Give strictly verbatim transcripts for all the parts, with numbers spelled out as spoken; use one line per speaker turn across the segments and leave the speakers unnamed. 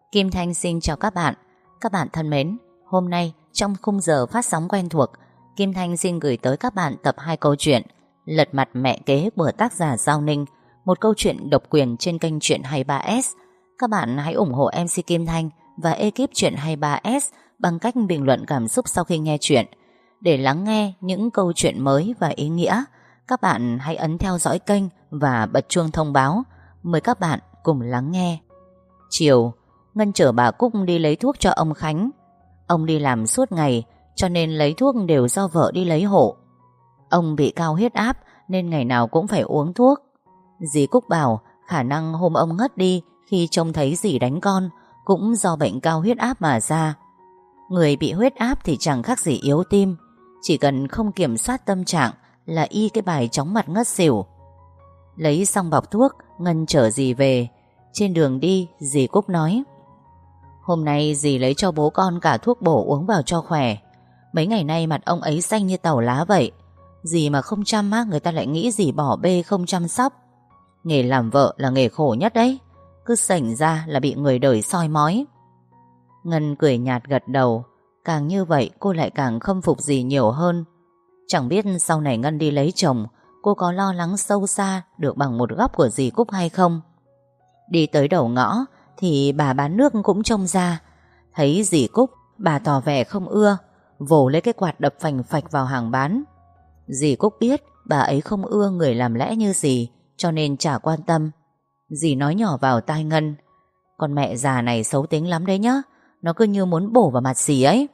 Kim Thanh xin chào các bạn. Các bạn thân mến, hôm nay trong khung giờ phát sóng quen thuộc, Kim Thanh xin gửi tới các bạn tập hai câu chuyện Lật mặt mẹ kế của tác giả Giao Ninh, một câu chuyện độc quyền trên kênh Chuyện hai mươi ba S. Các bạn hãy ủng hộ em xê Kim Thanh và ekip Chuyện hai mươi ba S bằng cách bình luận cảm xúc sau khi nghe chuyện. Để lắng nghe những câu chuyện mới và ý nghĩa, các bạn hãy ấn theo dõi kênh và bật chuông thông báo. Mời các bạn cùng lắng nghe. Chiều, Ngân chở bà Cúc đi lấy thuốc cho ông Khánh. Ông đi làm suốt ngày, cho nên lấy thuốc đều do vợ đi lấy hộ. Ông bị cao huyết áp nên ngày nào cũng phải uống thuốc. Dì Cúc bảo khả năng hôm ông ngất đi khi trông thấy dì đánh con cũng do bệnh cao huyết áp mà ra. Người bị huyết áp thì chẳng khác gì yếu tim, chỉ cần không kiểm soát tâm trạng là y cái bài chóng mặt ngất xỉu. Lấy xong bọc thuốc, Ngân chở dì về. Trên đường đi, dì Cúc nói: hôm nay dì lấy cho bố con cả thuốc bổ uống vào cho khỏe. Mấy ngày nay mặt ông ấy xanh như tàu lá vậy. Dì mà không chăm á, người ta lại nghĩ dì bỏ bê không chăm sóc. Nghề làm vợ là nghề khổ nhất đấy, cứ sảnh ra là bị người đời soi mói. Ngân cười nhạt gật đầu. Càng như vậy cô lại càng khâm phục dì nhiều hơn. Chẳng biết sau này Ngân đi lấy chồng, cô có lo lắng sâu xa được bằng một góc của dì Cúc hay không. Đi tới đầu ngõ thì bà bán nước cũng trông ra. Thấy dì Cúc, bà tỏ vẻ không ưa, vồ lấy cái quạt đập phành phạch vào hàng bán. Dì Cúc biết bà ấy không ưa người làm lẽ như dì, cho nên chả quan tâm. Dì nói nhỏ vào tai Ngân: con mẹ già này xấu tính lắm đấy nhá, nó cứ như muốn bổ vào mặt dì ấy.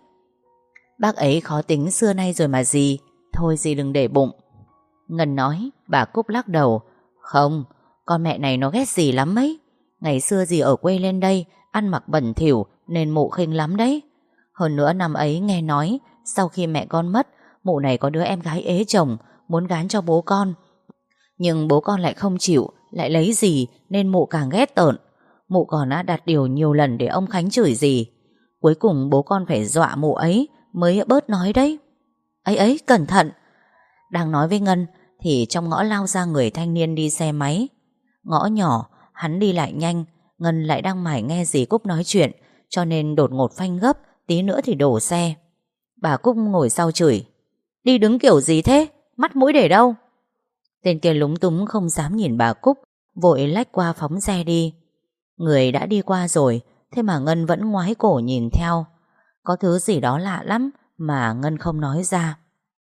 Bác ấy khó tính xưa nay rồi mà dì, thôi dì đừng để bụng. Ngân nói. Bà Cúc lắc đầu: không, con mẹ này nó ghét dì lắm ấy. Ngày xưa dì ở quê lên đây ăn mặc bẩn thỉu nên mụ khinh lắm đấy. Hơn nữa năm ấy nghe nói sau khi mẹ con mất, mụ này có đứa em gái ế chồng, muốn gán cho bố con. Nhưng bố con lại không chịu, lại lấy dì, nên mụ càng ghét tởn. Mụ còn đã đặt điều nhiều lần để ông Khánh chửi dì. Cuối cùng bố con phải dọa mụ ấy mới bớt nói đấy. Ấy ấy, cẩn thận. Đang nói với Ngân thì trong ngõ lao ra người thanh niên đi xe máy. Ngõ nhỏ, hắn đi lại nhanh. Ngân lại đang mải nghe dì Cúc nói chuyện, cho nên đột ngột phanh gấp, tí nữa thì đổ xe. Bà Cúc ngồi sau chửi: đi đứng kiểu gì thế, mắt mũi để đâu? Tên kia lúng túng không dám nhìn bà Cúc, vội lách qua phóng xe đi. Người đã đi qua rồi, thế mà Ngân vẫn ngoái cổ nhìn theo. Có thứ gì đó lạ lắm mà Ngân không nói ra.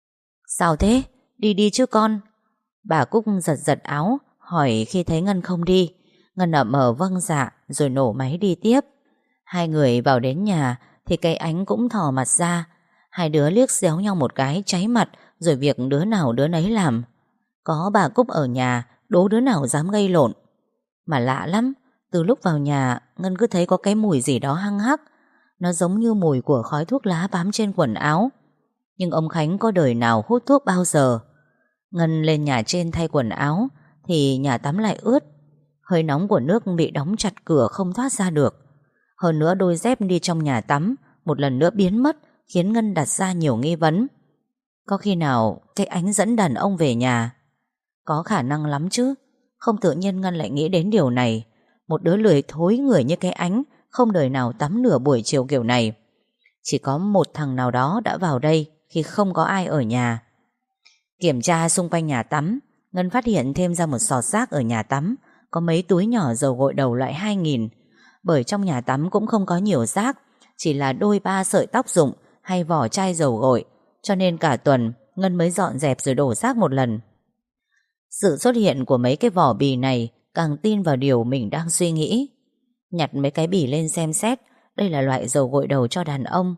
Sao thế? Đi đi chứ con. Bà Cúc giật giật áo, hỏi khi thấy Ngân không đi. Ngân ậm ờ vâng dạ, rồi nổ máy đi tiếp. Hai người vào đến nhà thì cái Ánh cũng thò mặt ra. Hai đứa liếc xéo nhau một cái cháy mặt, rồi việc đứa nào đứa nấy làm. Có bà Cúc ở nhà, đố đứa nào dám gây lộn. Mà lạ lắm, từ lúc vào nhà Ngân cứ thấy có cái mùi gì đó hăng hắc. Nó giống như mùi của khói thuốc lá bám trên quần áo. Nhưng ông Khánh có đời nào hút thuốc bao giờ. Ngân lên nhà trên thay quần áo thì nhà tắm lại ướt. Hơi nóng của nước bị đóng chặt cửa không thoát ra được. Hơn nữa đôi dép đi trong nhà tắm một lần nữa biến mất, khiến Ngân đặt ra nhiều nghi vấn. Có khi nào cái Ánh dẫn đàn ông về nhà? Có khả năng lắm chứ. Không tự nhiên Ngân lại nghĩ đến điều này. Một đứa lười thối người như cái Ánh không đời nào tắm nửa buổi chiều kiểu này. Chỉ có một thằng nào đó đã vào đây khi không có ai ở nhà. Kiểm tra xung quanh nhà tắm, Ngân phát hiện thêm ra một sọt rác ở nhà tắm. Có mấy túi nhỏ dầu gội đầu loại hai nghìn. Bởi trong nhà tắm cũng không có nhiều rác, chỉ là đôi ba sợi tóc rụng hay vỏ chai dầu gội. Cho nên cả tuần Ngân mới dọn dẹp rồi đổ rác một lần. Sự xuất hiện của mấy cái vỏ bì này càng tin vào điều mình đang suy nghĩ. Nhặt mấy cái bì lên xem xét. Đây là loại dầu gội đầu cho đàn ông,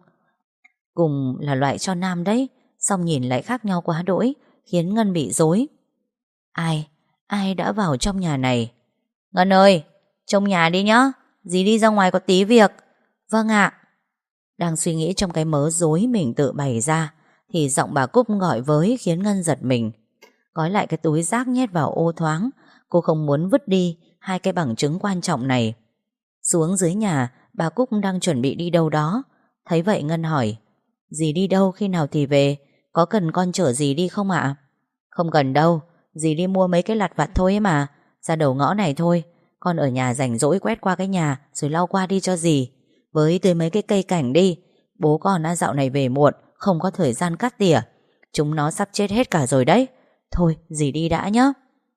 cùng là loại cho nam đấy. Xong nhìn lại khác nhau quá đỗi, khiến Ngân bị rối. Ai, ai đã vào trong nhà này? Ngân ơi, trông nhà đi nhá, dì đi ra ngoài có tí việc. Vâng ạ. Đang suy nghĩ trong cái mớ rối mình tự bày ra thì giọng bà Cúc gọi với khiến Ngân giật mình. Gói lại cái túi rác nhét vào ô thoáng. Cô không muốn vứt đi hai cái bằng chứng quan trọng này. Xuống dưới nhà, bà Cúc đang chuẩn bị đi đâu đó. Thấy vậy Ngân hỏi: dì đi đâu, khi nào thì về? Có cần con chở dì đi không ạ? Không cần đâu, dì đi mua mấy cái lặt vặt thôi ấy mà. Ra đầu ngõ này thôi. con ở nhà rảnh rỗi quét qua cái nhà rồi lau qua đi cho gì. Với tưới mấy cái cây cảnh đi. Bố con đã dạo này về muộn, không có thời gian cắt tỉa. Chúng nó sắp chết hết cả rồi đấy. Thôi dì đi đã nhé.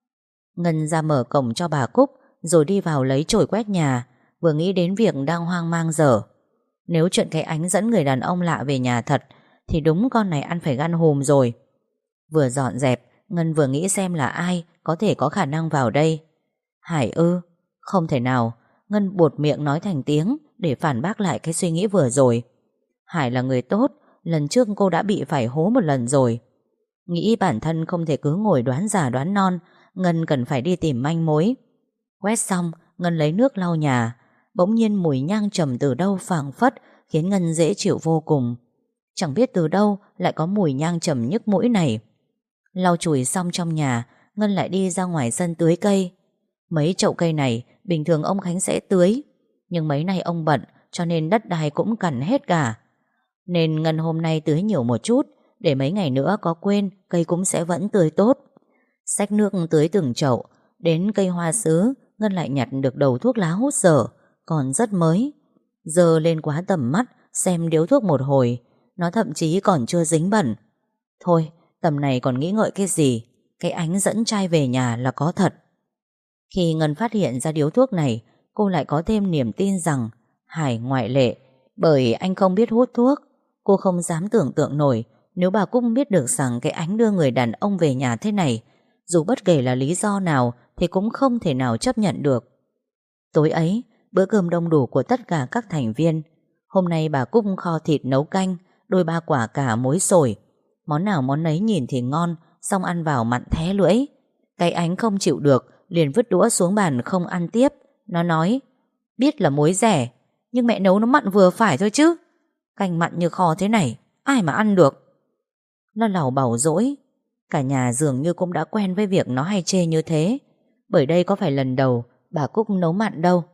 Ngân ra mở cổng cho bà Cúc rồi đi vào lấy chổi quét nhà. Vừa nghĩ đến việc đang hoang mang dở. Nếu chuyện cái Ánh dẫn người đàn ông lạ về nhà thật thì đúng con này ăn phải gan hùm rồi. Vừa dọn dẹp, Ngân vừa nghĩ xem là ai có thể có khả năng vào đây. Hải ư? Không thể nào. Ngân buột miệng nói thành tiếng để phản bác lại cái suy nghĩ vừa rồi. Hải là người tốt, lần trước cô đã bị phải hố một lần rồi. Nghĩ bản thân không thể cứ ngồi đoán già đoán non, Ngân cần phải đi tìm manh mối. Quét xong, Ngân lấy nước lau nhà. Bỗng nhiên mùi nhang trầm từ đâu phảng phất khiến Ngân dễ chịu vô cùng. Chẳng biết từ đâu lại có mùi nhang trầm nhức mũi này. Lau chùi xong trong nhà, Ngân lại đi ra ngoài sân tưới cây. Mấy chậu cây này bình thường ông Khánh sẽ tưới, nhưng mấy nay ông bận cho nên đất đai cũng cằn hết cả. Nên Ngân hôm nay tưới nhiều một chút, để mấy ngày nữa có quên cây cũng sẽ vẫn tươi tốt. Xách nước tưới từng chậu. Đến cây hoa sứ, Ngân lại nhặt được đầu thuốc lá hút dở, còn rất mới. Giơ lên quá tầm mắt, xem điếu thuốc một hồi, nó thậm chí còn chưa dính bẩn. Thôi, tầm này còn nghĩ ngợi cái gì. Cái Ánh dẫn trai về nhà là có thật. Khi Ngân phát hiện ra điếu thuốc này, cô lại có thêm niềm tin rằng Hải ngoại lệ, bởi anh không biết hút thuốc. Cô không dám tưởng tượng nổi nếu bà Cúc biết được rằng cái Ánh đưa người đàn ông về nhà thế này, dù bất kể là lý do nào thì cũng không thể nào chấp nhận được. Tối ấy, bữa cơm đông đủ của tất cả các thành viên. Hôm nay bà Cúc kho thịt nấu canh, đôi ba quả cà muối sồi. Món nào món ấy nhìn thì ngon, xong ăn vào mặn thé lưỡi. Cái Ánh không chịu được, liền vứt đũa xuống bàn không ăn tiếp. Nó nói, biết là muối rẻ, nhưng mẹ nấu nó mặn vừa phải thôi chứ. Canh mặn như kho thế này, ai mà ăn được. Nó lầu bầu dỗi. Cả nhà dường như cũng đã quen với việc nó hay chê như thế, bởi đây có phải lần đầu bà Cúc nấu mặn đâu.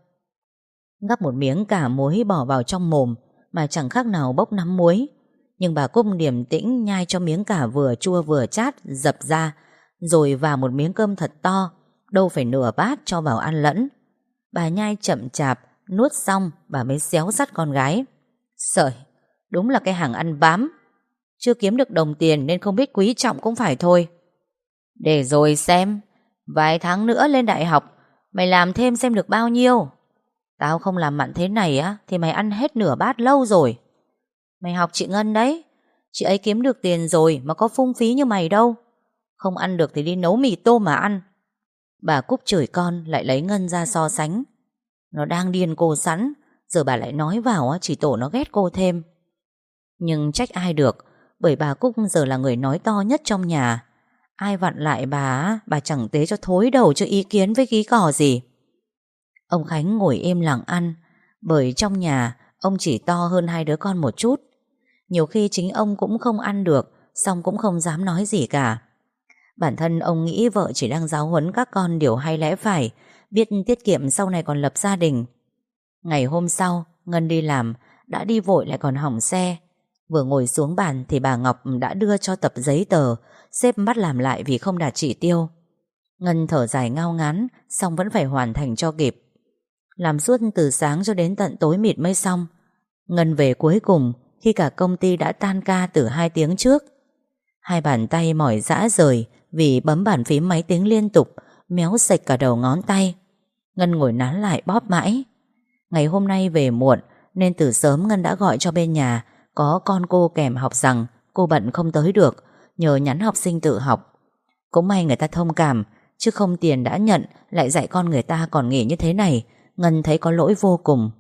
Gắp một miếng cà muối bỏ vào trong mồm mà chẳng khác nào bốc nắm muối. Nhưng bà Cúc điềm tĩnh nhai cho miếng cà vừa chua vừa chát dập ra, rồi vào một miếng cơm thật to, đâu phải nửa bát cho vào ăn lẫn. Bà nhai chậm chạp, nuốt xong bà mới xéo sắt con gái. Sợi, đúng là cái hàng ăn bám. Chưa kiếm được đồng tiền nên không biết quý trọng cũng phải thôi. Để rồi xem, vài tháng nữa lên đại học, mày làm thêm xem được bao nhiêu. Tao không làm mặn thế này á thì mày ăn hết nửa bát lâu rồi. Mày học chị Ngân đấy, chị ấy kiếm được tiền rồi mà có phung phí như mày đâu. Không ăn được thì đi nấu mì tôm mà ăn. Bà Cúc chửi con lại lấy Ngân ra so sánh. Nó đang điên cô sẵn, giờ bà lại nói vào chỉ tổ nó ghét cô thêm. Nhưng trách ai được, bởi bà Cúc giờ là người nói to nhất trong nhà. Ai vặn lại bà, bà chẳng tế cho thối đầu cho ý kiến với ký cỏ gì. Ông Khánh ngồi im lặng ăn, bởi trong nhà ông chỉ to hơn hai đứa con một chút. Nhiều khi chính ông cũng không ăn được, xong cũng không dám nói gì cả. Bản thân ông nghĩ vợ chỉ đang giáo huấn các con điều hay lẽ phải, biết tiết kiệm sau này còn lập gia đình. Ngày hôm sau, Ngân đi làm, đã đi vội lại còn hỏng xe. Vừa ngồi xuống bàn thì bà Ngọc đã đưa cho tập giấy tờ, sếp bắt làm lại vì không đạt chỉ tiêu. Ngân thở dài ngao ngán, xong vẫn phải hoàn thành cho kịp. Làm suốt từ sáng cho đến tận tối mịt mới xong. Ngân về cuối cùng khi cả công ty đã tan ca từ hai tiếng trước. Hai bàn tay mỏi rã rời vì bấm bàn phím máy tính liên tục, méo sạch cả đầu ngón tay. Ngân ngồi nán lại bóp mãi. Ngày hôm nay về muộn nên từ sớm Ngân đã gọi cho bên nhà có con cô kèm học rằng cô bận không tới được, nhờ nhắn học sinh tự học. Cũng may người ta thông cảm, chứ không tiền đã nhận lại dạy con người ta còn nghỉ như thế này. Ngân thấy có lỗi vô cùng.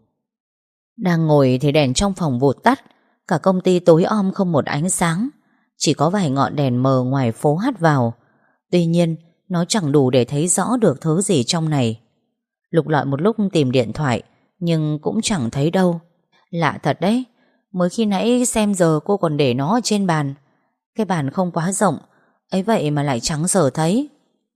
Đang ngồi thì đèn trong phòng vụt tắt, cả công ty tối om không một ánh sáng, chỉ có vài ngọn đèn mờ ngoài phố hắt vào. Tuy nhiên nó chẳng đủ để thấy rõ được thứ gì trong này. Lục lọi một lúc tìm điện thoại, nhưng cũng chẳng thấy đâu. Lạ thật đấy, mới khi nãy xem giờ cô còn để nó ở trên bàn. Cái bàn không quá rộng, ấy vậy mà lại chẳng giờ thấy.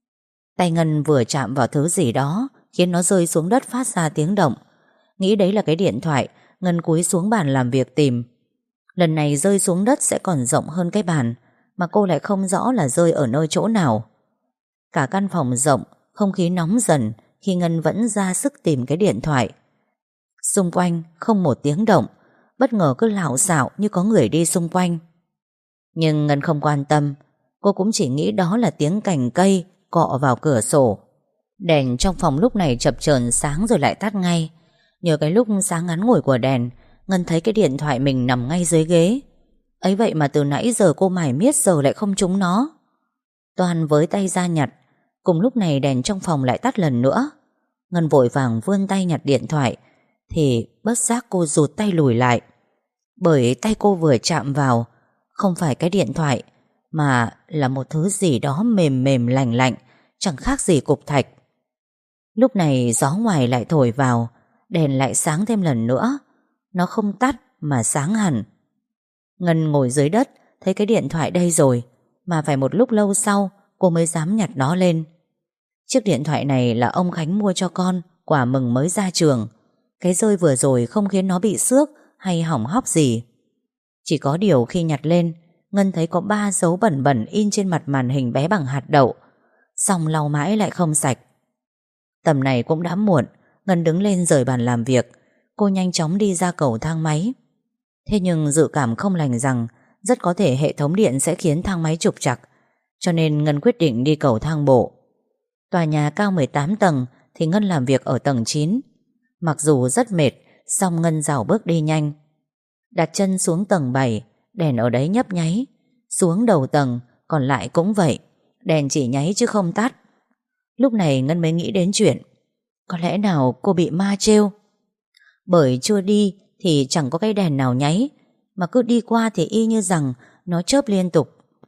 Tay Ngân vừa chạm vào thứ gì đó khiến nó rơi xuống đất phát ra tiếng động. Nghĩ đấy là cái điện thoại, Ngân cúi xuống bàn làm việc tìm. Lần này rơi xuống đất sẽ còn rộng hơn cái bàn, mà cô lại không rõ là rơi ở nơi chỗ nào. Cả căn phòng rộng, không khí nóng dần khi Ngân vẫn ra sức tìm cái điện thoại. Xung quanh không một tiếng động, bất ngờ cứ lạo xạo như có người đi xung quanh. Nhưng Ngân không quan tâm, cô cũng chỉ nghĩ đó là tiếng cành cây cọ vào cửa sổ. Đèn trong phòng lúc này chập chờn sáng rồi lại tắt ngay. Nhờ cái lúc sáng ngắn ngủi của đèn, Ngân thấy cái điện thoại mình nằm ngay dưới ghế. Ấy vậy mà từ nãy giờ cô mải miết giờ lại không trúng nó. Toàn với tay ra nhặt. Cùng lúc này đèn trong phòng lại tắt lần nữa. Ngân vội vàng vươn tay nhặt điện thoại, thì bất giác cô rụt tay lùi lại. Bởi tay cô vừa chạm vào không phải cái điện thoại, mà là một thứ gì đó mềm mềm lạnh lạnh, chẳng khác gì cục thạch. Lúc này gió ngoài lại thổi vào, đèn lại sáng thêm lần nữa. Nó không tắt mà sáng hẳn. Ngân ngồi dưới đất, thấy cái điện thoại đây rồi, mà phải một lúc lâu sau cô mới dám nhặt nó lên. Chiếc điện thoại này là ông Khánh mua cho con quà mừng mới ra trường. Cái rơi vừa rồi không khiến nó bị xước hay hỏng hóc gì. Chỉ có điều khi nhặt lên, Ngân thấy có ba dấu bẩn bẩn in trên mặt màn hình bé bằng hạt đậu. Xong lau mãi lại không sạch. Tầm này cũng đã muộn, Ngân đứng lên rời bàn làm việc. Cô nhanh chóng đi ra cầu thang máy. Thế nhưng dự cảm không lành rằng rất có thể hệ thống điện sẽ khiến thang máy trục trặc, cho nên Ngân quyết định đi cầu thang bộ. Tòa nhà cao mười tám tầng thì Ngân làm việc ở tầng chín. Mặc dù rất mệt, song Ngân rảo bước đi nhanh. Đặt chân xuống tầng bảy, đèn ở đấy nhấp nháy. Xuống đầu tầng, còn lại cũng vậy, đèn chỉ nháy chứ không tắt. Lúc này Ngân mới nghĩ đến chuyện có lẽ nào cô bị ma trêu. Bởi chưa đi thì chẳng có cái đèn nào nháy, mà cứ đi qua thì y như rằng nó chớp liên tục.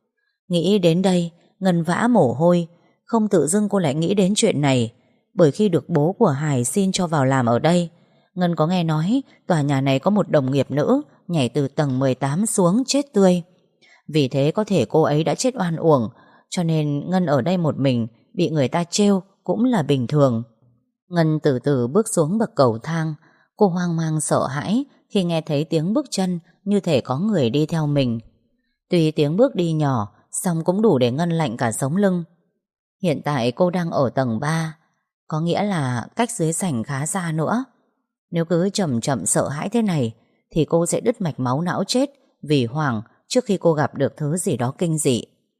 Nghĩ đến đây, Ngân vã mồ hôi. Không tự dưng cô lại nghĩ đến chuyện này, bởi khi được bố của Hải xin cho vào làm ở đây, Ngân có nghe nói tòa nhà này có một đồng nghiệp nữ nhảy từ tầng mười tám xuống chết tươi. Vì thế có thể cô ấy đã chết oan uổng, cho nên Ngân ở đây một mình, bị người ta trêu cũng là bình thường. Ngân từ từ bước xuống bậc cầu thang. Cô hoang mang sợ hãi khi nghe thấy tiếng bước chân như thể có người đi theo mình. Tuy tiếng bước đi nhỏ, song cũng đủ để Ngân lạnh cả sống lưng. Hiện tại cô đang ở tầng ba, có nghĩa là cách dưới sảnh khá xa nữa. Nếu cứ chậm chậm sợ hãi thế này thì cô sẽ đứt mạch máu não chết vì hoảng trước khi cô gặp được thứ gì đó kinh dị.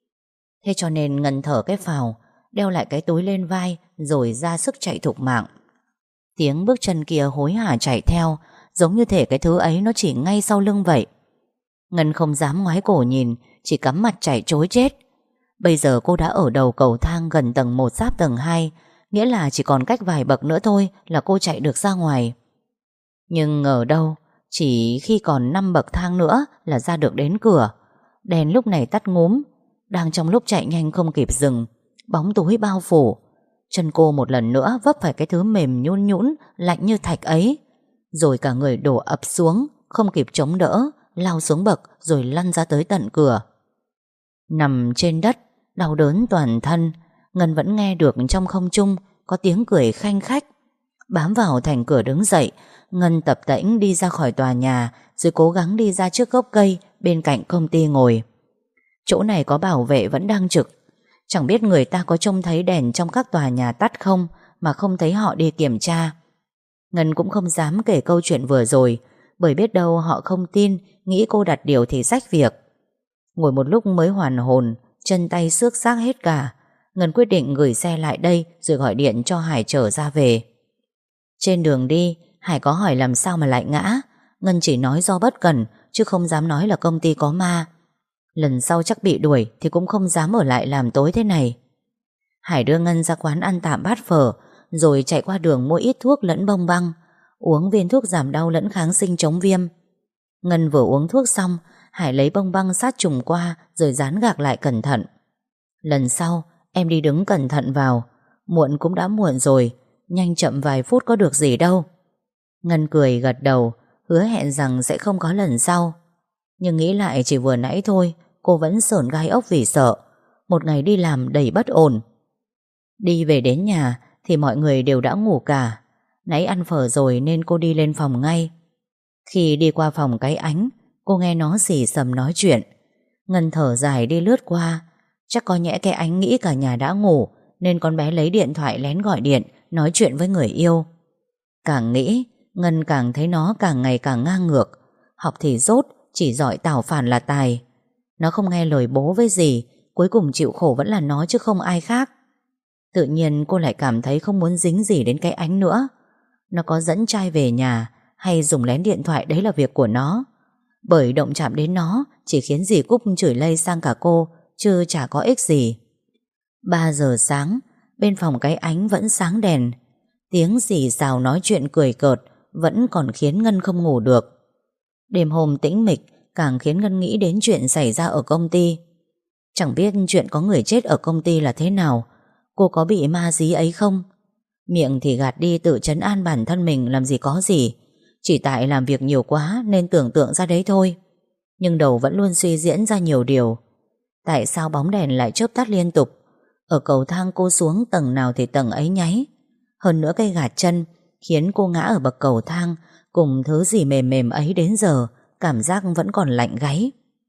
Thế cho nên Ngân thở cái phào, đeo lại cái túi lên vai rồi ra sức chạy thục mạng. Tiếng bước chân kia hối hả chạy theo, giống như thể cái thứ ấy nó chỉ ngay sau lưng vậy. Ngân không dám ngoái cổ nhìn, chỉ cắm mặt chạy trối chết. Bây giờ cô đã ở đầu cầu thang gần tầng một giáp tầng hai, nghĩa là chỉ còn cách vài bậc nữa thôi là cô chạy được ra ngoài. Nhưng ngờ đâu, chỉ khi còn năm bậc thang nữa là ra được đến cửa. Đèn lúc này tắt ngúm. Đang trong lúc chạy nhanh không kịp dừng, bóng tối bao phủ. Chân cô một lần nữa vấp phải cái thứ mềm nhũn nhũn lạnh như thạch ấy. Rồi cả người đổ ập xuống, không kịp chống đỡ, lao xuống bậc rồi lăn ra tới tận cửa. Nằm trên đất, đau đớn toàn thân, Ngân vẫn nghe được trong không trung có tiếng cười khanh khách. Bám vào thành cửa đứng dậy, Ngân tập tễnh đi ra khỏi tòa nhà, rồi cố gắng đi ra trước gốc cây bên cạnh công ty ngồi. Chỗ này có bảo vệ vẫn đang trực. Chẳng biết người ta có trông thấy đèn trong các tòa nhà tắt không mà không thấy họ đi kiểm tra. Ngân cũng không dám kể câu chuyện vừa rồi, bởi biết đâu họ không tin, nghĩ cô đặt điều thì rách việc. Ngồi một lúc mới hoàn hồn, chân tay xước xác hết cả. Ngân quyết định gửi xe lại đây rồi gọi điện cho Hải chở ra về. Trên đường đi, Hải có hỏi làm sao mà lại ngã. Ngân chỉ nói do bất cẩn, chứ không dám nói là công ty có ma. Lần sau chắc bị đuổi thì cũng không dám ở lại làm tối thế này. Hải đưa Ngân ra quán ăn tạm bát phở, rồi chạy qua đường mua ít thuốc lẫn bông băng, uống viên thuốc giảm đau lẫn kháng sinh chống viêm. Ngân vừa uống thuốc xong, Hải lấy bông băng sát trùng qua rồi dán gạc lại cẩn thận. Lần sau em đi đứng cẩn thận vào, muộn cũng đã muộn rồi, nhanh chậm vài phút có được gì đâu. Ngân cười gật đầu, hứa hẹn rằng sẽ không có lần sau. Nhưng nghĩ lại chỉ vừa nãy thôi, cô vẫn sởn gai ốc vì sợ. Một ngày đi làm đầy bất ổn. Đi về đến nhà thì mọi người đều đã ngủ cả. Nãy ăn phở rồi nên cô đi lên phòng ngay. Khi đi qua phòng cái Ánh, cô nghe nó xì xầm nói chuyện. Ngân thở dài đi lướt qua. Chắc có nhẽ cái Ánh nghĩ cả nhà đã ngủ, nên con bé lấy điện thoại lén gọi điện nói chuyện với người yêu. Càng nghĩ, Ngân càng thấy nó càng ngày càng ngang ngược. Học thì dốt, chỉ giỏi tào phản là tài. Nó không nghe lời bố với dì, cuối cùng chịu khổ vẫn là nó chứ không ai khác. Tự nhiên cô lại cảm thấy không muốn dính gì đến cái Ánh nữa. Nó có dẫn trai về nhà hay dùng lén điện thoại đấy là việc của nó. Bởi động chạm đến nó chỉ khiến dì Cúc chửi lây sang cả cô, chứ chả có ích gì. Ba giờ sáng, bên phòng cái Ánh vẫn sáng đèn. Tiếng xì xào nói chuyện cười cợt vẫn còn khiến Ngân không ngủ được. Đêm hôm tĩnh mịch càng khiến Ngân nghĩ đến chuyện xảy ra ở công ty. Chẳng biết chuyện có người chết ở công ty là thế nào, cô có bị ma dí ấy không? Miệng thì gạt đi tự trấn an bản thân mình làm gì có gì, chỉ tại làm việc nhiều quá nên tưởng tượng ra đấy thôi. Nhưng đầu vẫn luôn suy diễn ra nhiều điều. Tại sao bóng đèn lại chớp tắt liên tục? Ở cầu thang cô xuống tầng nào thì tầng ấy nháy. Hơn nữa cây gạt chân khiến cô ngã ở bậc cầu thang cùng thứ gì mềm mềm ấy đến giờ cảm giác vẫn còn lạnh gáy.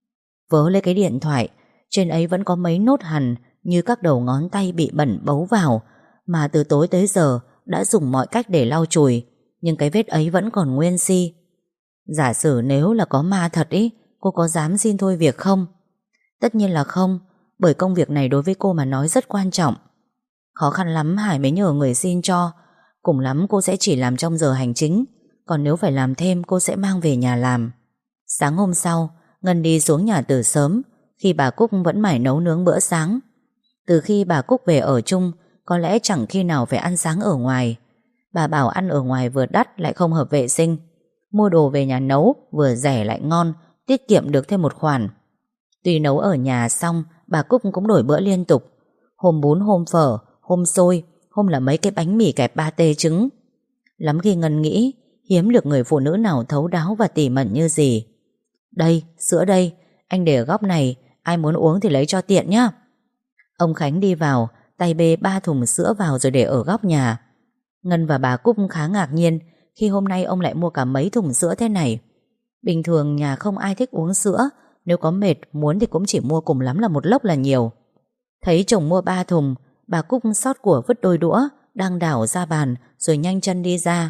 Vớ lấy cái điện thoại, trên ấy vẫn có mấy nốt hằn như các đầu ngón tay bị bẩn bấu vào, mà từ tối tới giờ đã dùng mọi cách để lau chùi, nhưng cái vết ấy vẫn còn nguyên si. Giả sử nếu là có ma thật ý, cô có dám xin thôi việc không? Tất nhiên là không, bởi công việc này đối với cô mà nói rất quan trọng. Khó khăn lắm Hải mới nhờ người xin cho. Cùng lắm cô sẽ chỉ làm trong giờ hành chính, còn nếu phải làm thêm cô sẽ mang về nhà làm. Sáng hôm sau, Ngân đi xuống nhà từ sớm, khi bà Cúc vẫn mải nấu nướng bữa sáng. Từ khi bà Cúc về ở chung, có lẽ chẳng khi nào phải ăn sáng ở ngoài. Bà bảo ăn ở ngoài vừa đắt lại không hợp vệ sinh. Mua đồ về nhà nấu vừa rẻ lại ngon, tiết kiệm được thêm một khoản. Tuy nấu ở nhà xong, bà Cúc cũng đổi bữa liên tục. Hôm bún, hôm phở, hôm xôi, hôm là mấy cái bánh mì kẹp ba tê trứng. Lắm khi Ngân nghĩ hiếm được người phụ nữ nào thấu đáo và tỉ mẩn như gì. Đây, sữa đây, anh để ở góc này, ai muốn uống thì lấy cho tiện nhá. Ông Khánh đi vào, tay bê ba thùng sữa vào rồi để ở góc nhà. Ngân và bà Cúc khá ngạc nhiên khi hôm nay ông lại mua cả mấy thùng sữa thế này. Bình thường nhà không ai thích uống sữa, nếu có mệt muốn thì cũng chỉ mua cùng lắm là một lốc là nhiều. Thấy chồng mua ba thùng, bà Cúc xót của vứt đôi đũa đang đảo ra bàn rồi nhanh chân đi ra.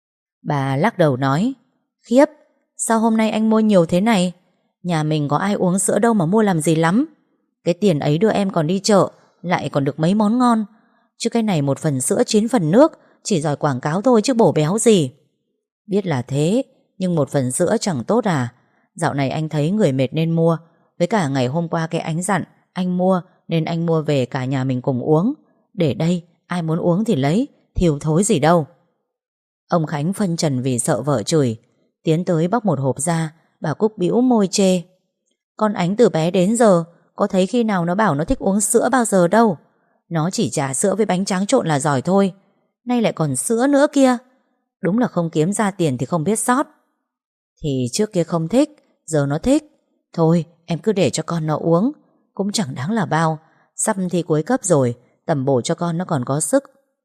Bà lắc đầu nói: Khiếp, sao hôm nay anh mua nhiều thế này? Nhà mình có ai uống sữa đâu mà mua làm gì lắm. Cái tiền ấy đưa em còn đi chợ, lại còn được mấy món ngon. Chứ cái này một phần sữa chín phần nước, chỉ giỏi quảng cáo thôi chứ bổ béo gì. Biết là thế, nhưng một phần sữa chẳng tốt à? Dạo này anh thấy người mệt nên mua. Với cả ngày hôm qua cái Ánh dặn anh mua, nên anh mua về cả nhà mình cùng uống. Để đây, ai muốn uống thì lấy, thiêu thối gì đâu. Ông Khánh phân trần vì sợ vợ chửi, tiến tới bóc một hộp ra. Bà Cúc bĩu môi chê: Con Ánh từ bé đến giờ có thấy khi nào nó bảo nó thích uống sữa bao giờ đâu. Nó chỉ trà sữa với bánh tráng trộn là giỏi thôi, nay lại còn sữa nữa kia. Đúng là không kiếm ra tiền thì không biết sót. Thì trước kia không thích, giờ nó thích. Thôi em cứ để cho con nó uống, cũng chẳng đáng là bao. Sắp thi cuối cấp rồi, tầm bổ cho con nó còn có sức.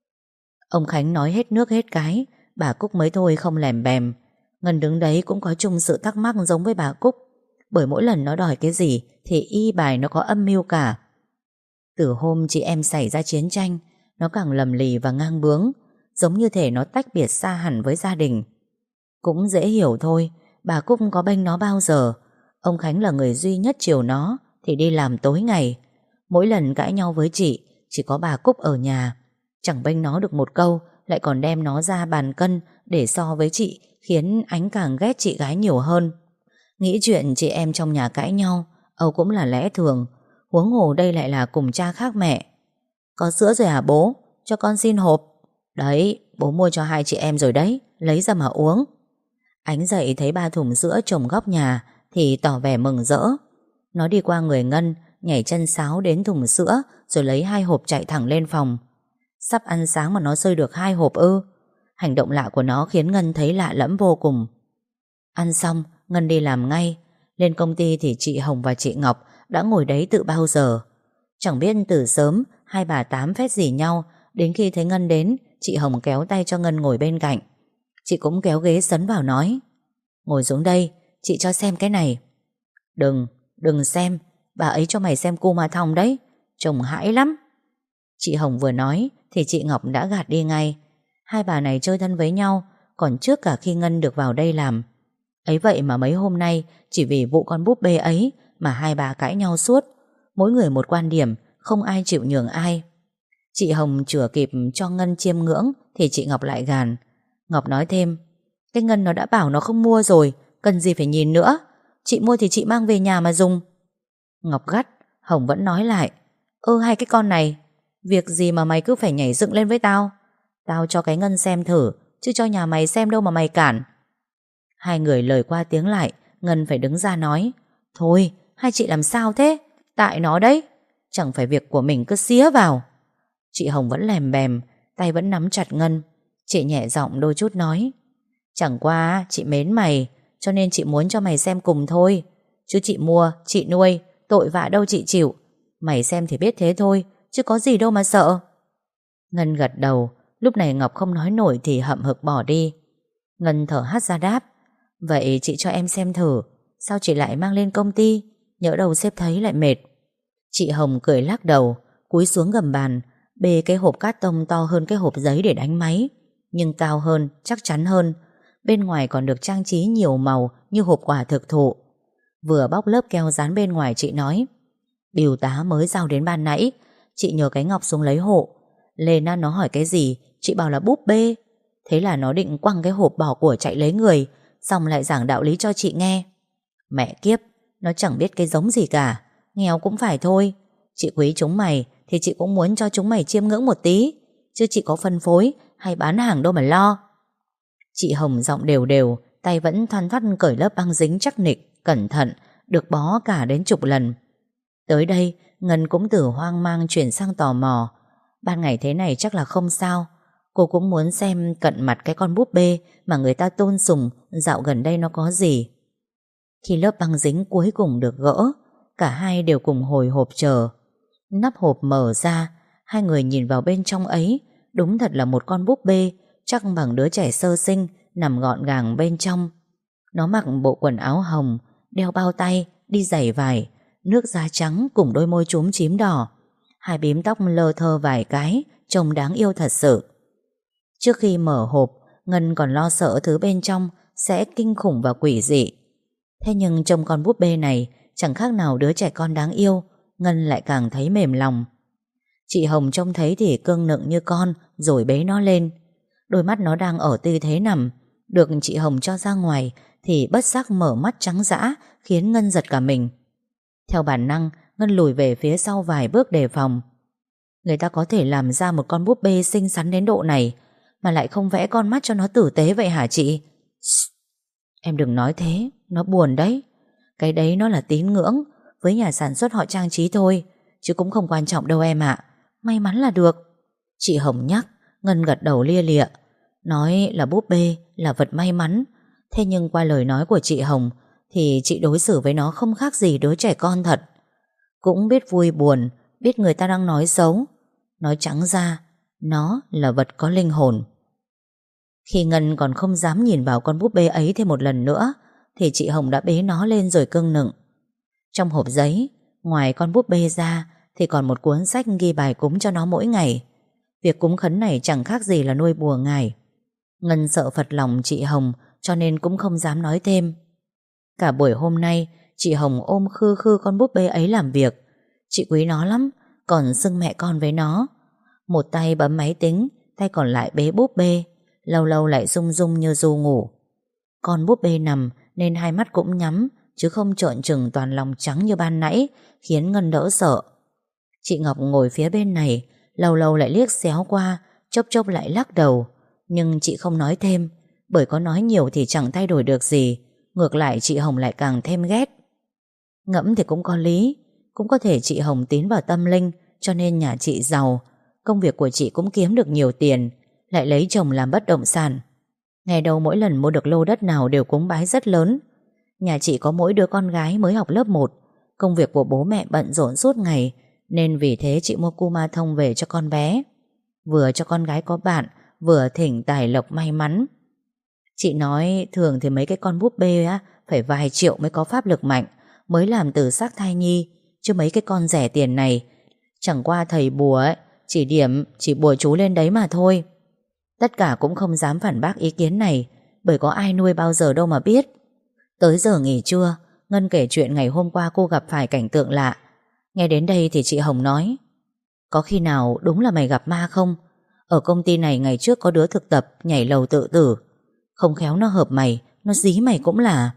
Ông Khánh nói hết nước hết cái, bà Cúc mới thôi không lèm bèm. Ngân đứng đấy cũng có chung sự thắc mắc giống với bà Cúc, bởi mỗi lần nó đòi cái gì thì y bài nó có âm mưu cả. Từ hôm chị em xảy ra chiến tranh, nó càng lầm lì và ngang bướng, giống như thể nó tách biệt xa hẳn với gia đình. Cũng dễ hiểu thôi, bà Cúc có bênh nó bao giờ. Ông Khánh là người duy nhất chiều nó thì đi làm tối ngày. Mỗi lần cãi nhau với chị, chỉ có bà Cúc ở nhà. Chẳng bênh nó được một câu, lại còn đem nó ra bàn cân để so với chị, khiến Ánh càng ghét chị gái nhiều hơn. Nghĩ chuyện chị em trong nhà cãi nhau, Âu cũng là lẽ thường. Huống hồ đây lại là cùng cha khác mẹ. Có sữa rồi hả bố? Cho con xin hộp. Đấy, bố mua cho hai chị em rồi đấy, lấy ra mà uống. Ánh dậy thấy ba thùng sữa trồng góc nhà thì tỏ vẻ mừng rỡ. Nó đi qua người Ngân, nhảy chân sáo đến thùng sữa rồi lấy hai hộp chạy thẳng lên phòng. Sắp ăn sáng mà nó xơi được hai hộp ư? Hành động lạ của nó khiến Ngân thấy lạ lẫm vô cùng. Ăn xong, Ngân đi làm ngay. Lên công ty thì chị Hồng và chị Ngọc đã ngồi đấy từ bao giờ. Chẳng biết từ sớm hai bà tám phét gì nhau. Đến khi thấy Ngân đến, chị Hồng kéo tay cho Ngân ngồi bên cạnh. Chị cũng kéo ghế sấn vào nói: Ngồi xuống đây, chị cho xem cái này. Đừng, đừng xem. Bà ấy cho mày xem cu ma thong đấy, trông hãi lắm. Chị Hồng vừa nói thì chị Ngọc đã gạt đi ngay. Hai bà này chơi thân với nhau còn trước cả khi Ngân được vào đây làm. Ấy vậy mà mấy hôm nay chỉ vì vụ con búp bê ấy mà hai bà cãi nhau suốt. Mỗi người một quan điểm, không ai chịu nhường ai. Chị Hồng chửa kịp cho Ngân chiêm ngưỡng thì chị Ngọc lại gàn. Ngọc nói thêm: Cái Ngân nó đã bảo nó không mua rồi, cần gì phải nhìn nữa. Chị mua thì chị mang về nhà mà dùng. Ngọc gắt. Hồng vẫn nói lại: Ơ hai cái con này, việc gì mà mày cứ phải nhảy dựng lên với tao? Tao cho cái Ngân xem thử, chứ cho nhà mày xem đâu mà mày cản. Hai người lời qua tiếng lại, Ngân phải đứng ra nói: Thôi, hai chị làm sao thế? Tại nó đấy, chẳng phải việc của mình cứ xía vào. Chị Hồng vẫn lèm bèm, tay vẫn nắm chặt Ngân. Chị nhẹ giọng đôi chút nói: Chẳng qua chị mến mày, cho nên chị muốn cho mày xem cùng thôi. Chứ chị mua, chị nuôi, tội vạ đâu chị chịu. Mày xem thì biết thế thôi, chứ có gì đâu mà sợ. Ngân gật đầu. Lúc này Ngọc không nói nổi thì hậm hực bỏ đi. Ngân thở hắt ra đáp: Vậy chị cho em xem thử. Sao chị lại mang lên công ty? Nhỡ đâu sếp thấy lại mệt. Chị Hồng cười lắc đầu, cúi xuống gầm bàn, bê cái hộp cát tông to hơn cái hộp giấy để đánh máy, nhưng cao hơn, chắc chắn hơn. Bên ngoài còn được trang trí nhiều màu như hộp quà thực thụ. Vừa bóc lớp keo dán bên ngoài chị nói: Bìu tá mới giao đến ban nãy, chị nhờ cái Ngọc xuống lấy hộ. Lên nó hỏi cái gì, chị bảo là búp bê. Thế là nó định quăng cái hộp bỏ của chạy lấy người, xong lại giảng đạo lý cho chị nghe. Mẹ kiếp, nó chẳng biết cái giống gì cả. Nghèo cũng phải thôi. Chị quý chúng mày thì chị cũng muốn cho chúng mày chiêm ngưỡng một tí, chứ chị có phân phối hay bán hàng đâu mà lo. Chị Hồng giọng đều đều, tay vẫn thoăn thoắt cởi lớp băng dính chắc nịch, cẩn thận, được bó cả đến chục lần. Tới đây Ngân cũng từ hoang mang chuyển sang tò mò. Ban ngày thế này chắc là không sao. Cô cũng muốn xem cận mặt cái con búp bê mà người ta tôn sùng dạo gần đây nó có gì. Khi lớp băng dính cuối cùng được gỡ, cả hai đều cùng hồi hộp chờ. Nắp hộp mở ra, hai người nhìn vào bên trong ấy. Đúng thật là một con búp bê, chắc bằng đứa trẻ sơ sinh, nằm gọn gàng bên trong. Nó mặc bộ quần áo hồng, đeo bao tay, đi giày vải, nước da trắng cùng đôi môi chúm chím đỏ. Hai bím tóc lơ thơ vài cái, trông đáng yêu thật sự. Trước khi mở hộp, Ngân còn lo sợ thứ bên trong sẽ kinh khủng và quỷ dị. Thế nhưng trông con búp bê này chẳng khác nào đứa trẻ con đáng yêu, Ngân lại càng thấy mềm lòng. Chị Hồng trông thấy thì cưng nựng như con, rồi bế nó lên. Đôi mắt nó đang ở tư thế nằm, được chị Hồng cho ra ngoài thì bất giác mở mắt trắng dã, khiến Ngân giật cả mình. Theo bản năng, Ngân lùi về phía sau vài bước đề phòng. Người ta có thể làm ra một con búp bê xinh xắn đến độ này mà lại không vẽ con mắt cho nó tử tế vậy hả chị? Shh, em đừng nói thế, nó buồn đấy. Cái đấy nó là tín ngưỡng, với nhà sản xuất họ trang trí thôi, chứ cũng không quan trọng đâu em ạ. May mắn là được. Chị Hồng nhắc. Ngân gật đầu lia lịa, nói là búp bê là vật may mắn. Thế nhưng qua lời nói của chị Hồng thì chị đối xử với nó không khác gì đứa trẻ con thật. Cũng biết vui buồn, biết người ta đang nói xấu. Nói trắng ra, nó là vật có linh hồn. Khi Ngân còn không dám nhìn vào con búp bê ấy thêm một lần nữa thì chị Hồng đã bế nó lên rồi cưng nựng. Trong hộp giấy, ngoài con búp bê ra thì còn một cuốn sách ghi bài cúng cho nó mỗi ngày. Việc cúng khấn này chẳng khác gì là nuôi bùa ngải. Ngân sợ phật lòng chị Hồng cho nên cũng không dám nói thêm. Cả buổi hôm nay chị Hồng ôm khư khư con búp bê ấy làm việc. Chị quý nó lắm, còn xưng mẹ con với nó. Một tay bấm máy tính, tay còn lại bế búp bê, lâu lâu lại rung rung như ru ngủ. Con búp bê nằm nên hai mắt cũng nhắm, chứ không trợn trừng toàn lòng trắng như ban nãy, khiến Ngân đỡ sợ. Chị Ngọc ngồi phía bên này, lâu lâu lại liếc xéo qua, chốc chốc lại lắc đầu. Nhưng chị không nói thêm, bởi có nói nhiều thì chẳng thay đổi được gì. Ngược lại chị Hồng lại càng thêm ghét. Ngẫm thì cũng có lý. Cũng có thể chị Hồng tín vào tâm linh, cho nên nhà chị giàu, công việc của chị cũng kiếm được nhiều tiền, lại lấy chồng làm bất động sản. Ngày đầu mỗi lần mua được lô đất nào đều cúng bái rất lớn. Nhà chị có mỗi đứa con gái mới học lớp một, công việc của bố mẹ bận rộn suốt ngày, nên vì thế chị mua cu ma thông về cho con bé. Vừa cho con gái có bạn, vừa thỉnh tài lộc may mắn. Chị nói thường thì mấy cái con búp bê á phải vài triệu mới có pháp lực mạnh, mới làm từ xác thai nhi, chứ mấy cái con rẻ tiền này chẳng qua thầy bùa ấy chỉ điểm, chỉ bùa chú lên đấy mà thôi. Tất cả cũng không dám phản bác ý kiến này, bởi có ai nuôi bao giờ đâu mà biết. Tới giờ nghỉ trưa, Ngân kể chuyện ngày hôm qua cô gặp phải cảnh tượng lạ. Nghe đến đây thì chị Hồng nói: có khi nào đúng là mày gặp ma không? Ở công ty này ngày trước có đứa thực tập nhảy lầu tự tử. Không khéo nó hợp mày, nó dí mày cũng là.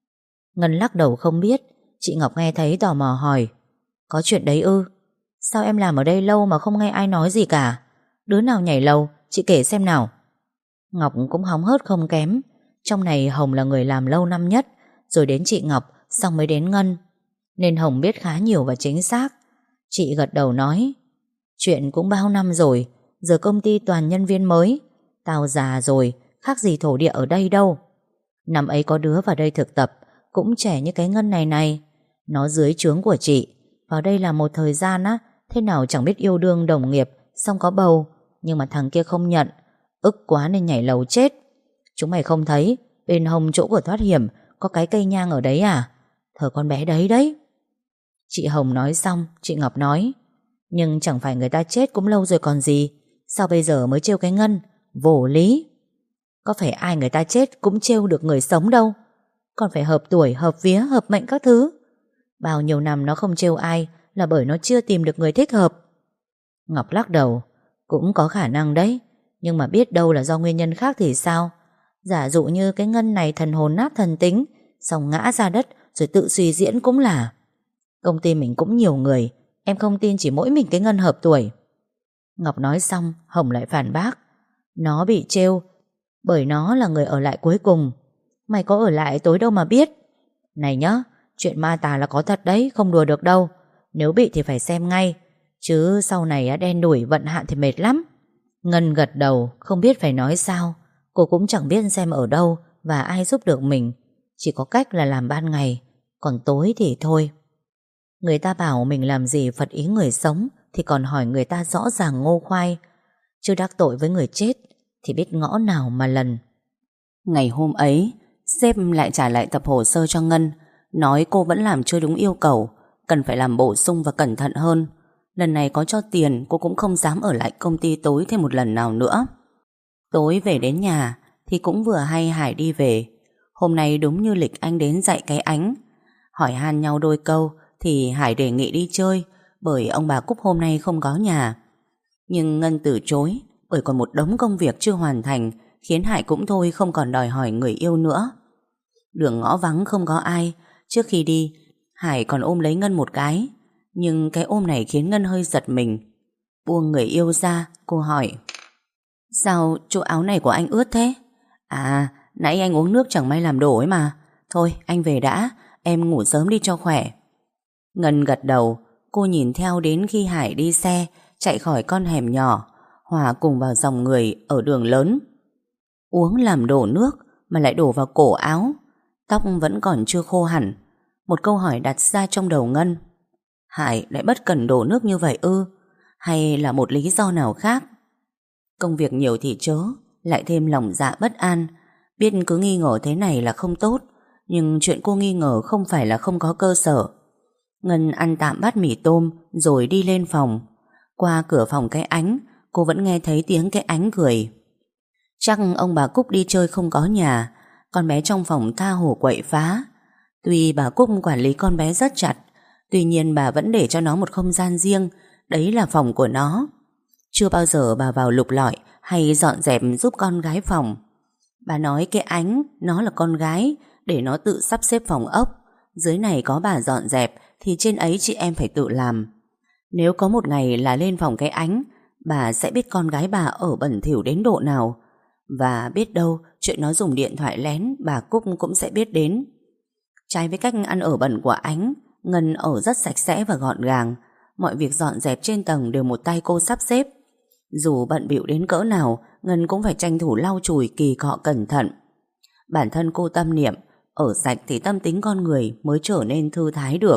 Ngân lắc đầu không biết. Chị Ngọc nghe thấy tò mò hỏi: có chuyện đấy ư? Sao em làm ở đây lâu mà không nghe ai nói gì cả? Đứa nào nhảy lầu, chị kể xem nào. Ngọc cũng hóng hớt không kém. Trong này Hồng là người làm lâu năm nhất, rồi đến chị Ngọc, xong mới đến Ngân, nên Hồng biết khá nhiều và chính xác. Chị gật đầu nói: chuyện cũng bao năm rồi, giờ công ty toàn nhân viên mới. Tao già rồi, khác gì thổ địa ở đây đâu. Năm ấy có đứa vào đây thực tập, cũng trẻ như cái Ngân này này. Nó dưới trướng của chị, vào đây làm một thời gian á, thế nào chẳng biết yêu đương đồng nghiệp, xong có bầu, nhưng mà thằng kia không nhận. Ức quá nên nhảy lầu chết. Chúng mày không thấy bên hông chỗ của thoát hiểm có cái cây nhang ở đấy à? Thờ con bé đấy đấy. Chị Hồng nói xong, chị Ngọc nói: nhưng chẳng phải người ta chết cũng lâu rồi còn gì, sao bây giờ mới trêu cái Ngân? Vô lý. Có phải ai người ta chết cũng trêu được người sống đâu. Còn phải hợp tuổi, hợp vía, hợp mệnh các thứ. Bao nhiêu năm nó không trêu ai là bởi nó chưa tìm được người thích hợp. Ngọc lắc đầu: cũng có khả năng đấy, nhưng mà biết đâu là do nguyên nhân khác thì sao? Giả dụ như cái Ngân này thần hồn nát thần tính, xong ngã ra đất rồi tự suy diễn cũng là. Công ty mình cũng nhiều người, em không tin chỉ mỗi mình cái Ngân hợp tuổi. Ngọc nói xong, Hồng lại phản bác: nó bị trêu bởi nó là người ở lại cuối cùng. Mày có ở lại tối đâu mà biết. Này nhá, chuyện ma tà là có thật đấy, không đùa được đâu. Nếu bị thì phải xem ngay, chứ sau này đen đủi vận hạn thì mệt lắm. Ngân gật đầu, không biết phải nói sao. Cô cũng chẳng biết xem ở đâu và ai giúp được mình. Chỉ có cách là làm ban ngày, còn tối thì thôi. Người ta bảo mình làm gì phật ý người sống thì còn hỏi người ta rõ ràng ngô khoai. Chứ đắc tội với người chết thì biết ngõ nào mà lần. Ngày hôm ấy, sếp lại trả lại tập hồ sơ cho Ngân, nói cô vẫn làm chưa đúng yêu cầu, cần phải làm bổ sung và cẩn thận hơn. Lần này có cho tiền, cô cũng không dám ở lại công ty tối thêm một lần nào nữa. Tối về đến nhà thì cũng vừa hay Hải đi về. Hôm nay đúng như lịch anh đến dạy cái ánh. Hỏi han nhau đôi câu thì Hải đề nghị đi chơi, bởi ông bà Cúc hôm nay không có nhà. Nhưng Ngân từ chối, bởi còn một đống công việc chưa hoàn thành, khiến Hải cũng thôi không còn đòi hỏi người yêu nữa. Đường ngõ vắng không có ai. Trước khi đi, Hải còn ôm lấy Ngân một cái. Nhưng cái ôm này khiến Ngân hơi giật mình. Buông người yêu ra, cô hỏi: sao chỗ áo này của anh ướt thế? À, nãy anh uống nước chẳng may làm đổ ấy mà. Thôi anh về đã, em ngủ sớm đi cho khỏe. Ngân gật đầu. Cô nhìn theo đến khi Hải đi xe chạy khỏi con hẻm nhỏ, hòa cùng vào dòng người ở đường lớn. Uống làm đổ nước mà lại đổ vào cổ áo. Tóc vẫn còn chưa khô hẳn. Một câu hỏi đặt ra trong đầu Ngân: Hải lại bất cần đổ nước như vậy ư? Hay là một lý do nào khác? Công việc nhiều thì chớ, lại thêm lòng dạ bất an. Biết cứ nghi ngờ thế này là không tốt, nhưng chuyện cô nghi ngờ không phải là không có cơ sở. Ngân ăn tạm bát mì tôm rồi đi lên phòng. Qua cửa phòng cái ánh, cô vẫn nghe thấy tiếng cái ánh cười. Chắc ông bà Cúc đi chơi không có nhà, con bé trong phòng tha hồ quậy phá. Tuy bà Cúc quản lý con bé rất chặt, tuy nhiên bà vẫn để cho nó một không gian riêng. Đấy là phòng của nó. Chưa bao giờ bà vào lục lọi hay dọn dẹp giúp con gái phòng. Bà nói cái ánh nó là con gái, để nó tự sắp xếp phòng ốc. Dưới này có bà dọn dẹp thì trên ấy chị em phải tự làm. Nếu có một ngày là lên phòng cái ánh, bà sẽ biết con gái bà ở bẩn thỉu đến độ nào. Và biết đâu chuyện nó dùng điện thoại lén, bà Cúc cũng sẽ biết đến. Trái với cách ăn ở bẩn của ánh, Ngân ở rất sạch sẽ và gọn gàng. Mọi việc dọn dẹp trên tầng đều một tay cô sắp xếp. Dù bận bịu đến cỡ nào, Ngân cũng phải tranh thủ lau chùi kỳ cọ cẩn thận. Bản thân cô tâm niệm, ở sạch thì tâm tính con người mới trở nên thư thái được.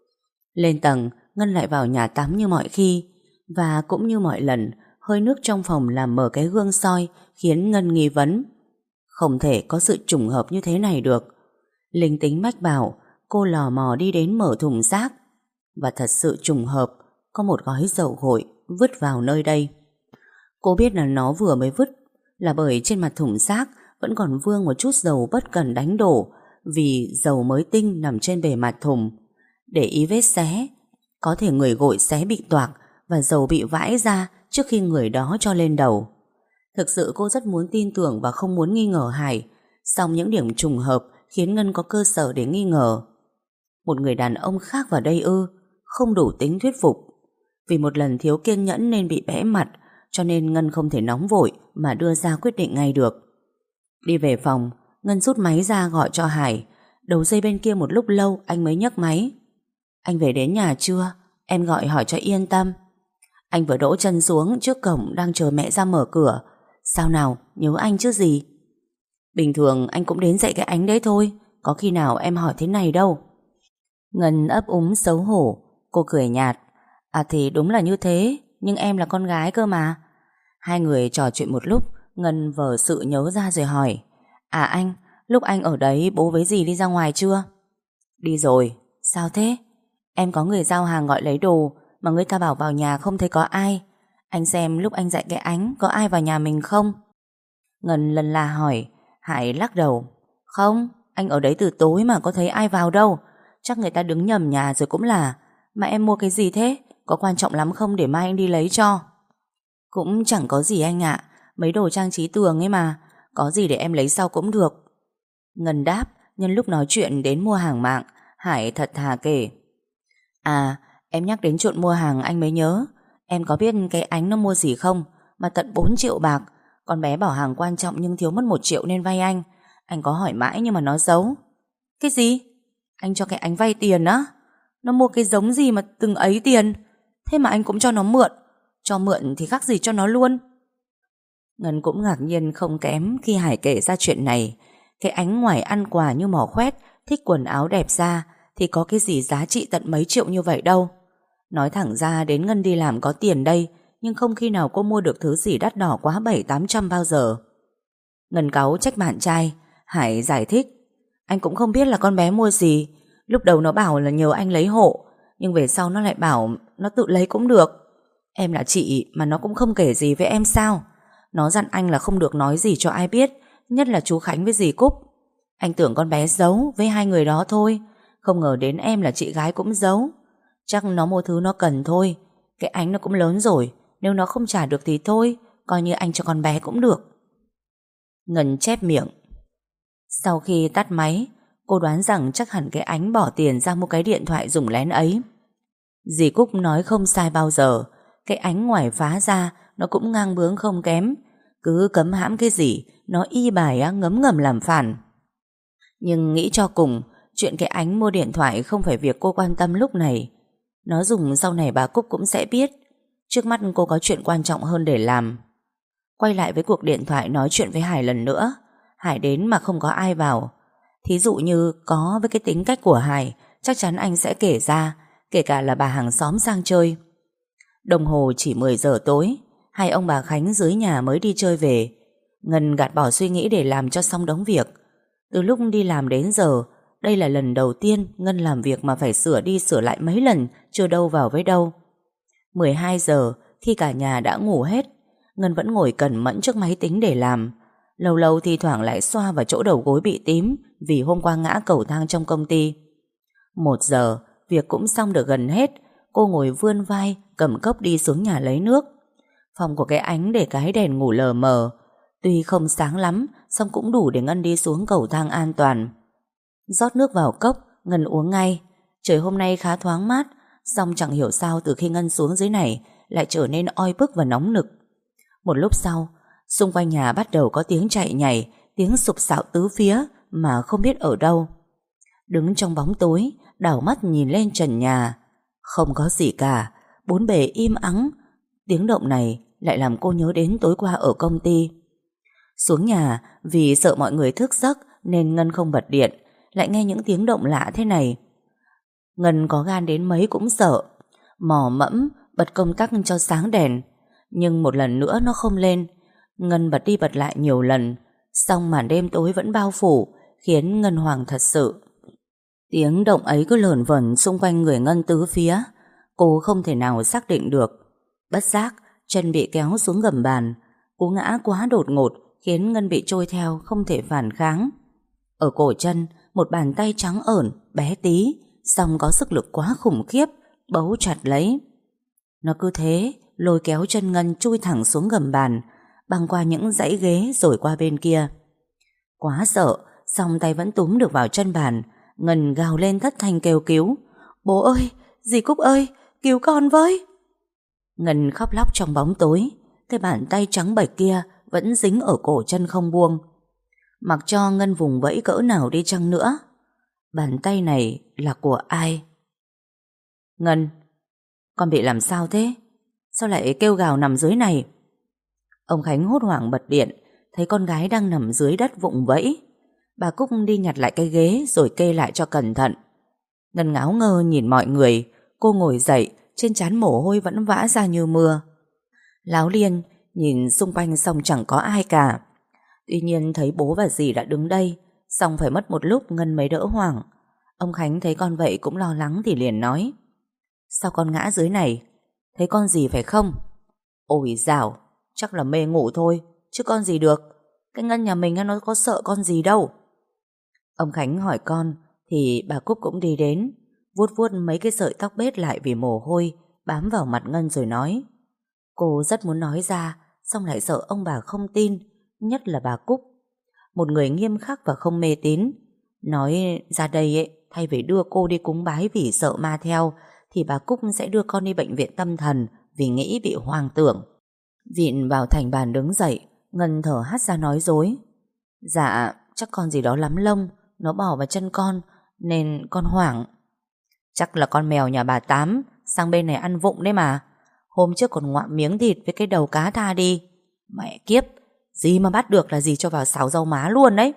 Lên tầng, Ngân lại vào nhà tắm như mọi khi. Và cũng như mọi lần, hơi nước trong phòng làm mở cái gương soi, khiến Ngân nghi vấn. Không thể có sự trùng hợp như thế này được. Linh tính mách bảo, cô lò mò đi đến mở thùng rác. Và thật sự trùng hợp, có một gói dầu gội vứt vào nơi đây. Cô biết là nó vừa mới vứt,
là bởi trên mặt thùng rác vẫn còn vương một chút dầu bất cần đánh đổ, vì dầu mới tinh nằm trên bề mặt thùng. Để ý vết xé, có thể người gội xé bị toạc và dầu bị vãi ra trước khi người đó cho lên đầu. Thực sự cô rất muốn tin tưởng và không muốn nghi ngờ Hải, song những điểm trùng hợp khiến Ngân có cơ sở để nghi ngờ. Một người đàn ông khác vào đây ư? Không đủ tính thuyết phục. Vì một lần thiếu kiên nhẫn nên bị bẽ mặt, cho nên Ngân không thể nóng vội mà đưa ra quyết định ngay được. Đi về phòng, Ngân rút máy ra gọi cho Hải. Đầu dây bên kia một lúc lâu anh mới nhấc máy. Anh về đến nhà chưa? Em gọi hỏi cho yên tâm. Anh vừa đỗ chân xuống trước cổng đang chờ mẹ ra mở cửa. Sao nào, nhớ anh chứ gì? Bình thường anh cũng đến dạy cái Ánh đấy thôi, có khi nào em hỏi thế này đâu. Ngân ấp úng xấu hổ. Cô cười nhạt. À thì đúng là như thế, nhưng em là con gái cơ mà. Hai người trò chuyện một lúc, Ngân vờ sự nhớ ra rồi hỏi. À anh, lúc anh ở đấy bố với dì đi ra ngoài chưa? Đi rồi. Sao thế? Em có người giao hàng gọi lấy đồ, mà người ta bảo vào nhà không thấy có ai. Anh xem lúc anh dạy cái Ánh có ai vào nhà mình không? Ngân lần la hỏi. Hải lắc đầu. Không, anh ở đấy từ tối mà có thấy ai vào đâu. Chắc người ta đứng nhầm nhà rồi cũng là. Mà em mua cái gì thế? Có quan trọng lắm không để mai anh đi lấy cho? Cũng chẳng có gì anh ạ. Mấy đồ trang trí tường ấy mà. Có gì để em lấy sau cũng được. Ngân đáp. Nhân lúc nói chuyện đến mua hàng mạng, Hải thật thà kể. À, em nhắc đến chuyện mua hàng anh mới nhớ. Em có biết cái Ánh nó mua gì không? Mà tận bốn triệu bạc. Con bé bảo hàng quan trọng nhưng thiếu mất một triệu nên vay anh. Anh có hỏi mãi nhưng mà nó giấu. Cái gì? Anh cho cái Ánh vay tiền á? Nó mua cái giống gì mà từng ấy tiền? Thế mà anh cũng cho nó mượn. Cho mượn thì khác gì cho nó luôn. Ngân cũng ngạc nhiên không kém khi Hải kể ra chuyện này. Cái Ánh ngoài ăn quà như mỏ khoét, thích quần áo đẹp ra, thì có cái gì giá trị tận mấy triệu như vậy đâu. Nói thẳng ra đến Ngân đi làm có tiền đây, nhưng không khi nào cô mua được thứ gì đắt đỏ quá bảy tám trăm bao giờ. Ngân cáu trách bạn trai. Hải giải thích. Anh cũng không biết là con bé mua gì. Lúc đầu nó bảo là nhờ anh lấy hộ, nhưng về sau nó lại bảo nó tự lấy cũng được. Em là chị mà nó cũng không kể gì với em sao? Nó dặn anh là không được nói gì cho ai biết, nhất là chú Khánh với dì Cúc. Anh tưởng con bé giấu với hai người đó thôi, không ngờ đến em là chị gái cũng giấu. Chắc nó mua thứ nó cần thôi. Cái Ánh nó cũng lớn rồi, nếu nó không trả được thì thôi, coi như anh cho con bé cũng được. Ngân chép miệng. Sau khi tắt máy, cô đoán rằng chắc hẳn cái Ánh bỏ tiền ra mua cái điện thoại dùng lén ấy. Dì Cúc nói không sai bao giờ. Cái Ánh ngoài phá ra, nó cũng ngang bướng không kém. Cứ cấm hãm cái gì, nó y bài á, ngấm ngầm làm phản. Nhưng nghĩ cho cùng, chuyện cái Ánh mua điện thoại không phải việc cô quan tâm lúc này. Nó dùng sau này bà Cúc cũng sẽ biết. Trước mắt cô có chuyện quan trọng hơn để làm. Quay lại với cuộc điện thoại nói chuyện với Hải lần nữa. Hải đến mà không có ai vào. Thí dụ như có với cái tính cách của Hải, chắc chắn anh sẽ kể ra, kể cả là bà hàng xóm sang chơi. Đồng hồ chỉ mười giờ tối, hai ông bà Khánh dưới nhà mới đi chơi về. Ngân gạt bỏ suy nghĩ để làm cho xong đống việc. Từ lúc đi làm đến giờ, đây là lần đầu tiên Ngân làm việc mà phải sửa đi sửa lại mấy lần, chưa đâu vào với đâu. mười hai giờ, khi cả nhà đã ngủ hết, Ngân vẫn ngồi cẩn mẫn trước máy tính để làm. Lâu lâu thi thoảng lại xoa vào chỗ đầu gối bị tím vì hôm qua ngã cầu thang trong công ty. Một giờ, việc cũng xong được gần hết. Cô ngồi vươn vai, cầm cốc đi xuống nhà lấy nước. Phòng của cái Ánh để cái đèn ngủ lờ mờ. Tuy không sáng lắm, song cũng đủ để Ngân đi xuống cầu thang an toàn. Rót nước vào cốc, Ngân uống ngay. Trời hôm nay khá thoáng mát, song chẳng hiểu sao từ khi Ngân xuống dưới này lại trở nên oi bức và nóng nực. Một lúc sau, xung quanh nhà bắt đầu có tiếng chạy nhảy, tiếng sục sạo tứ phía mà không biết ở đâu. Đứng trong bóng tối, đảo mắt nhìn lên trần nhà. Không có gì cả, bốn bề im ắng. Tiếng động này lại làm cô nhớ đến tối qua ở công ty. Xuống nhà vì sợ mọi người thức giấc nên Ngân không bật điện, lại nghe những tiếng động lạ thế này. Ngân có gan đến mấy cũng sợ. Mò mẫm bật công tắc cho sáng đèn, nhưng một lần nữa nó không lên. Ngân bật đi bật lại nhiều lần, song màn đêm tối vẫn bao phủ, khiến Ngân hoảng thật sự. Tiếng động ấy cứ lởn vởn xung quanh người Ngân tứ phía. Cô không thể nào xác định được. Bất giác chân bị kéo xuống gầm bàn. Cú ngã quá đột ngột khiến Ngân bị trôi theo không thể phản kháng. Ở cổ chân, một bàn tay trắng ởn, bé tí, song có sức lực quá khủng khiếp, bấu chặt lấy. Nó cứ thế lôi kéo chân Ngân chui thẳng xuống gầm bàn, băng qua những dãy ghế rồi qua bên kia. Quá sợ, song tay vẫn túm được vào chân bàn. Ngân gào lên thất thanh kêu cứu. Bố ơi, dì Cúc ơi, cứu con với. Ngân khóc lóc trong bóng tối. Cái bàn tay trắng bệch kia vẫn dính ở cổ chân không buông. Mặc cho Ngân vùng vẫy cỡ nào đi chăng nữa, bàn tay này là của ai? Ngân, con bị làm sao thế? Sao lại kêu gào nằm dưới này? Ông Khánh hốt hoảng bật điện, thấy con gái đang nằm dưới đất vụng vẫy. Bà Cúc đi nhặt lại cái ghế rồi kê lại cho cẩn thận. Ngân ngáo ngơ nhìn mọi người. Cô ngồi dậy, trên trán mồ hôi vẫn vã ra như mưa. Láo liên nhìn xung quanh xong chẳng có ai cả. Tuy nhiên thấy bố và dì đã đứng đây, xong phải mất một lúc Ngân mới đỡ hoảng. Ông Khánh thấy con vậy cũng lo lắng thì liền nói: Sao con ngã dưới này? Thấy con gì phải không? Ôi dào, chắc là mê ngủ thôi, chứ con gì được. Cái Ngân nhà mình nó có sợ con gì đâu. Ông Khánh hỏi con thì bà Cúc cũng đi đến, vuốt vuốt mấy cái sợi tóc bết lại vì mồ hôi bám vào mặt Ngân rồi nói. Cô rất muốn nói ra, xong lại sợ ông bà không tin, nhất là bà Cúc, một người nghiêm khắc và không mê tín. Nói ra đây ấy, thay vì đưa cô đi cúng bái vì sợ ma theo, thì bà Cúc sẽ đưa con đi bệnh viện tâm thần vì nghĩ bị hoang tưởng. Vịn vào thành bàn đứng dậy, Ngân thở hắt ra nói dối. Dạ, chắc con gì đó lắm lông, nó bỏ vào chân con, nên con hoảng. Chắc là con mèo nhà bà Tám sang bên này ăn vụng đấy mà. Hôm trước còn ngoạm miếng thịt với cái đầu cá tha đi. Mẹ kiếp, gì mà bắt được là gì cho vào xào rau má luôn đấy.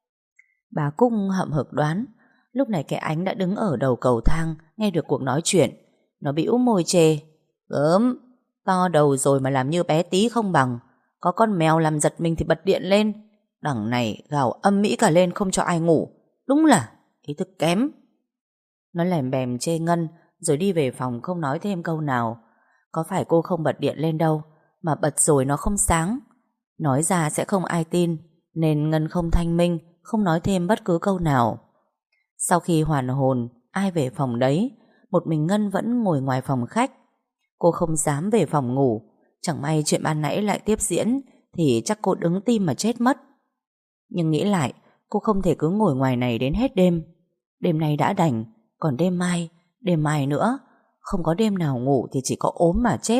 Bà Cúc hậm hực đoán. Lúc này cái Ánh đã đứng ở đầu cầu thang, nghe được cuộc nói chuyện. Nó bĩu môi chê. Gớm, to đầu rồi mà làm như bé tí không bằng. Có con mèo làm giật mình thì bật điện lên. Đằng này gào âm mỹ cả lên không cho ai ngủ. Đúng là ý thức kém. Nó lèm bèm chê Ngân rồi đi về phòng không nói thêm câu nào. Có phải cô không bật điện lên đâu, mà bật rồi nó không sáng. Nói ra sẽ không ai tin, nên Ngân không thanh minh, không nói thêm bất cứ câu nào. Sau khi hoàn hồn, ai về phòng đấy, một mình Ngân vẫn ngồi ngoài phòng khách. Cô không dám về phòng ngủ. Chẳng may chuyện ban nãy lại tiếp diễn thì chắc cô đứng tim mà chết mất. Nhưng nghĩ lại, cô không thể cứ ngồi ngoài này đến hết đêm. Đêm nay đã đành, còn đêm mai, đêm mai nữa. Không có đêm nào ngủ thì chỉ có ốm mà chết.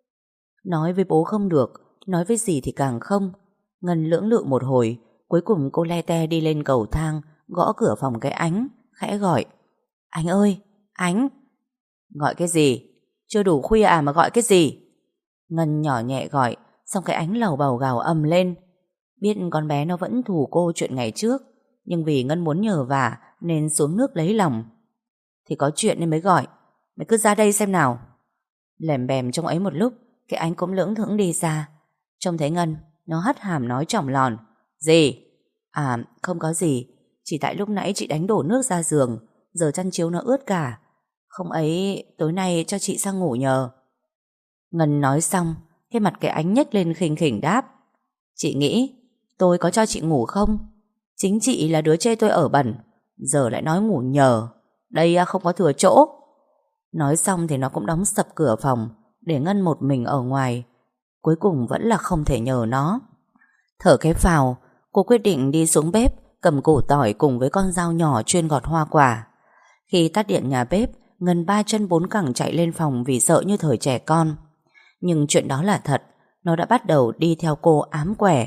Nói với bố không được, nói với dì thì càng không. Ngân lưỡng lự một hồi, cuối cùng cô le te đi lên cầu thang, gõ cửa phòng cái Ánh, khẽ gọi. Ánh ơi, Ánh. Gọi cái gì? Chưa đủ khuya à mà gọi cái gì? Ngân nhỏ nhẹ gọi, xong cái Ánh lầu bầu gào ầm lên. Biết con bé nó vẫn thù cô chuyện ngày trước, nhưng vì Ngân muốn nhờ vả nên xuống nước lấy lòng. Thì có chuyện nên mới gọi. Mày cứ ra đây xem nào. Lèm bèm trong ấy một lúc, cái Ánh cũng lưỡng thững đi ra. Trông thấy Ngân, nó hất hàm nói trỏng lòn. Gì? À không có gì, chỉ tại lúc nãy chị đánh đổ nước ra giường, giờ chăn chiếu nó ướt cả. Không ấy, tối nay cho chị sang ngủ nhờ. Ngân nói xong, cái mặt cái Ánh nhếch lên khinh khỉnh đáp. Chị nghĩ tôi có cho chị ngủ không? Chính chị là đứa chê tôi ở bẩn, giờ lại nói ngủ nhờ. Đây không có thừa chỗ. Nói xong thì nó cũng đóng sập cửa phòng, để Ngân một mình ở ngoài. Cuối cùng vẫn là không thể nhờ nó. Thở cái phào, cô quyết định đi xuống bếp, cầm củ tỏi cùng với con dao nhỏ chuyên gọt hoa quả. Khi tắt điện nhà bếp, Ngân ba chân bốn cẳng chạy lên phòng vì sợ như thời trẻ con. Nhưng chuyện đó là thật, nó đã bắt đầu đi theo cô ám quẻ.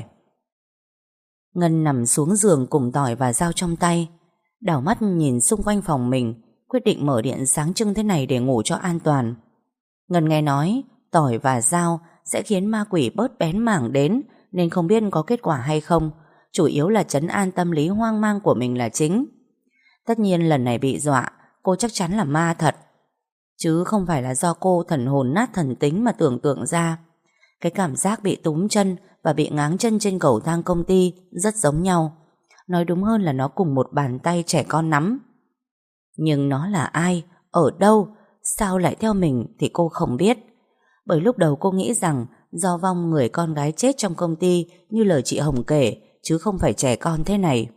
Ngân nằm xuống giường cùng tỏi và dao trong tay, đảo mắt nhìn xung quanh phòng mình, quyết định mở điện sáng trưng thế này để ngủ cho an toàn. Ngân nghe nói tỏi và dao sẽ khiến ma quỷ bớt bén mảng đến, nên không biết có kết quả hay không. Chủ yếu là trấn an tâm lý hoang mang của mình là chính. Tất nhiên lần này bị dọa, cô chắc chắn là ma thật, chứ không phải là do cô thần hồn nát thần tính mà tưởng tượng ra. Cái cảm giác bị túm chân và bị ngáng chân trên cầu thang công ty rất giống nhau. Nói đúng hơn là nó cùng một bàn tay trẻ con nắm. Nhưng nó là ai, ở đâu, sao lại theo mình thì cô không biết. Bởi lúc đầu cô nghĩ rằng do vong người con gái chết trong công ty như lời chị Hồng kể, chứ không phải trẻ con thế này.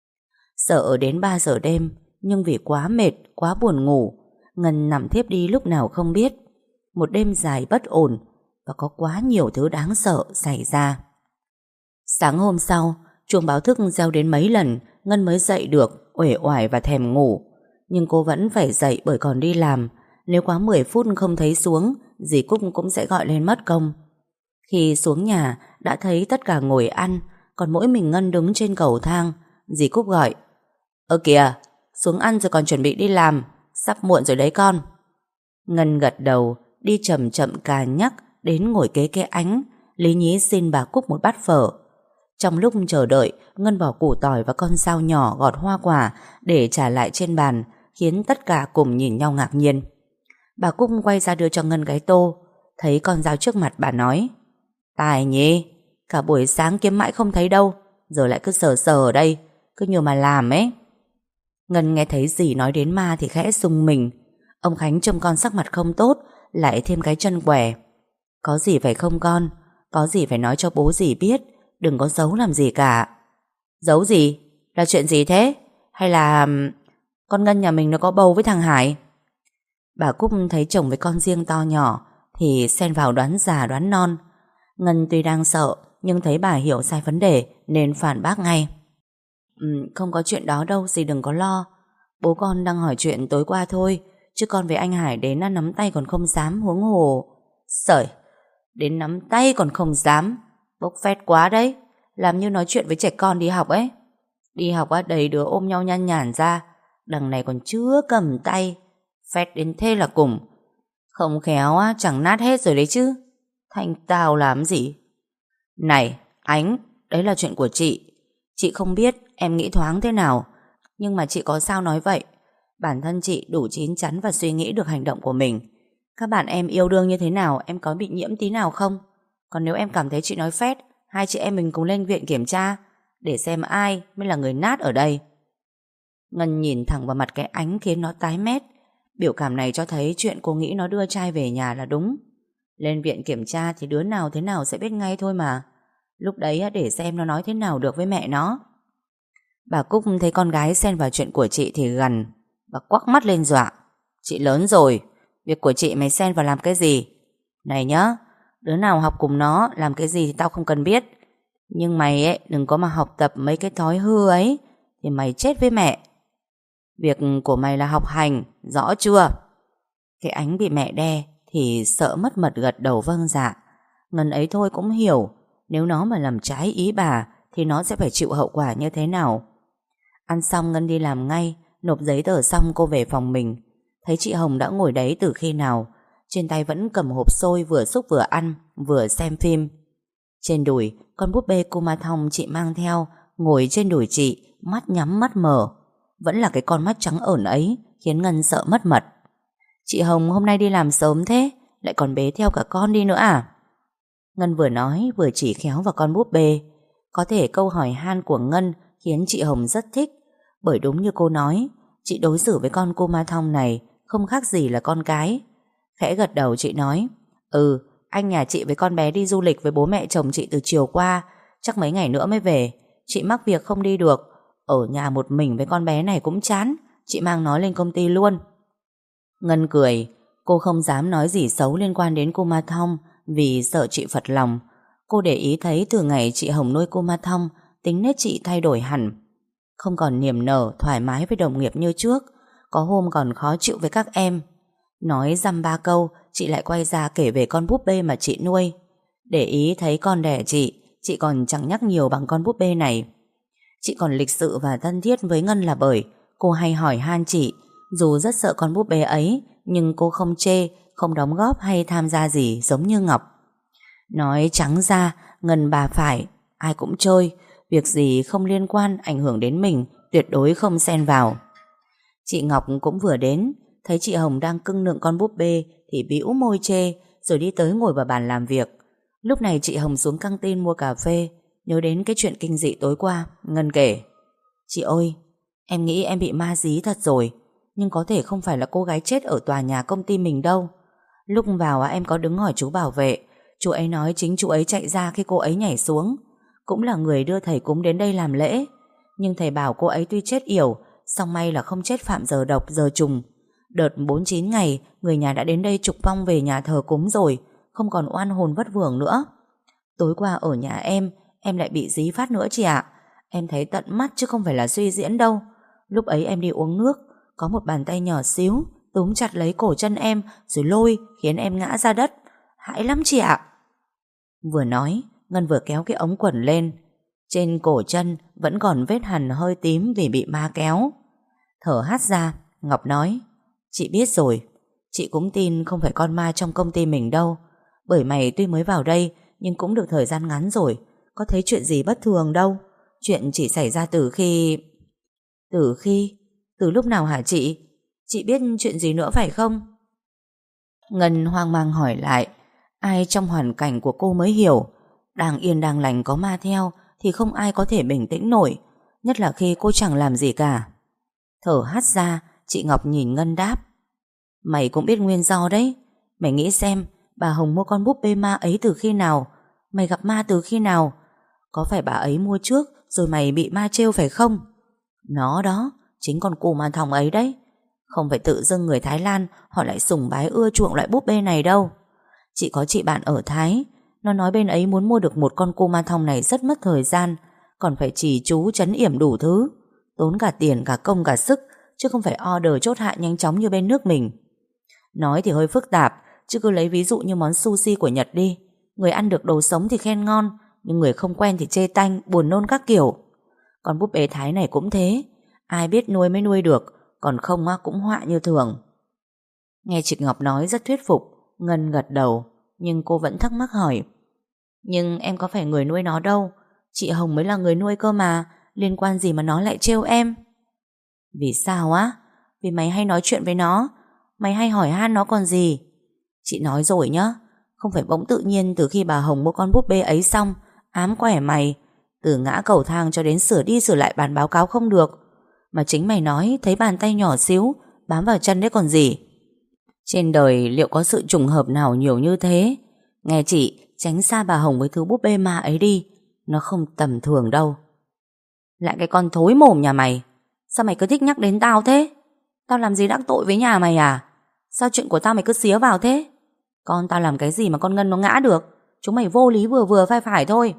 Sợ đến ba giờ đêm, nhưng vì quá mệt, quá buồn ngủ, Ngân nằm thiếp đi lúc nào không biết. Một đêm dài bất ổn và có quá nhiều thứ đáng sợ xảy ra. Sáng hôm sau, chuông báo thức reo đến mấy lần, Ngân mới dậy được, uể oải và thèm ngủ. Nhưng cô vẫn phải dậy bởi còn đi làm. Nếu quá mười phút không thấy xuống, dì Cúc cũng sẽ gọi lên mất công. Khi xuống nhà, đã thấy tất cả ngồi ăn, còn mỗi mình Ngân đứng trên cầu thang. Dì Cúc gọi: Ơ kìa, xuống ăn rồi còn chuẩn bị đi làm, sắp muộn rồi đấy con. Ngân gật đầu, đi chậm chậm cà nhắc đến ngồi kế cái Ánh, lý nhí xin bà Cúc một bát phở. Trong lúc chờ đợi, Ngân bỏ củ tỏi và con dao nhỏ gọt hoa quả để trả lại trên bàn, khiến tất cả cùng nhìn nhau ngạc nhiên. Bà Cúc quay ra đưa cho Ngân cái tô. Thấy con dao trước mặt, bà nói: Tài nhỉ, cả buổi sáng kiếm mãi không thấy đâu, giờ lại cứ sờ sờ ở đây, cứ như mà làm ấy. Ngân nghe thấy dì nói đến ma thì khẽ rùng mình. Ông Khánh trông con sắc mặt không tốt, lại thêm cái chân què. Có gì phải không con? Có gì phải nói cho bố dì biết, đừng có giấu làm gì cả. Giấu gì? Là chuyện gì thế? Hay là con Ngân nhà mình nó có bầu với thằng Hải? Bà Cúc thấy chồng với con riêng to nhỏ thì xen vào đoán già đoán non. Ngân tuy đang sợ, nhưng thấy bà hiểu sai vấn đề nên phản bác ngay: ừ, Không có chuyện đó đâu, dì đừng có lo. Bố con đang hỏi chuyện tối qua thôi, chứ con với anh Hải đến ăn nắm tay còn không dám, huống hồ. Sởi, đến nắm tay còn không dám, bốc phét quá đấy. Làm như nói chuyện với trẻ con đi học ấy. Đi học á, đầy đứa ôm nhau nhan nhản ra, đằng này còn chưa cầm tay, phét đến thế là cùng. Không khéo á, chẳng nát hết rồi đấy chứ. Thanh tao làm gì? Này Ánh, đấy là chuyện của chị. Chị không biết em nghĩ thoáng thế nào, nhưng mà chị có sao nói vậy. Bản thân chị đủ chín chắn và suy nghĩ được hành động của mình. Các bạn em yêu đương như thế nào, em có bị nhiễm tí nào không? Còn nếu em cảm thấy chị nói phét, hai chị em mình cùng lên viện kiểm tra, để xem ai mới là người nát ở đây. Ngân nhìn thẳng vào mặt cái Ánh khiến nó tái mét. Biểu cảm này cho thấy chuyện cô nghĩ nó đưa trai về nhà là đúng. Lên viện kiểm tra thì đứa nào thế nào sẽ biết ngay thôi mà. Lúc đấy để xem nó nói thế nào được với mẹ nó. Bà Cúc thấy con gái xen vào chuyện của chị thì gằn và quắc mắt lên dọa: Chị lớn rồi, việc của chị mày xen vào làm cái gì? Này nhá, đứa nào học cùng nó làm cái gì thì tao không cần biết, nhưng mày ấy đừng có mà học tập mấy cái thói hư ấy, thì mày chết với mẹ. Việc của mày là học hành, rõ chưa? Cái Ánh bị mẹ đe thì sợ mất mật gật đầu vâng dạ. Ngân ấy thôi cũng hiểu, nếu nó mà làm trái ý bà thì nó sẽ phải chịu hậu quả như thế nào. Ăn xong Ngân đi làm ngay, nộp giấy tờ xong cô về phòng mình. Thấy chị Hồng đã ngồi đấy từ khi nào, trên tay vẫn cầm hộp xôi, vừa xúc vừa ăn, vừa xem phim. Trên đùi, con búp bê Kumathong chị mang theo ngồi trên đùi chị, mắt nhắm mắt mở. Vẫn là cái con mắt trắng ởn ấy, khiến Ngân sợ mất mật. Chị Hồng hôm nay đi làm sớm thế, lại còn bế theo cả con đi nữa à? Ngân vừa nói vừa chỉ khéo vào con búp bê. Có thể câu hỏi han của Ngân khiến chị Hồng rất thích, bởi đúng như cô nói, chị đối xử với con Kumathong này không khác gì là con cái. Khẽ gật đầu chị nói: Ừ, anh nhà chị với con bé đi du lịch với bố mẹ chồng chị từ chiều qua, chắc mấy ngày nữa mới về. Chị mắc việc không đi được, ở nhà một mình với con bé này cũng chán, chị mang nó lên công ty luôn. Ngân cười. Cô không dám nói gì xấu liên quan đến Kumathong vì sợ chị phật lòng. Cô để ý thấy từ ngày chị Hồng nuôi Kumathong, tính nết chị thay đổi hẳn, không còn niềm nở thoải mái với đồng nghiệp như trước, có hôm còn khó chịu với các em. Nói dăm ba câu, chị lại quay ra kể về con búp bê mà chị nuôi. Để ý thấy con đẻ chị, chị còn chẳng nhắc nhiều bằng con búp bê này. Chị còn lịch sự và thân thiết với Ngân là bởi cô hay hỏi han chị. Dù rất sợ con búp bê ấy, nhưng cô không chê, không đóng góp hay tham gia gì giống như Ngọc. Nói trắng ra, Ngân bà phải, ai cũng chơi, việc gì không liên quan ảnh hưởng đến mình tuyệt đối không xen vào. Chị Ngọc cũng vừa đến, thấy chị Hồng đang cưng nựng con búp bê thì bĩu môi chê, rồi đi tới ngồi vào bàn làm việc. Lúc này chị Hồng xuống căng tin mua cà phê, nhớ đến cái chuyện kinh dị tối qua. Ngân kể: Chị ơi, em nghĩ em bị ma dí thật rồi, nhưng có thể không phải là cô gái chết ở tòa nhà công ty mình đâu. Lúc vào em có đứng hỏi chú bảo vệ, Chú ấy nói chính chú ấy chạy ra khi cô ấy nhảy xuống, cũng là người đưa thầy cúng đến đây làm lễ. Nhưng thầy bảo cô ấy tuy chết yểu, song may là không chết phạm giờ độc giờ trùng. Đợt bốn chín ngày, người nhà đã đến đây trục vong về nhà thờ cúng rồi, không còn oan hồn vất vưởng nữa. Tối qua ở nhà em, em lại bị dí phát nữa chị ạ. Em thấy tận mắt chứ không phải là suy diễn đâu. Lúc ấy em đi uống nước, có một bàn tay nhỏ xíu túm chặt lấy cổ chân em rồi lôi khiến em ngã ra đất. Hãi lắm chị ạ. Vừa nói, Ngân vừa kéo cái ống quần lên. Trên cổ chân vẫn còn vết hằn hơi tím vì bị ma kéo. Thở hắt ra, Ngọc nói: Chị biết rồi, chị cũng tin không phải con ma trong công ty mình đâu. Bởi mày tuy mới vào đây nhưng cũng được thời gian ngắn rồi, có thấy chuyện gì bất thường đâu. Chuyện chỉ xảy ra từ khi... Từ khi... Từ lúc nào hả chị? Chị biết chuyện gì nữa phải không? Ngân hoang mang hỏi lại. Ai trong hoàn cảnh của cô mới hiểu, đang yên đang lành có ma theo thì không ai có thể bình tĩnh nổi, nhất là khi cô chẳng làm gì cả. Thở hắt ra, chị Ngọc nhìn Ngân đáp: Mày cũng biết nguyên do đấy. Mày nghĩ xem, bà Hồng mua con búp bê ma ấy từ khi nào? Mày gặp ma từ khi nào? Có phải bà ấy mua trước rồi mày bị ma trêu phải không? Nó đó, chính con cù ma thòng ấy đấy. Không phải tự dưng người Thái Lan họ lại sùng bái ưa chuộng loại búp bê này đâu. Chị có chị bạn ở Thái, nó nói bên ấy muốn mua được một con cù ma thòng này rất mất thời gian, còn phải chỉ chú trấn yểm đủ thứ, tốn cả tiền cả công cả sức, chứ không phải order chốt hạ nhanh chóng như bên nước mình. Nói thì hơi phức tạp, chứ cứ lấy ví dụ như món sushi của Nhật đi. Người ăn được đồ sống thì khen ngon, nhưng người không quen thì chê tanh, buồn nôn các kiểu. Con búp bê Thái này cũng thế, ai biết nuôi mới nuôi được, còn không cũng họa như thường. Nghe chị Ngọc nói rất thuyết phục, Ngân gật đầu, nhưng cô vẫn thắc mắc hỏi: Nhưng em có phải người nuôi nó đâu, chị Hồng mới là người nuôi cơ mà, liên quan gì mà nó lại trêu em? Vì sao á? Vì mày hay nói chuyện với nó, mày hay hỏi han nó còn gì. Chị nói rồi nhá, không phải bỗng tự nhiên từ khi bà Hồng mua con búp bê ấy xong ám quẻ mày, từ ngã cầu thang cho đến sửa đi sửa lại bản báo cáo không được. Mà chính mày nói thấy bàn tay nhỏ xíu bám vào chân đấy còn gì. Trên đời liệu có sự trùng hợp nào nhiều như thế? Nghe chị, tránh xa bà Hồng với thứ búp bê ma ấy đi, nó không tầm thường đâu. Lại cái con thối mồm nhà mày, sao mày cứ thích nhắc đến tao thế? Tao làm gì đắc tội với nhà mày à? Sao chuyện của tao mày cứ xía vào thế? Con tao làm cái gì mà con Ngân nó ngã được? Chúng mày vô lý vừa vừa phải phải thôi.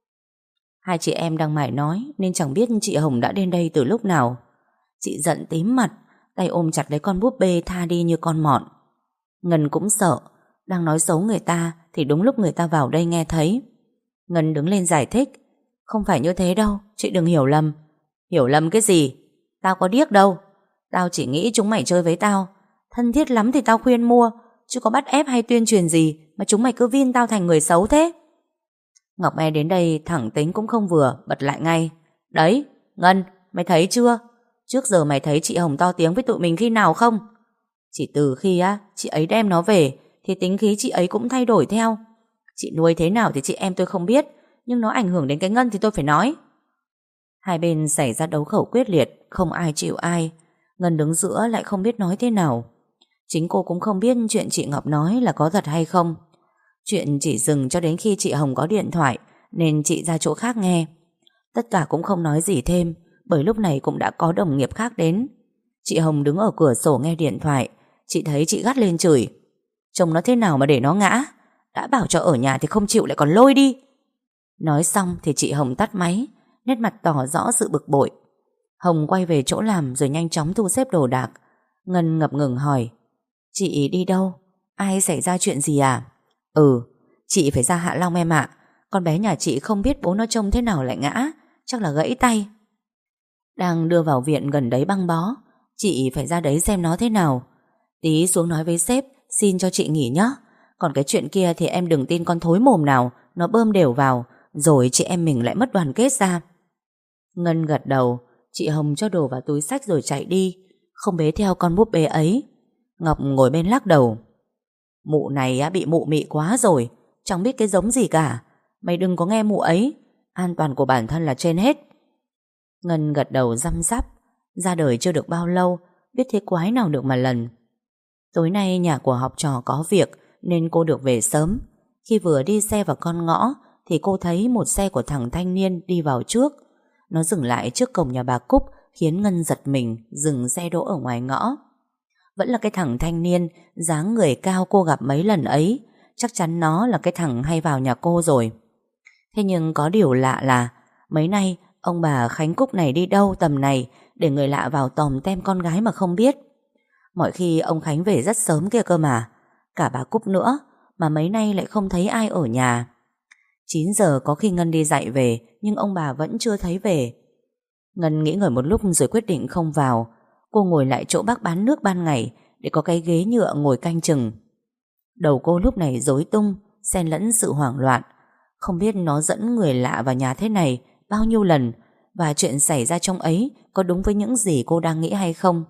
Hai chị em đang mải nói nên chẳng biết chị Hồng đã đến đây từ lúc nào. Chị giận tím mặt, tay ôm chặt lấy con búp bê tha đi như con mọn. Ngân cũng sợ, đang nói xấu người ta thì đúng lúc người ta vào đây nghe thấy. Ngân đứng lên giải thích: Không phải như thế đâu, chị đừng hiểu lầm. Hiểu lầm cái gì? Tao có điếc đâu. Tao chỉ nghĩ chúng mày chơi với tao, thân thiết lắm thì tao khuyên mua, chứ có bắt ép hay tuyên truyền gì mà chúng mày cứ vin tao thành người xấu thế. Ngọc nghe đến đây thẳng tính cũng không vừa, bật lại ngay: Đấy, Ngân, mày thấy chưa? Trước giờ mày thấy chị Hồng to tiếng với tụi mình khi nào không? Chỉ từ khi á chị ấy đem nó về thì tính khí chị ấy cũng thay đổi theo. Chị nuôi thế nào thì chị em tôi không biết, nhưng nó ảnh hưởng đến cái Ngân thì tôi phải nói. Hai bên xảy ra đấu khẩu quyết liệt, không ai chịu ai. Ngân đứng giữa lại không biết nói thế nào. Chính cô cũng không biết chuyện chị Ngọc nói là có thật hay không. Chuyện chỉ dừng cho đến khi chị Hồng có điện thoại, nên chị ra chỗ khác nghe. Tất cả cũng không nói gì thêm, bởi lúc này cũng đã có đồng nghiệp khác đến. Chị Hồng đứng ở cửa sổ nghe điện thoại. Chị thấy chị gắt lên chửi: Trông nó thế nào mà để nó ngã? Đã bảo cho ở nhà thì không chịu lại còn lôi đi. Nói xong thì chị Hồng tắt máy, nét mặt tỏ rõ sự bực bội. Hồng quay về chỗ làm rồi nhanh chóng thu xếp đồ đạc. Ngân ngập ngừng hỏi: Chị đi đâu? Ai xảy ra chuyện gì à? Ừ, chị phải ra Hạ Long em ạ. Con bé nhà chị không biết bố nó trông thế nào lại ngã, chắc là gãy tay. Đang đưa vào viện gần đấy băng bó, chị phải ra đấy xem nó thế nào. Tí xuống nói với sếp xin cho chị nghỉ nhé. Còn cái chuyện kia thì em đừng tin con thối mồm nào nó bơm đều vào, rồi chị em mình lại mất đoàn kết ra. Ngân gật đầu. Chị Hồng cho đồ vào túi xách rồi chạy đi, không bế theo con búp bê ấy. Ngọc ngồi bên lắc đầu: Mụ này á, bị mụ mị quá rồi, chẳng biết cái giống gì cả. Mày đừng có nghe mụ ấy, an toàn của bản thân là trên hết. Ngân gật đầu răm rắp. Ra đời chưa được bao lâu, biết thế quái nào được mà lần. Tối nay nhà của học trò có việc nên cô được về sớm. Khi vừa đi xe vào con ngõ thì cô thấy một xe của thằng thanh niên đi vào trước. Nó dừng lại trước cổng nhà bà Cúc, khiến Ngân giật mình, dừng xe đỗ ở ngoài ngõ. Vẫn là cái thằng thanh niên dáng người cao cô gặp mấy lần ấy. Chắc chắn nó là cái thằng hay vào nhà cô rồi. Thế nhưng có điều lạ là mấy nay ông bà Khánh Cúc này đi đâu tầm này để người lạ vào tòm tem con gái mà không biết. Mọi khi ông Khánh về rất sớm kia cơ mà. Cả bà Cúc nữa, mà mấy nay lại không thấy ai ở nhà. Chín giờ có khi Ngân đi dạy về, nhưng ông bà vẫn chưa thấy về. Ngân nghĩ ngợi một lúc rồi quyết định không vào. Cô ngồi lại chỗ bác bán nước ban ngày, để có cái ghế nhựa ngồi canh chừng. Đầu cô lúc này rối tung, xen lẫn sự hoảng loạn. Không biết nó dẫn người lạ vào nhà thế này bao nhiêu lần, và chuyện xảy ra trong ấy có đúng với những gì cô đang nghĩ hay không.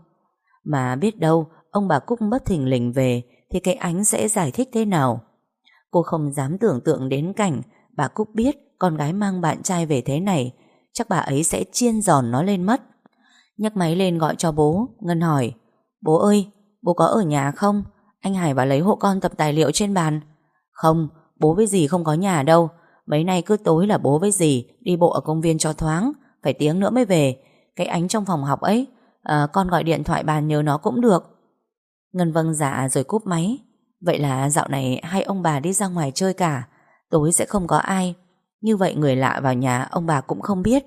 Mà biết đâu ông bà Cúc bất thình lình về thì cái Ánh sẽ giải thích thế nào. Cô không dám tưởng tượng đến cảnh bà Cúc biết con gái mang bạn trai về thế này. Chắc bà ấy sẽ chiên giòn nó lên mất. Nhấc máy lên gọi cho bố. Ngân hỏi: Bố ơi, bố có ở nhà không? Anh Hải vào lấy hộ con tập tài liệu trên bàn. Không, bố với dì không có nhà đâu. Mấy nay cứ tối là bố với dì đi bộ ở công viên cho thoáng, phải tiếng nữa mới về. Cái Ánh trong phòng học ấy, à, con gọi điện thoại bàn nhờ nó cũng được. Ngân vâng dạ rồi cúp máy. Vậy là dạo này hai ông bà đi ra ngoài chơi cả, tối sẽ không có ai. Như vậy người lạ vào nhà ông bà cũng không biết.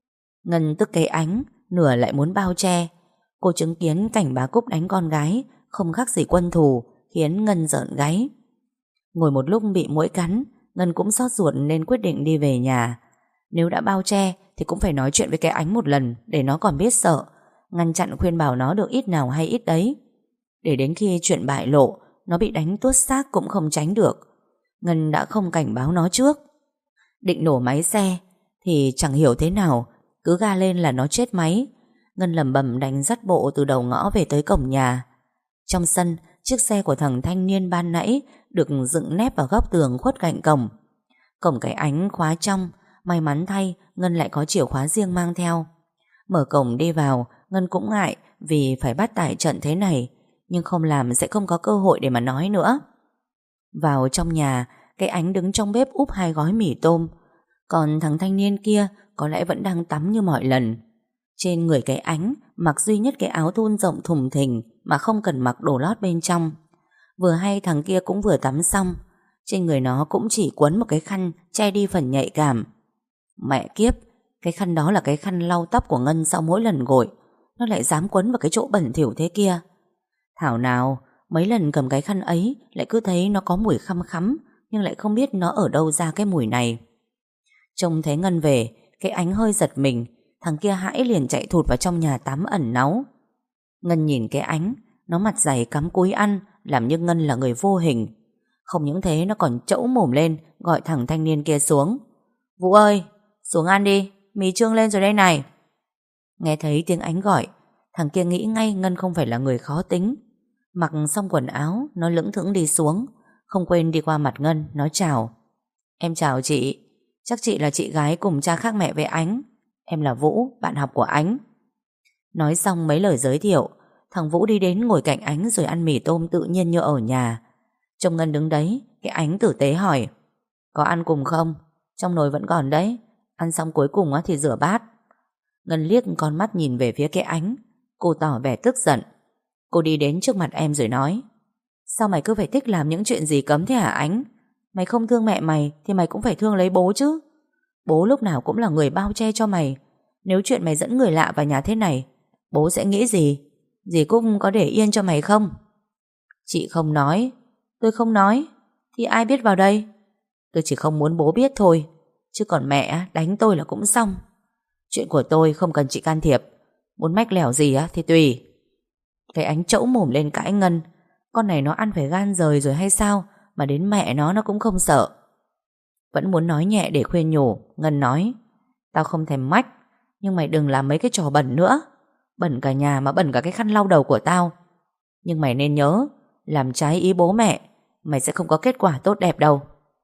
Ngân tức cái Ánh, nửa lại muốn bao che. Cô chứng kiến cảnh bà Cúc đánh con gái không khác gì quân thù, khiến Ngân rợn gáy. Ngồi một lúc bị muỗi cắn, Ngân cũng xót ruột nên quyết định đi về nhà. Nếu đã bao che thì cũng phải nói chuyện với cái Ánh một lần, để nó còn biết sợ, ngăn chặn khuyên bảo nó được ít nào hay ít đấy. Để đến khi chuyện bại lộ, nó bị đánh tuốt xác cũng không tránh được. Ngân đã không cảnh báo nó trước. Định nổ máy xe thì chẳng hiểu thế nào, cứ ga lên là nó chết máy. Ngân lẩm bẩm đánh dắt bộ từ đầu ngõ về tới cổng nhà. Trong sân, chiếc xe của thằng thanh niên ban nãy được dựng nép vào góc tường khuất cạnh cổng. Cổng cái Ánh khóa trong, may mắn thay Ngân lại có chìa khóa riêng mang theo. Mở cổng đi vào, Ngân cũng ngại vì phải bắt tại trận thế này, nhưng không làm sẽ không có cơ hội để mà nói nữa. Vào trong nhà, cái Ánh đứng trong bếp úp hai gói mì tôm, còn thằng thanh niên kia có lẽ vẫn đang tắm như mọi lần. Trên người cái Ánh mặc duy nhất cái áo thun rộng thùng thình mà không cần mặc đồ lót bên trong. Vừa hay thằng kia cũng vừa tắm xong, trên người nó cũng chỉ quấn một cái khăn che đi phần nhạy cảm. Mẹ kiếp, cái khăn đó là cái khăn lau tóc của Ngân sau mỗi lần gội, nó lại dám quấn vào cái chỗ bẩn thỉu thế kia. Thảo nào mấy lần cầm cái khăn ấy lại cứ thấy nó có mùi khăm khắm, nhưng lại không biết nó ở đâu ra cái mùi này. Trông thấy Ngân về, cái Ánh hơi giật mình. Thằng kia hãi liền chạy thụt vào trong nhà tắm ẩn náu. Ngân nhìn cái Ánh, nó mặt dày cắm cúi ăn, làm như Ngân là người vô hình. Không những thế, nó còn trẫu mồm lên gọi thằng thanh niên kia xuống. Vũ ơi, xuống ăn đi, mì trương lên rồi đây này. Nghe thấy tiếng Ánh gọi, thằng kia nghĩ ngay Ngân không phải là người khó tính. Mặc xong quần áo, nó lững thững đi xuống, không quên đi qua mặt Ngân, nó chào. Em chào chị, chắc chị là chị gái cùng cha khác mẹ với Ánh. Em là Vũ, bạn học của Ánh. Nói xong mấy lời giới thiệu, thằng Vũ đi đến ngồi cạnh Ánh rồi ăn mì tôm tự nhiên như ở nhà. Trông Ngân đứng đấy, cái Ánh tử tế hỏi: Có ăn cùng không? Trong nồi vẫn còn đấy. Ăn xong cuối cùng thì rửa bát. Ngân liếc con mắt nhìn về phía cái Ánh. Cô tỏ vẻ tức giận. Cô đi đến trước mặt em rồi nói: Sao mày cứ phải thích làm những chuyện gì cấm thế hả Ánh? Mày không thương mẹ mày thì mày cũng phải thương lấy bố chứ. Bố lúc nào cũng là người bao che cho mày. Nếu chuyện mày dẫn người lạ vào nhà thế này, bố sẽ nghĩ gì? Dì Cúc có để yên cho mày không? Chị không nói. Tôi không nói thì ai biết vào đây? Tôi chỉ không muốn bố biết thôi, chứ còn mẹ đánh tôi là cũng xong. Chuyện của tôi không cần chị can thiệp. Muốn mách lẻo gì á thì tùy. Cái Ánh trẫu mồm lên cãi Ngân. Con này nó ăn phải gan rời rồi hay sao mà đến mẹ nó nó cũng không sợ. Vẫn muốn nói nhẹ để khuyên nhủ, Ngân nói: Tao không thèm mách, nhưng mày đừng làm mấy cái trò bẩn nữa. Bẩn cả nhà mà bẩn cả cái khăn lau đầu của tao. Nhưng mày nên nhớ, làm trái ý bố mẹ, mày sẽ không có kết quả tốt đẹp đâu.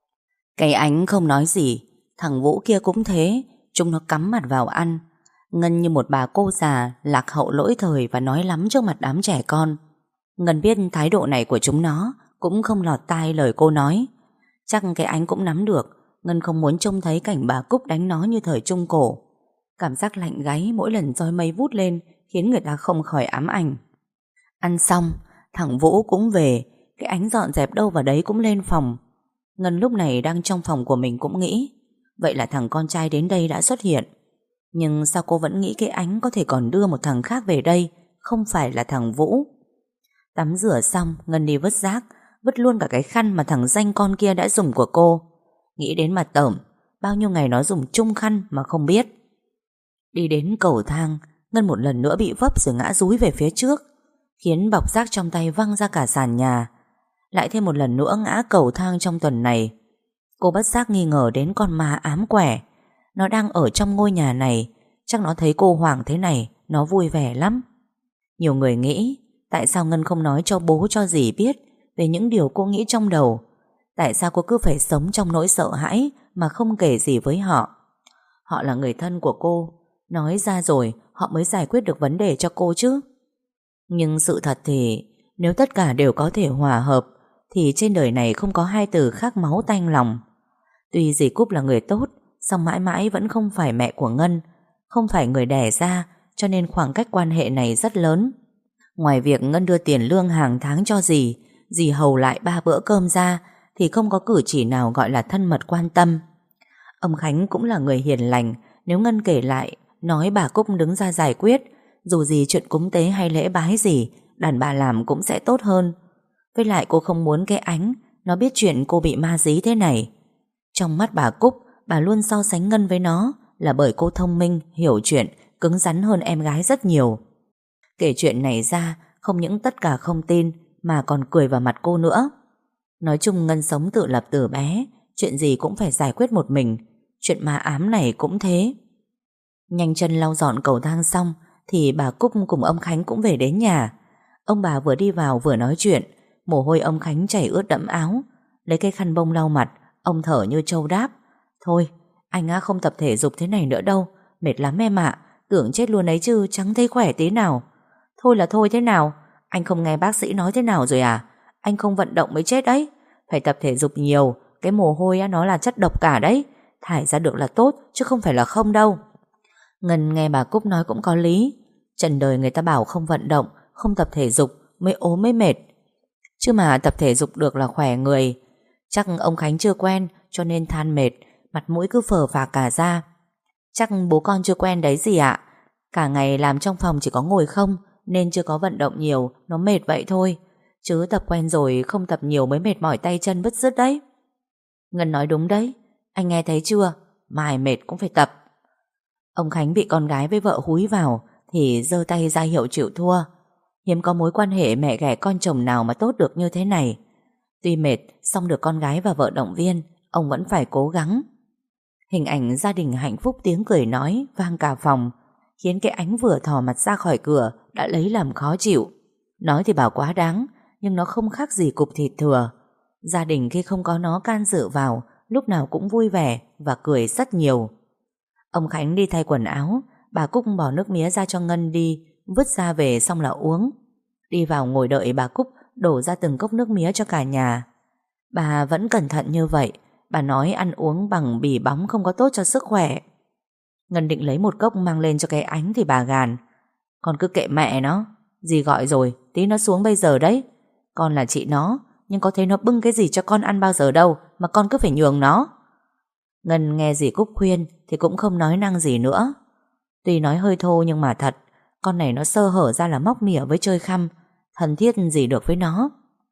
Cái Ánh không nói gì. Thằng Vũ kia cũng thế. Chúng nó cắm mặt vào ăn. Ngân như một bà cô già lạc hậu lỗi thời và nói lắm trước mặt đám trẻ con. Ngân biết thái độ này của chúng nó cũng không lọt tai lời cô nói. Chắc cái Ánh cũng nắm được Ngân không muốn trông thấy cảnh bà Cúc đánh nó như thời Trung Cổ. Cảm giác lạnh gáy mỗi lần roi mây vút lên khiến người ta không khỏi ám ảnh. Ăn xong, thằng Vũ cũng về. Cái Ánh dọn dẹp đâu vào đấy cũng lên phòng. Ngân lúc này đang trong phòng của mình cũng nghĩ, vậy là thằng con trai đến đây đã xuất hiện. Nhưng sao cô vẫn nghĩ cái Ánh có thể còn đưa một thằng khác về đây, không phải là thằng Vũ. Tắm rửa xong, Ngân đi vứt rác, vứt luôn cả cái khăn mà thằng danh con kia đã dùng của cô. Nghĩ đến mặt tởm, bao nhiêu ngày nó dùng chung khăn mà không biết. Đi đến cầu thang, Ngân một lần nữa bị vấp rồi ngã dúi về phía trước, khiến bọc rác trong tay văng ra cả sàn nhà. Lại thêm một lần nữa ngã cầu thang trong tuần này. Cô bất giác nghi ngờ đến con ma ám quẻ. Nó đang ở trong ngôi nhà này. Chắc nó thấy cô hoảng thế này, nó vui vẻ lắm. Nhiều người nghĩ, tại sao Ngân không nói cho bố cho dì biết về những điều cô nghĩ trong đầu? Tại sao cô cứ phải sống trong nỗi sợ hãi mà không kể gì với họ? Họ là người thân của cô, nói ra rồi họ mới giải quyết được vấn đề cho cô chứ. Nhưng sự thật thì nếu tất cả đều có thể hòa hợp thì trên đời này không có hai từ khác máu tanh lòng. Tuy dì Cúc là người tốt, song mãi mãi vẫn không phải mẹ của Ngân, không phải người đẻ ra, cho nên khoảng cách quan hệ này rất lớn. Ngoài việc Ngân đưa tiền lương hàng tháng cho dì, dì hầu lại ba bữa cơm ra, thì không có cử chỉ nào gọi là thân mật quan tâm. Ông Khánh cũng là người hiền lành. Nếu Ngân kể lại, nói bà Cúc đứng ra giải quyết, dù gì chuyện cúng tế hay lễ bái gì, đàn bà làm cũng sẽ tốt hơn. Với lại cô không muốn cái Ánh nó biết chuyện cô bị ma dí thế này. Trong mắt bà Cúc, bà luôn so sánh Ngân với nó là bởi cô thông minh, hiểu chuyện, cứng rắn hơn em gái rất nhiều. Kể chuyện này ra, không những tất cả không tin mà còn cười vào mặt cô nữa. Nói chung Ngân sống tự lập từ bé, chuyện gì cũng phải giải quyết một mình. Chuyện ma ám này cũng thế. Nhanh chân lau dọn cầu thang xong thì bà Cúc cùng ông Khánh cũng về đến nhà. Ông bà vừa đi vào vừa nói chuyện, mồ hôi ông Khánh chảy ướt đẫm áo. Lấy cái khăn bông lau mặt, ông thở như trâu đáp. Thôi, anh á không tập thể dục thế này nữa đâu, mệt lắm em ạ. Tưởng chết luôn ấy chứ, chẳng thấy khỏe tí nào. Thôi là thôi thế nào? Anh không nghe bác sĩ nói thế nào rồi à? Anh không vận động mới chết đấy. Phải tập thể dục nhiều, cái mồ hôi á, nó là chất độc cả đấy. Thải ra được là tốt, chứ không phải là không đâu. Ngân nghe bà Cúc nói cũng có lý. Trần đời người ta bảo không vận động, không tập thể dục mới ốm mới mệt. Chứ mà tập thể dục được là khỏe người. Chắc ông Khánh chưa quen cho nên than mệt, mặt mũi cứ phờ phạc cả ra. Chắc bố con chưa quen đấy gì ạ. Cả ngày làm trong phòng chỉ có ngồi không, nên chưa có vận động nhiều, nó mệt vậy thôi. Chứ tập quen rồi không tập nhiều mới mệt mỏi tay chân bứt rứt đấy. Ngân nói đúng đấy. Anh nghe thấy chưa? Mai mệt cũng phải tập. Ông Khánh bị con gái với vợ húi vào thì giơ tay ra hiệu chịu thua. Hiếm có mối quan hệ mẹ ghẻ con chồng nào mà tốt được như thế này. Tuy mệt, song được con gái và vợ động viên, ông vẫn phải cố gắng. Hình ảnh gia đình hạnh phúc tiếng cười nói vang cả phòng, khiến cái Ánh vừa thò mặt ra khỏi cửa đã lấy làm khó chịu. Nói thì bảo quá đáng, nhưng nó không khác gì cục thịt thừa. Gia đình khi không có nó can dự vào, lúc nào cũng vui vẻ và cười rất nhiều. Ông Khánh đi thay quần áo, bà Cúc bỏ nước mía ra cho Ngân đi, vứt ra về xong là uống. Đi vào ngồi đợi bà Cúc đổ ra từng cốc nước mía cho cả nhà. Bà vẫn cẩn thận như vậy. Bà nói ăn uống bằng bì bóng không có tốt cho sức khỏe. Ngân định lấy một cốc mang lên cho cái Ánh thì bà gàn. Con cứ kệ mẹ nó, dì gọi rồi, tí nó xuống bây giờ đấy. Con là chị nó, nhưng có thấy nó bưng cái gì cho con ăn bao giờ đâu mà con cứ phải nhường nó. Ngân nghe dì Cúc khuyên thì cũng không nói năng gì nữa. Tuy nói hơi thô nhưng mà thật, con này nó sơ hở ra là móc mỉa với chơi khăm, thân thiết gì được với nó.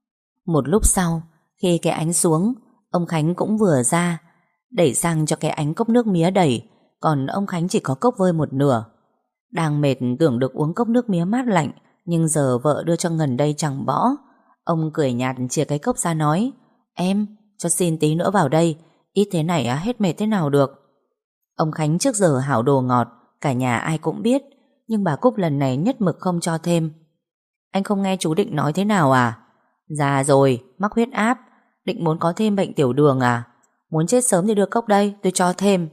Một lúc sau, khi cái Ánh xuống, ông Khánh cũng vừa ra, đẩy sang cho cái Ánh cốc nước mía đầy, còn ông Khánh chỉ có cốc vơi một nửa. Đang mệt tưởng được uống cốc nước mía mát lạnh, nhưng giờ vợ đưa cho Ngân đây chẳng bỏ. Ông cười nhạt chia cái cốc ra nói, em, cho xin tí nữa vào đây, ít thế này á, hết mệt thế nào được. Ông Khánh trước giờ hảo đồ ngọt, cả nhà ai cũng biết, nhưng bà Cúc lần này nhất mực không cho thêm. Anh không nghe chú Định nói thế nào à? Già rồi, mắc huyết áp, Định muốn có thêm bệnh tiểu đường à? Muốn chết sớm thì đưa cốc đây, tôi cho thêm.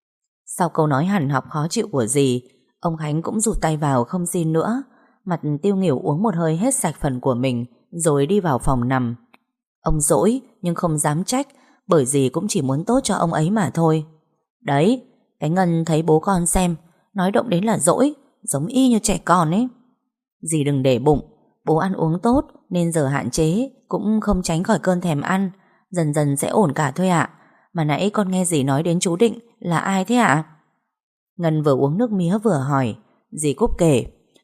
Sau câu nói hằn học khó chịu của dì, ông Khánh cũng rụt tay vào không xin nữa, mặt tiêu nghỉu uống một hơi hết sạch phần của mình, rồi đi vào phòng nằm. Ông dỗi nhưng không dám trách, bởi dì cũng chỉ muốn tốt cho ông ấy mà thôi. Đấy, cái Ngân thấy bố con xem, nói động đến là dỗi, giống y như trẻ con ấy. Dì đừng để bụng, bố ăn uống tốt nên giờ hạn chế, cũng không tránh khỏi cơn thèm ăn. Dần dần sẽ ổn cả thôi ạ. Mà nãy con nghe dì nói đến chú Định, là ai thế ạ? Ngân vừa uống nước mía vừa hỏi. Dì Cúc kể,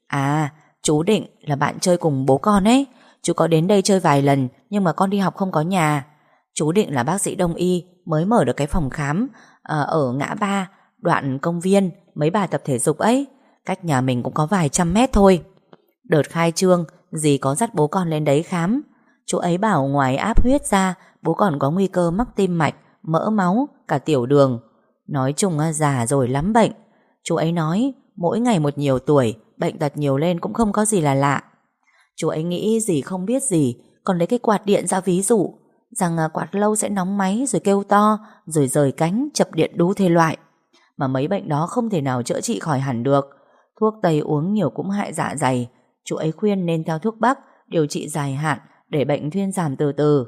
à, chú Định là bạn chơi cùng bố con ấy. Chú có đến đây chơi vài lần, nhưng mà con đi học không có nhà. Chú Định là bác sĩ đông y, mới mở được cái phòng khám à, ở ngã ba, đoạn công viên, mấy bà tập thể dục ấy. Cách nhà mình cũng có vài trăm mét thôi. Đợt khai trương, dì có dắt bố con lên đấy khám. Chú ấy bảo ngoài áp huyết ra, bố còn có nguy cơ mắc tim mạch, mỡ máu, cả tiểu đường. Nói chung già rồi lắm bệnh. Chú ấy nói mỗi ngày một nhiều tuổi, bệnh tật nhiều lên cũng không có gì là lạ. Chú ấy nghĩ dì không biết gì, còn lấy cái quạt điện ra ví dụ, rằng quạt lâu sẽ nóng máy rồi kêu to, rồi rời cánh, chập điện đú thể loại. Mà mấy bệnh đó không thể nào chữa trị khỏi hẳn được. Thuốc tây uống nhiều cũng hại dạ dày. Chú ấy khuyên nên theo thuốc bắc, điều trị dài hạn để bệnh thuyên giảm từ từ.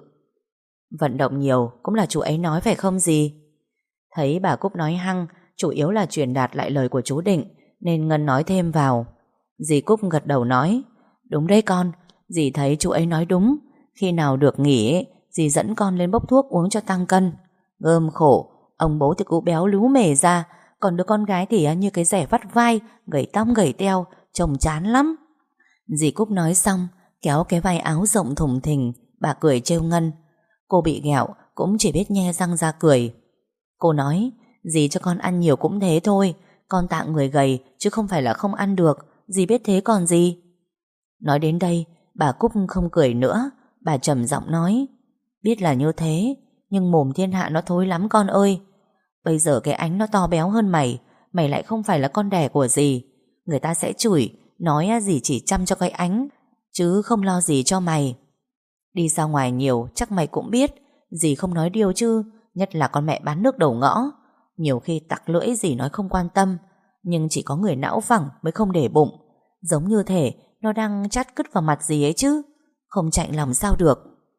Vận động nhiều cũng là chú ấy nói phải không dì? Thấy bà Cúc nói hăng, chủ yếu là truyền đạt lại lời của chú Định, nên Ngân nói thêm vào. Dì Cúc gật đầu nói, đúng đấy con, dì thấy chú ấy nói đúng. Khi nào được nghỉ, dì dẫn con lên bốc thuốc uống cho tăng cân. Gơm khổ, ông bố thì cứ béo lú mề ra, còn đứa con gái thì như cái rẻ vắt vai, gầy tóc gầy teo, trông chán lắm. Dì Cúc nói xong, kéo cái vai áo rộng thùng thình, bà cười trêu Ngân. Cô bị ghẹo cũng chỉ biết nhe răng ra cười. Cô nói, dì cho con ăn nhiều cũng thế thôi, con tạng người gầy chứ không phải là không ăn được, dì biết thế còn gì. Nói đến đây, bà Cúc không cười nữa, bà trầm giọng nói, biết là như thế, nhưng mồm thiên hạ nó thối lắm con ơi. Bây giờ cái Ánh nó to béo hơn mày, mày lại không phải là con đẻ của dì. Người ta sẽ chửi, nói dì chỉ chăm cho cái Ánh, chứ không lo gì cho mày. Đi ra ngoài nhiều chắc mày cũng biết, dì không nói điều chứ, nhất là con mẹ bán nước đầu ngõ. Nhiều khi tặc lưỡi dì nói không quan tâm, nhưng chỉ có người não phẳng mới không để bụng. Giống như thể nó đang chát cứt vào mặt dì ấy chứ, không chạnh lòng sao được.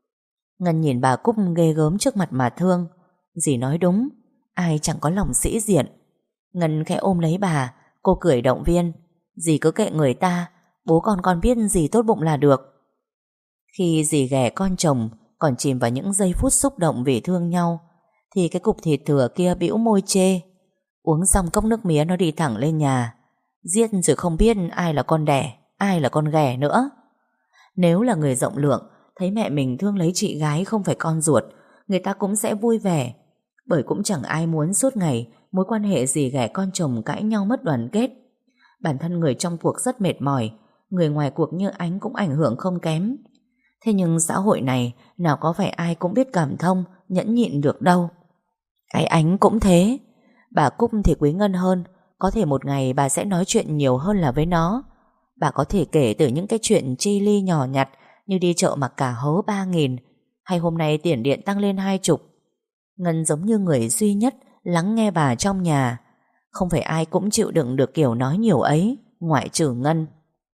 Ngân nhìn bà Cúc ghê gớm trước mặt mà thương. Dì nói đúng, ai chẳng có lòng sĩ diện. Ngân khẽ ôm lấy bà, cô cười động viên. Dì cứ kệ người ta, bố con con biết dì tốt bụng là được. Khi dì ghẻ con chồng còn chìm vào những giây phút xúc động vì thương nhau, thì cái cục thịt thừa kia bĩu môi chê. Uống xong cốc nước mía nó đi thẳng lên nhà. Giết rồi không biết ai là con đẻ, ai là con ghẻ nữa. Nếu là người rộng lượng, thấy mẹ mình thương lấy chị gái không phải con ruột, người ta cũng sẽ vui vẻ. Bởi cũng chẳng ai muốn suốt ngày mối quan hệ dì ghẻ con chồng cãi nhau mất đoàn kết. Bản thân người trong cuộc rất mệt mỏi, người ngoài cuộc như Ánh cũng ảnh hưởng không kém. Thế nhưng xã hội này nào có phải ai cũng biết cảm thông, nhẫn nhịn được đâu. Cái Ánh cũng thế. Bà Cúc thì quý Ngân hơn, có thể một ngày bà sẽ nói chuyện nhiều hơn là với nó. Bà có thể kể từ những cái chuyện chi ly nhỏ nhặt, như đi chợ mặc cả hố ba nghìn, hay hôm nay tiền điện tăng lên hai chục. Ngân giống như người duy nhất lắng nghe bà trong nhà. Không phải ai cũng chịu đựng được kiểu nói nhiều ấy, ngoại trừ Ngân.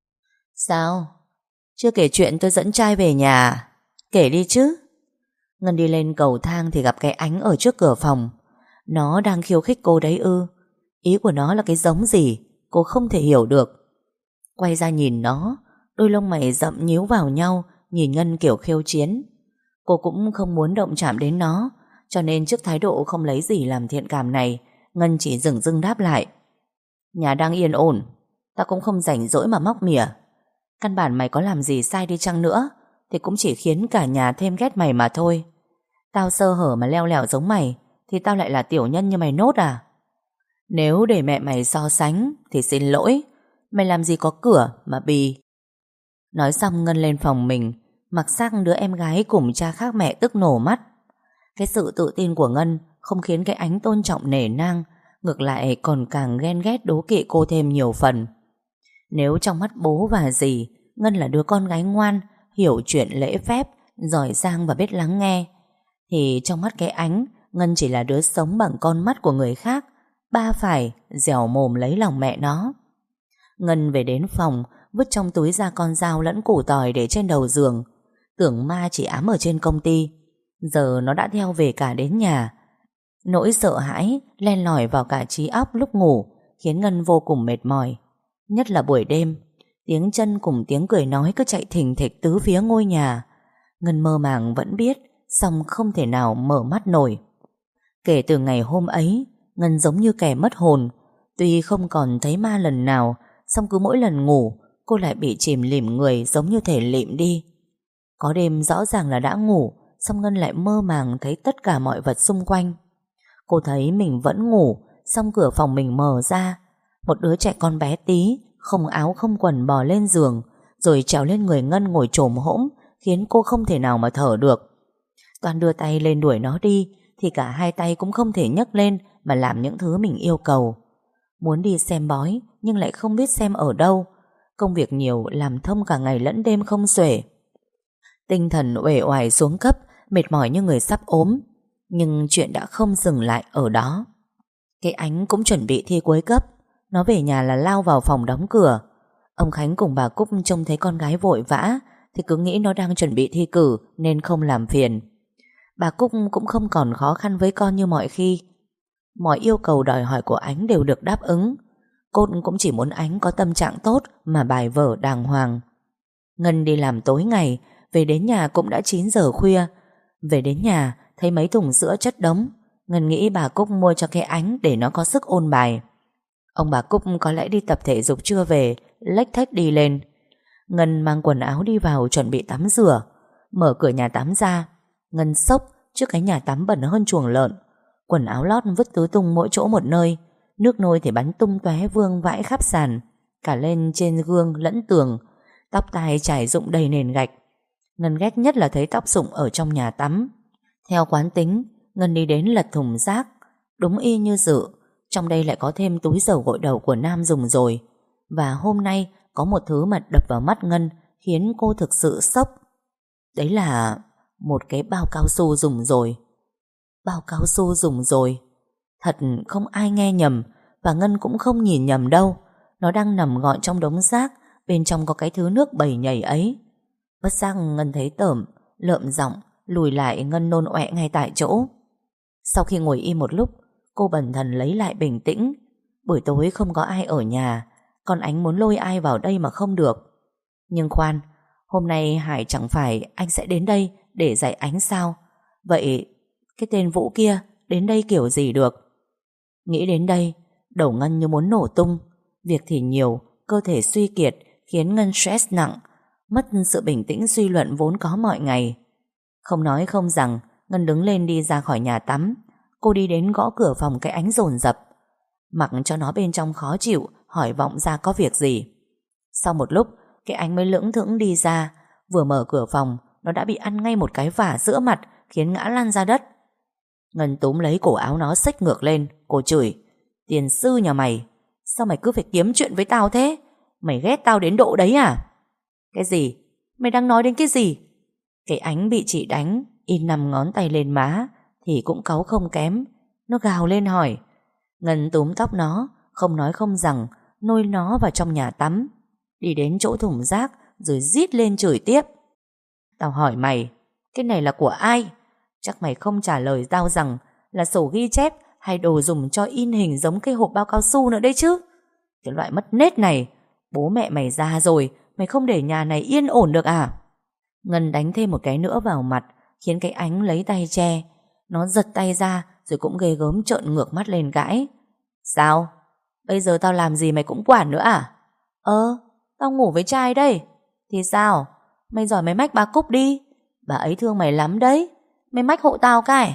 Sao? Chưa kể chuyện tôi dẫn trai về nhà. Kể đi chứ. Ngân đi lên cầu thang thì gặp cái Ánh ở trước cửa phòng. Nó đang khiêu khích cô đấy ư? Ý của nó là cái giống gì cô không thể hiểu được. Quay ra nhìn nó, đôi lông mày rậm nhíu vào nhau, nhìn Ngân kiểu khiêu chiến. Cô cũng không muốn động chạm đến nó, cho nên trước thái độ không lấy gì làm thiện cảm này, Ngân chỉ dửng dưng đáp lại. Nhà đang yên ổn, ta cũng không rảnh rỗi mà móc mỉa. Căn bản mày có làm gì sai đi chăng nữa thì cũng chỉ khiến cả nhà thêm ghét mày mà thôi. Tao sơ hở mà leo lẻo giống mày thì tao lại là tiểu nhân như mày nốt à? Nếu để mẹ mày so sánh thì xin lỗi, mày làm gì có cửa mà bì. Nói xong Ngân lên phòng mình, mặc xác đứa em gái cùng cha khác mẹ tức nổ mắt. Cái sự tự tin của Ngân không khiến cái Ánh tôn trọng nể nang, ngược lại còn càng ghen ghét đố kỵ cô thêm nhiều phần. Nếu trong mắt bố và dì, Ngân là đứa con gái ngoan, hiểu chuyện lễ phép, giỏi giang và biết lắng nghe, thì trong mắt cái Ánh, Ngân chỉ là đứa sống bằng con mắt của người khác, ba phải dẻo mồm lấy lòng mẹ nó. Ngân về đến phòng, vứt trong túi ra con dao lẫn củ tỏi để trên đầu giường. Tưởng ma chỉ ám ở trên công ty. Giờ nó đã theo về cả đến nhà. Nỗi sợ hãi len lỏi vào cả trí óc lúc ngủ, khiến Ngân vô cùng mệt mỏi. Nhất là buổi đêm, tiếng chân cùng tiếng cười nói cứ chạy thình thịch tứ phía ngôi nhà. Ngân mơ màng vẫn biết, song không thể nào mở mắt nổi. Kể từ ngày hôm ấy, Ngân giống như kẻ mất hồn. Tuy không còn thấy ma lần nào, song cứ mỗi lần ngủ, cô lại bị chìm lìm người giống như thể lịm đi. Có đêm rõ ràng là đã ngủ, song Ngân lại mơ màng thấy tất cả mọi vật xung quanh. Cô thấy mình vẫn ngủ, song cửa phòng mình mở ra. Một đứa trẻ con bé tí, không áo không quần bò lên giường, rồi trèo lên người Ngân ngồi chồm hỗn, khiến cô không thể nào mà thở được. Toàn đưa tay lên đuổi nó đi, thì cả hai tay cũng không thể nhấc lên mà làm những thứ mình yêu cầu. Muốn đi xem bói, nhưng lại không biết xem ở đâu. Công việc nhiều, làm thông cả ngày lẫn đêm không xuể. Tinh thần uể oải xuống cấp, mệt mỏi như người sắp ốm. Nhưng chuyện đã không dừng lại ở đó. Cái Ánh cũng chuẩn bị thi cuối cấp. Nó về nhà là lao vào phòng đóng cửa. Ông Khánh cùng bà Cúc trông thấy con gái vội vã thì cứ nghĩ nó đang chuẩn bị thi cử nên không làm phiền. Bà Cúc cũng không còn khó khăn với con như mọi khi. Mọi yêu cầu đòi hỏi của Ánh đều được đáp ứng. Cô cũng chỉ muốn Ánh có tâm trạng tốt mà bài vở đàng hoàng. Ngân đi làm tối ngày, về đến nhà cũng đã chín giờ khuya. Về đến nhà thấy mấy thùng sữa chất đống. Ngân nghĩ bà Cúc mua cho cái Ánh để nó có sức ôn bài. Ông bà Cúc có lẽ đi tập thể dục chưa về, lếch thếch đi lên. Ngân mang quần áo đi vào chuẩn bị tắm rửa. Mở cửa nhà tắm ra, Ngân sốc trước cái nhà tắm bẩn hơn chuồng lợn. Quần áo lót vứt tứ tung mỗi chỗ một nơi. Nước nôi thì bắn tung tóe vương vãi khắp sàn, cả lên trên gương lẫn tường. Tóc tai trải rụng đầy nền gạch. Ngân ghét nhất là thấy tóc rụng ở trong nhà tắm. Theo quán tính, Ngân đi đến lật thùng rác. Đúng y như dự, trong đây lại có thêm túi dầu gội đầu của Nam dùng rồi. Và hôm nay có một thứ mà đập vào mắt Ngân, khiến cô thực sự sốc. Đấy là một cái bao cao su dùng rồi. Bao cao su dùng rồi. Thật không ai nghe nhầm, và Ngân cũng không nhìn nhầm đâu. Nó đang nằm gọn trong đống rác, bên trong có cái thứ nước bầy nhầy ấy. Bất giác Ngân thấy tởm, lợm giọng, lùi lại. Ngân nôn ọe ngay tại chỗ. Sau khi ngồi im một lúc, cô bần thần lấy lại bình tĩnh. Buổi tối không có ai ở nhà, còn Ánh muốn lôi ai vào đây mà không được. Nhưng khoan, hôm nay Hải chẳng phải anh sẽ đến đây để dạy Ánh sao? Vậy cái tên Vũ kia đến đây kiểu gì được? Nghĩ đến đây, đầu Ngân như muốn nổ tung. Việc thì nhiều, cơ thể suy kiệt, khiến Ngân stress nặng, mất sự bình tĩnh suy luận vốn có mọi ngày. Không nói không rằng, Ngân đứng lên đi ra khỏi nhà tắm. Cô đi đến gõ cửa phòng cái Ánh dồn dập, mặc cho nó bên trong khó chịu, hỏi vọng ra có việc gì. Sau một lúc, cái Ánh mới lững thững đi ra. Vừa mở cửa phòng, nó đã bị ăn ngay một cái vả giữa mặt, khiến ngã lăn ra đất. Ngân túm lấy cổ áo nó xách ngược lên. Cô chửi: tiền sư nhà mày, sao mày cứ phải kiếm chuyện với tao thế? Mày ghét tao đến độ đấy à? Cái gì? Mày đang nói đến cái gì? Cái Ánh bị chị đánh, in năm ngón tay lên má thì cũng cáu không kém. Nó gào lên hỏi. Ngân túm tóc nó, không nói không rằng, lôi nó vào trong nhà tắm, đi đến chỗ thùng rác rồi rít lên chửi tiếp. Tao hỏi mày, cái này là của ai? Chắc mày không trả lời tao rằng là sổ ghi chép hay đồ dùng cho in hình giống cái hộp bao cao su nữa đấy chứ. Cái loại mất nết này, bố mẹ mày già rồi, mày không để nhà này yên ổn được à? Ngân đánh thêm một cái nữa vào mặt, khiến cái Ánh lấy tay che. Nó giật tay ra rồi cũng ghê gớm trợn ngược mắt lên gãi. Sao? Bây giờ tao làm gì mày cũng quản nữa à? Ơ, tao ngủ với trai đây. Thì sao? Mày giỏi mày mách bà Cúc đi, bà ấy thương mày lắm đấy. Mày mách hộ tao cái.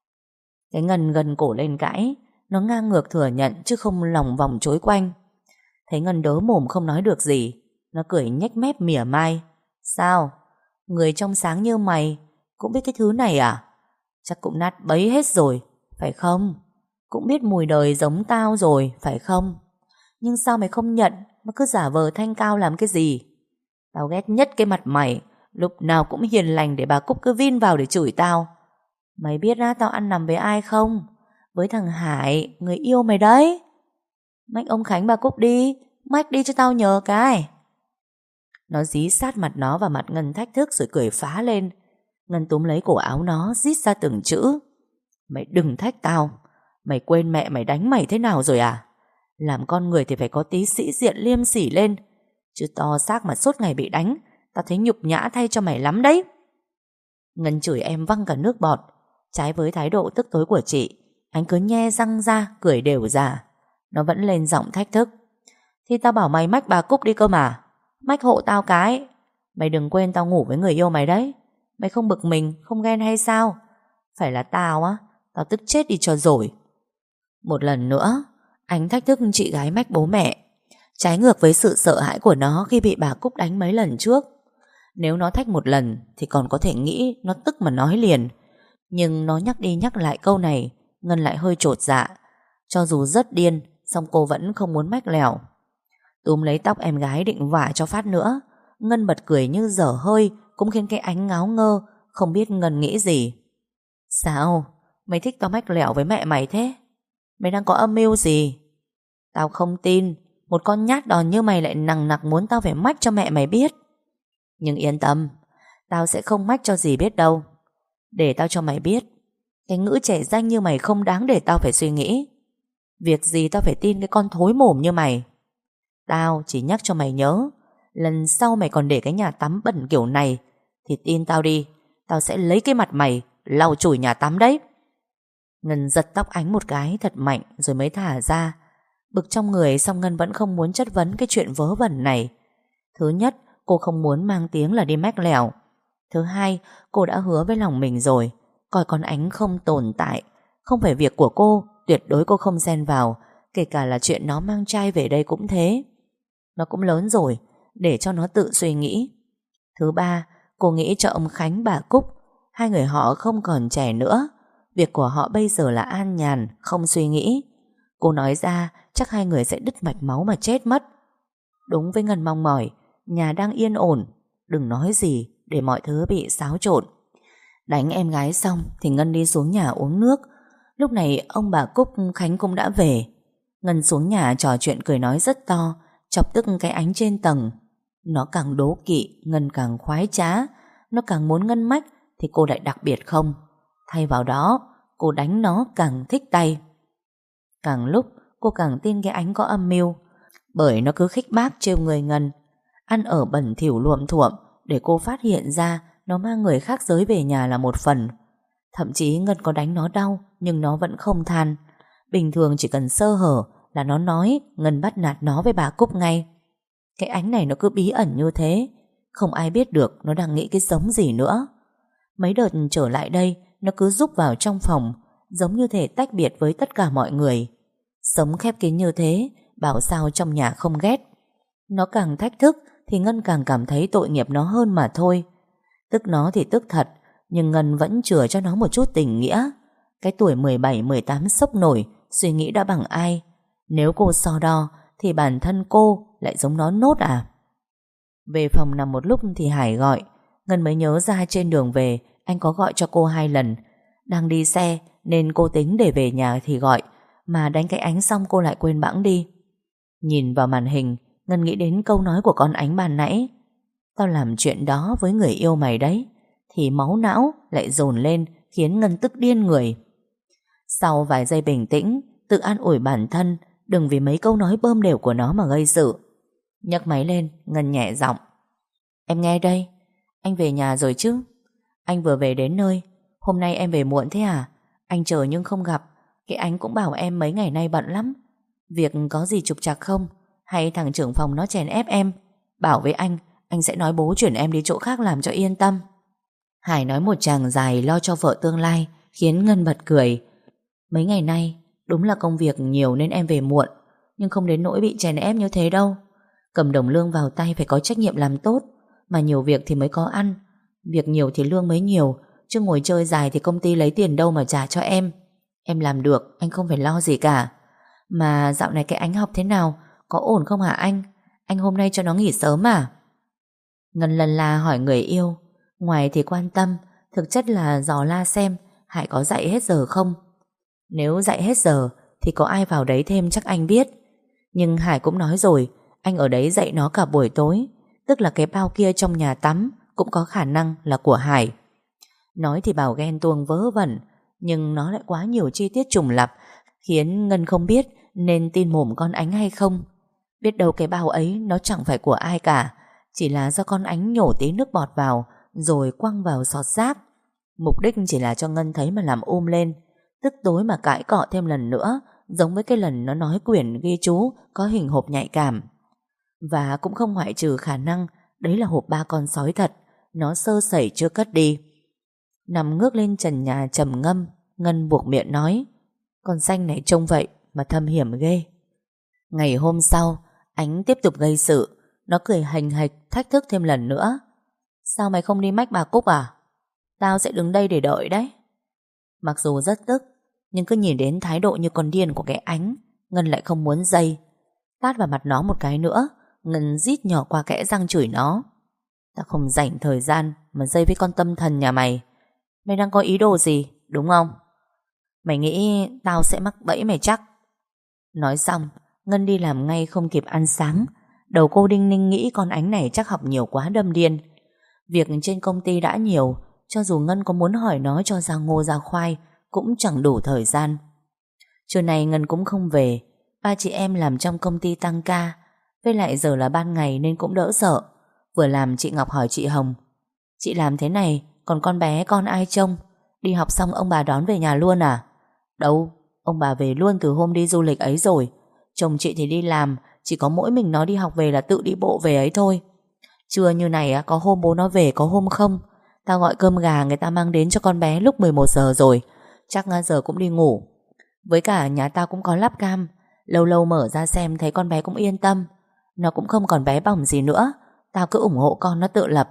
Cái Ngân gần cổ lên cãi. Nó ngang ngược thừa nhận chứ không lòng vòng chối quanh. Thấy Ngân đớ mồm không nói được gì, nó cười nhếch mép mỉa mai. Sao? Người trong sáng như mày cũng biết cái thứ này à? Chắc cũng nát bấy hết rồi, phải không? Cũng biết mùi đời giống tao rồi, phải không? Nhưng sao mày không nhận mà cứ giả vờ thanh cao làm cái gì? Tao ghét nhất cái mặt mày, lúc nào cũng hiền lành để bà Cúc cứ vin vào để chửi tao. Mày biết á tao ăn nằm với ai không? Với thằng Hải, người yêu mày đấy. Mách ông Khánh bà Cúc đi, mách đi cho tao nhờ cái. Nó dí sát mặt nó vào mặt Ngân thách thức rồi cười phá lên. Ngân túm lấy cổ áo nó, rít ra từng chữ: Mày đừng thách tao. Mày quên mẹ mày đánh mày thế nào rồi à? Làm con người thì phải có tí sĩ diện liêm sỉ lên, chứ to xác mà suốt ngày bị đánh, tao thấy nhục nhã thay cho mày lắm đấy. Ngân chửi em văng cả nước bọt. Trái với thái độ tức tối của chị, anh cứ nhe răng ra, cười đều ra. Nó vẫn lên giọng thách thức: Thì tao bảo mày mách bà Cúc đi cơ mà. Mách hộ tao cái. Mày đừng quên tao ngủ với người yêu mày đấy. Mày không bực mình, không ghen hay sao? Phải là tao á, tao tức chết đi cho rồi. Một lần nữa anh thách thức chị gái mách bố mẹ, trái ngược với sự sợ hãi của nó khi bị bà Cúc đánh mấy lần trước. Nếu nó thách một lần thì còn có thể nghĩ nó tức mà nói liền, nhưng nó nhắc đi nhắc lại câu này, Ngân lại hơi chột dạ. Cho dù rất điên, song cô vẫn không muốn mách lèo. Túm lấy tóc em gái định vả cho phát nữa, Ngân bật cười như dở hơi, cũng khiến cái ánh ngáo ngơ, không biết Ngân nghĩ gì. Sao? Mày thích tao mách lèo với mẹ mày thế? Mày đang có âm mưu gì? Tao không tin một con nhát đòn như mày lại nằng nặc muốn tao phải mách cho mẹ mày biết. Nhưng yên tâm, tao sẽ không mách cho dì biết đâu. Để tao cho mày biết, cái ngữ trẻ danh như mày không đáng để tao phải suy nghĩ. Việc gì tao phải tin cái con thối mồm như mày. Tao chỉ nhắc cho mày nhớ, lần sau mày còn để cái nhà tắm bẩn kiểu này thì tin tao đi, tao sẽ lấy cái mặt mày lau chùi nhà tắm đấy. Ngân giật tóc Ánh một cái thật mạnh rồi mới thả ra. Bực trong người, song Ngân vẫn không muốn chất vấn cái chuyện vớ vẩn này. Thứ nhất, cô không muốn mang tiếng là đi mách lèo. Thứ hai, cô đã hứa với lòng mình rồi, coi con Ánh không tồn tại. Không phải việc của cô, tuyệt đối cô không xen vào. Kể cả là chuyện nó mang trai về đây cũng thế. Nó cũng lớn rồi, để cho nó tự suy nghĩ. Thứ ba, cô nghĩ cho ông Khánh bà Cúc. Hai người họ không còn trẻ nữa. Việc của họ bây giờ là an nhàn, không suy nghĩ. Cô nói ra chắc hai người sẽ đứt mạch máu mà chết mất. Đúng với Ngân mong mỏi, nhà đang yên ổn, đừng nói gì để mọi thứ bị xáo trộn. Đánh em gái xong thì Ngân đi xuống nhà uống nước. Lúc này ông bà Cúc Khánh cũng đã về. Ngân xuống nhà trò chuyện cười nói rất to, chọc tức cái Ánh trên tầng. Nó càng đố kỵ, Ngân càng khoái trá. Nó càng muốn Ngân mách thì cô lại đặc biệt không. Thay vào đó, cô đánh nó càng thích tay. Càng lúc cô càng tin cái Ánh có âm mưu, bởi nó cứ khích bác trêu người Ngân, ăn ở bẩn thỉu luộm thuộm, để cô phát hiện ra nó mang người khác giới về nhà là một phần. Thậm chí Ngân có đánh nó đau, nhưng nó vẫn không than. Bình thường chỉ cần sơ hở là nó nói Ngân bắt nạt nó với bà Cúc ngay. Cái Ánh này nó cứ bí ẩn như thế, không ai biết được nó đang nghĩ cái giống gì nữa. Mấy đợt trở lại đây, nó cứ rúc vào trong phòng, giống như thể tách biệt với tất cả mọi người. Sống khép kín như thế, bảo sao trong nhà không ghét. Nó càng thách thức thì Ngân càng cảm thấy tội nghiệp nó hơn mà thôi. Tức nó thì tức thật, nhưng Ngân vẫn chừa cho nó một chút tình nghĩa. Cái tuổi mười bảy mười tám sốc nổi, suy nghĩ đã bằng ai. Nếu cô so đo thì bản thân cô lại giống nó nốt à? Về phòng nằm một lúc thì Hải gọi. Ngân mới nhớ ra trên đường về anh có gọi cho cô hai lần. Đang đi xe nên cô tính để về nhà thì gọi, mà đánh cái Ánh xong cô lại quên bẵng đi. Nhìn vào màn hình, Ngân nghĩ đến câu nói của con Ánh ban nãy: tao làm chuyện đó với người yêu mày đấy. Thì máu não lại dồn lên, khiến Ngân tức điên người. Sau vài giây bình tĩnh, tự an ủi bản thân đừng vì mấy câu nói bơm đều của nó mà gây sự. Nhấc máy lên, Ngân nhẹ giọng: em nghe đây, anh về nhà rồi chứ? Anh vừa về đến nơi. Hôm nay em về muộn thế à? Anh chờ nhưng không gặp. Cái Ánh cũng bảo em mấy ngày nay bận lắm. Việc có gì trục trặc không? Hay thằng trưởng phòng nó chèn ép em? Bảo với anh, anh sẽ nói bố chuyển em đi chỗ khác làm cho yên tâm. Hải nói một tràng dài lo cho vợ tương lai, khiến Ngân bật cười. Mấy ngày nay đúng là công việc nhiều nên em về muộn, nhưng không đến nỗi bị chèn ép như thế đâu. Cầm đồng lương vào tay phải có trách nhiệm làm tốt, mà nhiều việc thì mới có ăn. Việc nhiều thì lương mới nhiều, chứ ngồi chơi dài thì công ty lấy tiền đâu mà trả cho em. Em làm được, anh không phải lo gì cả. Mà dạo này cái Ánh học thế nào? Có ổn không hả anh? Anh hôm nay cho nó nghỉ sớm à? Ngân lần la hỏi người yêu. Ngoài thì quan tâm, thực chất là dò la xem Hải có dạy hết giờ không. Nếu dạy hết giờ thì có ai vào đấy thêm chắc anh biết. Nhưng Hải cũng nói rồi, anh ở đấy dạy nó cả buổi tối, tức là cái bao kia trong nhà tắm cũng có khả năng là của Hải. Nói thì bảo ghen tuông vớ vẩn, nhưng nó lại quá nhiều chi tiết trùng lặp, khiến Ngân không biết nên tin mồm con Ánh hay không. Biết đâu cái bao ấy nó chẳng phải của ai cả, chỉ là do con Ánh nhổ tí nước bọt vào rồi quăng vào xọt rác. Mục đích chỉ là cho Ngân thấy mà làm ôm lên, tức tối mà cãi cọ thêm lần nữa, giống với cái lần nó nói quyển ghi chú có hình hộp nhạy cảm. Và cũng không ngoại trừ khả năng đấy là hộp ba con sói thật, nó sơ sẩy chưa cất đi. Nằm ngước lên trần nhà trầm ngâm, Ngân buộc miệng nói: con xanh này trông vậy mà thâm hiểm ghê. Ngày hôm sau, Ánh tiếp tục gây sự. Nó cười hành hạch thách thức thêm lần nữa. Sao mày không đi mách bà Cúc à? Tao sẽ đứng đây để đợi đấy. Mặc dù rất tức, nhưng cứ nhìn đến thái độ như con điên của cái Ánh, Ngân lại không muốn dây. Tát vào mặt nó một cái nữa, Ngân rít nhỏ qua kẽ răng chửi nó: tao không rảnh thời gian mà dây với con tâm thần nhà mày. Mày đang có ý đồ gì, đúng không? Mày nghĩ tao sẽ mắc bẫy mày chắc? Nói xong, Ngân đi làm ngay không kịp ăn sáng. Đầu cô đinh ninh nghĩ con Ánh này chắc học nhiều quá đâm điên. Việc trên công ty đã nhiều, cho dù Ngân có muốn hỏi nó cho ra ngô ra khoai cũng chẳng đủ thời gian. Trưa nay Ngân cũng không về. Ba chị em làm trong công ty tăng ca, với lại giờ là ban ngày nên cũng đỡ sợ. Vừa làm chị Ngọc hỏi chị Hồng: chị làm thế này, còn con bé con ai trông? Đi học xong ông bà đón về nhà luôn à? Đâu, ông bà về luôn từ hôm đi du lịch ấy rồi. Chồng chị thì đi làm, chỉ có mỗi mình nó đi học về là tự đi bộ về ấy thôi. Trưa như này có hôm bố nó về, có hôm không. Tao gọi cơm gà người ta mang đến cho con bé lúc mười một giờ rồi, chắc giờ cũng đi ngủ. Với cả nhà tao cũng có lắp cam, lâu lâu mở ra xem thấy con bé cũng yên tâm. Nó cũng không còn bé bỏng gì nữa. Tao cứ ủng hộ con nó tự lập.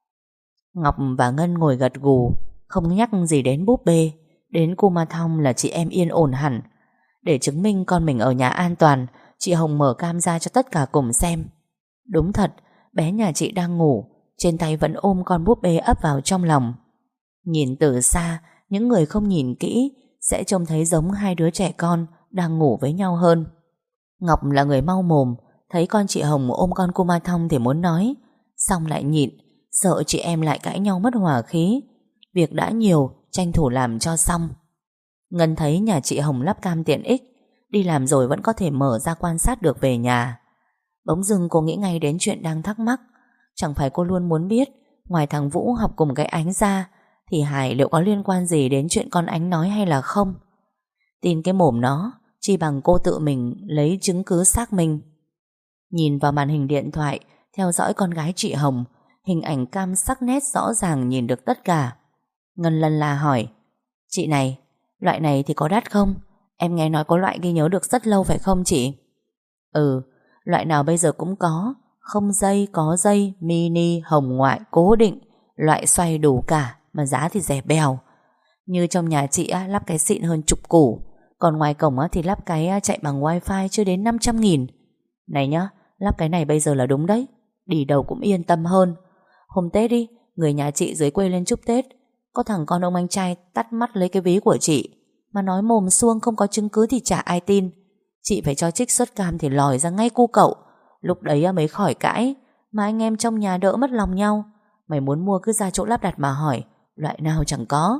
Ngọc và Ngân ngồi gật gù, không nhắc gì đến búp bê. Đến Kuma Thong là chị em yên ổn hẳn. Để chứng minh con mình ở nhà an toàn, chị Hồng mở cam ra cho tất cả cùng xem. Đúng thật, bé nhà chị đang ngủ, trên tay vẫn ôm con búp bê ấp vào trong lòng. Nhìn từ xa, những người không nhìn kỹ sẽ trông thấy giống hai đứa trẻ con đang ngủ với nhau hơn. Ngọc là người mau mồm, thấy con chị Hồng ôm con Kuma Thong thì muốn nói, xong lại nhịn, sợ chị em lại cãi nhau mất hòa khí. Việc đã nhiều, tranh thủ làm cho xong. Ngân thấy nhà chị Hồng lắp cam tiện ích, đi làm rồi vẫn có thể mở ra quan sát được về nhà. Bỗng dưng cô nghĩ ngay đến chuyện đang thắc mắc. Chẳng phải cô luôn muốn biết, ngoài thằng Vũ học cùng cái Ánh ra, thì Hải liệu có liên quan gì đến chuyện con Ánh nói hay là không? Tin cái mồm nó, chi bằng cô tự mình lấy chứng cứ xác minh. Nhìn vào màn hình điện thoại, theo dõi con gái chị Hồng, hình ảnh cam sắc nét rõ ràng nhìn được tất cả. Ngân lân la hỏi: chị này, loại này thì có đắt không? Em nghe nói có loại ghi nhớ được rất lâu phải không chị? Ừ, loại nào bây giờ cũng có. Không dây, có dây, mini, hồng ngoại, cố định, loại xoay đủ cả, mà giá thì rẻ bèo. Như trong nhà chị á, lắp cái xịn hơn chục củ, còn ngoài cổng á, thì lắp cái chạy bằng wifi chưa đến năm trăm nghìn. Này nhá, lắp cái này bây giờ là đúng đấy, đi đâu cũng yên tâm hơn. Hôm Tết đi, người nhà chị dưới quê lên chúc Tết, có thằng con ông anh trai tắt mắt lấy cái ví của chị, mà nói mồm suông không có chứng cứ thì chả ai tin. Chị phải cho trích xuất cam thì lòi ra ngay cu cậu. Lúc đấy mới khỏi cãi, mà anh em trong nhà đỡ mất lòng nhau. Mày muốn mua cứ ra chỗ lắp đặt mà hỏi, loại nào chẳng có.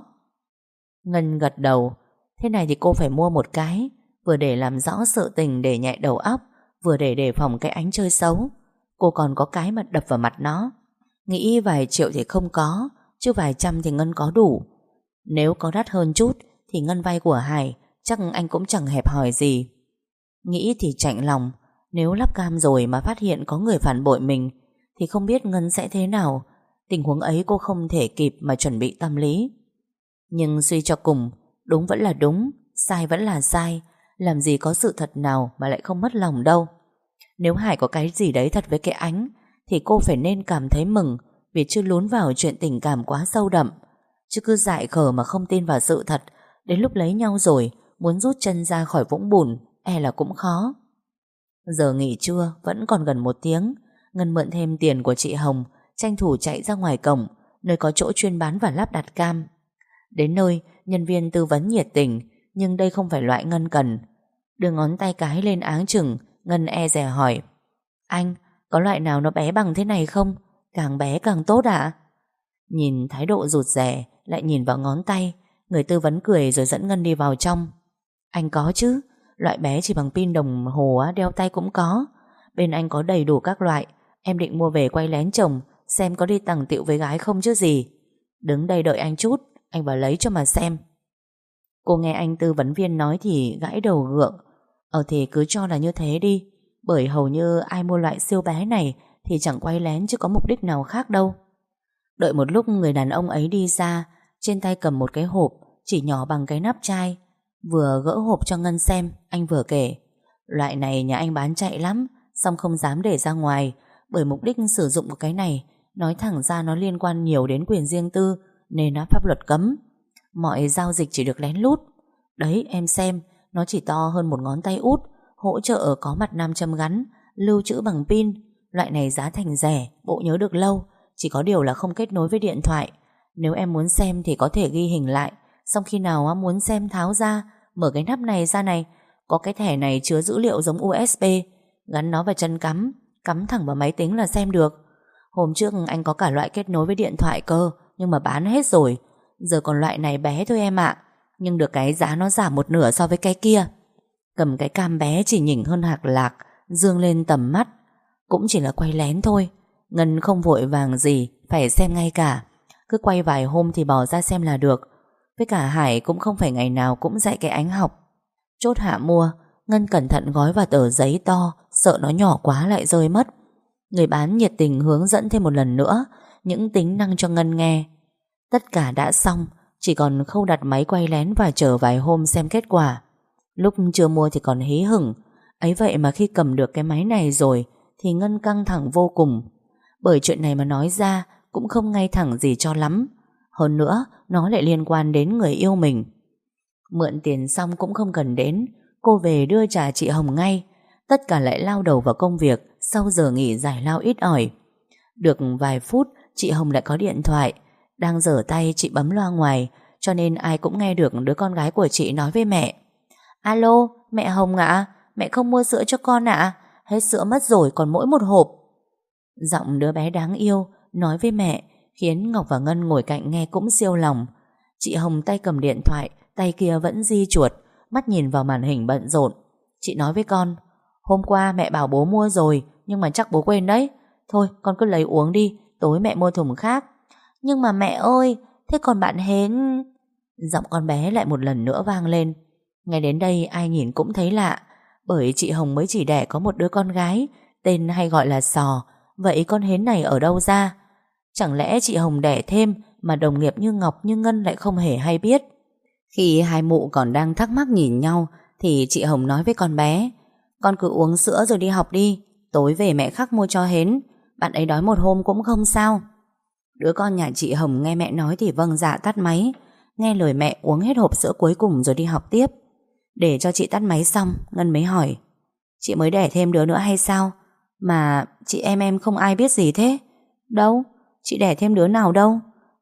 Ngân gật đầu. Thế này thì cô phải mua một cái, vừa để làm rõ sự tình để nhẹ đầu óc, vừa để đề phòng cái Ánh chơi xấu. Cô còn có cái mà đập vào mặt nó. Nghĩ vài triệu thì không có, chứ vài trăm thì Ngân có đủ. Nếu có đắt hơn chút thì Ngân vay của Hải, chắc anh cũng chẳng hẹp hòi gì. Nghĩ thì chạnh lòng, nếu lắp cam rồi mà phát hiện có người phản bội mình thì không biết Ngân sẽ thế nào. Tình huống ấy cô không thể kịp mà chuẩn bị tâm lý. Nhưng suy cho cùng, đúng vẫn là đúng, sai vẫn là sai. Làm gì có sự thật nào mà lại không mất lòng đâu. Nếu Hải có cái gì đấy thật với cái Ánh thì cô phải nên cảm thấy mừng, vì chưa lún vào chuyện tình cảm quá sâu đậm. Chứ cứ dại khờ mà không tin vào sự thật, đến lúc lấy nhau rồi muốn rút chân ra khỏi vũng bùn e là cũng khó. Giờ nghỉ trưa vẫn còn gần một tiếng. Ngân mượn thêm tiền của chị Hồng, tranh thủ chạy ra ngoài cổng, nơi có chỗ chuyên bán và lắp đặt cam. Đến nơi, nhân viên tư vấn nhiệt tình, nhưng đây không phải loại Ngân cần. Đưa ngón tay cái lên áng chừng, Ngân e dè hỏi: anh, có loại nào nó bé bằng thế này không? Càng bé càng tốt ạ? Nhìn thái độ rụt rè, lại nhìn vào ngón tay. Người tư vấn cười rồi dẫn Ngân đi vào trong. Anh có chứ, loại bé chỉ bằng pin đồng hồ đeo tay cũng có. Bên anh có đầy đủ các loại. Em định mua về quay lén chồng, xem có đi tằng tiệu với gái không chứ gì. Đứng đây đợi anh chút, anh vào lấy cho mà xem. Cô nghe anh tư vấn viên nói thì gãi đầu gượng. Ờ thì cứ cho là như thế đi, bởi hầu như ai mua loại siêu bé này thì chẳng quay lén chứ có mục đích nào khác đâu. Đợi một lúc người đàn ông ấy đi ra, trên tay cầm một cái hộp chỉ nhỏ bằng cái nắp chai. Vừa gỡ hộp cho Ngân xem, anh vừa kể: loại này nhà anh bán chạy lắm, xong không dám để ra ngoài, bởi mục đích sử dụng của cái này nói thẳng ra nó liên quan nhiều đến quyền riêng tư, nên nó pháp luật cấm. Mọi giao dịch chỉ được lén lút. Đấy em xem, nó chỉ to hơn một ngón tay út, hỗ trợ có mặt nam châm gắn, lưu trữ bằng pin. Loại này giá thành rẻ, bộ nhớ được lâu, chỉ có điều là không kết nối với điện thoại. Nếu em muốn xem thì có thể ghi hình lại, xong khi nào muốn xem tháo ra, mở cái nắp này ra này, có cái thẻ này chứa dữ liệu giống u ét bê, gắn nó vào chân cắm, cắm thẳng vào máy tính là xem được. Hôm trước anh có cả loại kết nối với điện thoại cơ, nhưng mà bán hết rồi. Giờ còn loại này bé thôi em ạ, nhưng được cái giá nó giảm một nửa so với cái kia. Cầm cái cam bé chỉ nhỉnh hơn hạt lạc, dương lên tầm mắt. Cũng chỉ là quay lén thôi. Ngân không vội vàng gì phải xem ngay cả, cứ quay vài hôm thì bỏ ra xem là được. Với cả Hải cũng không phải ngày nào cũng dạy cái ánh học. Chốt hạ mua, Ngân cẩn thận gói vào tờ giấy to, sợ nó nhỏ quá lại rơi mất. Người bán nhiệt tình hướng dẫn thêm một lần nữa những tính năng cho Ngân nghe. Tất cả đã xong, chỉ còn khâu đặt máy quay lén và chờ vài hôm xem kết quả. Lúc chưa mua thì còn hí hửng, ấy vậy mà khi cầm được cái máy này rồi thì Ngân căng thẳng vô cùng. Bởi chuyện này mà nói ra cũng không ngay thẳng gì cho lắm. Hơn nữa, nó lại liên quan đến người yêu mình. Mượn tiền xong cũng không cần đến, cô về đưa trả chị Hồng ngay. Tất cả lại lao đầu vào công việc sau giờ nghỉ giải lao ít ỏi. Được vài phút, chị Hồng lại có điện thoại. Đang giở tay chị bấm loa ngoài, cho nên ai cũng nghe được đứa con gái của chị nói với mẹ: Alo, mẹ Hồng ạ, mẹ không mua sữa cho con ạ, hết sữa mất rồi, còn mỗi một hộp. Giọng đứa bé đáng yêu nói với mẹ khiến Ngọc và Ngân ngồi cạnh nghe cũng siêu lòng. Chị Hồng tay cầm điện thoại, tay kia vẫn di chuột, mắt nhìn vào màn hình bận rộn. Chị nói với con: Hôm qua mẹ bảo bố mua rồi, nhưng mà chắc bố quên đấy. Thôi con cứ lấy uống đi, tối mẹ mua thùng khác. Nhưng mà mẹ ơi, thế còn bạn Hến... Giọng con bé lại một lần nữa vang lên. Ngay đến đây ai nhìn cũng thấy lạ, bởi chị Hồng mới chỉ đẻ có một đứa con gái, tên hay gọi là Sò. Vậy con Hến này ở đâu ra? Chẳng lẽ chị Hồng đẻ thêm mà đồng nghiệp như Ngọc như Ngân lại không hề hay biết? Khi hai mụ còn đang thắc mắc nhìn nhau thì chị Hồng nói với con bé: Con cứ uống sữa rồi đi học đi, tối về mẹ khắc mua cho Hến, bạn ấy đói một hôm cũng không sao. Đứa con nhà chị Hồng nghe mẹ nói thì vâng dạ tắt máy, nghe lời mẹ uống hết hộp sữa cuối cùng rồi đi học tiếp. Để cho chị tắt máy xong, Ngân mới hỏi: Chị mới đẻ thêm đứa nữa hay sao? Mà chị em em không ai biết gì thế? Đâu, chị đẻ thêm đứa nào đâu.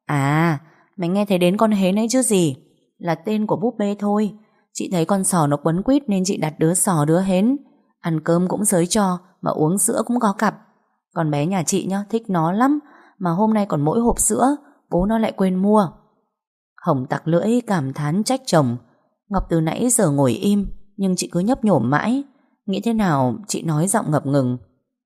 À, mày nghe thấy đến con Hến ấy chứ gì, là tên của búp bê thôi. Chị thấy con Sò nó quấn quýt nên chị đặt đứa Sò đứa Hến. Ăn cơm cũng xới cho, mà uống sữa cũng có cặp. Con bé nhà chị nhá, thích nó lắm, mà hôm nay còn mỗi hộp sữa, bố nó lại quên mua. Hồng tặc lưỡi cảm thán trách chồng. Ngọc từ nãy giờ ngồi im, nhưng chị cứ nhấp nhổm mãi. Nghĩ thế nào chị nói giọng ngập ngừng: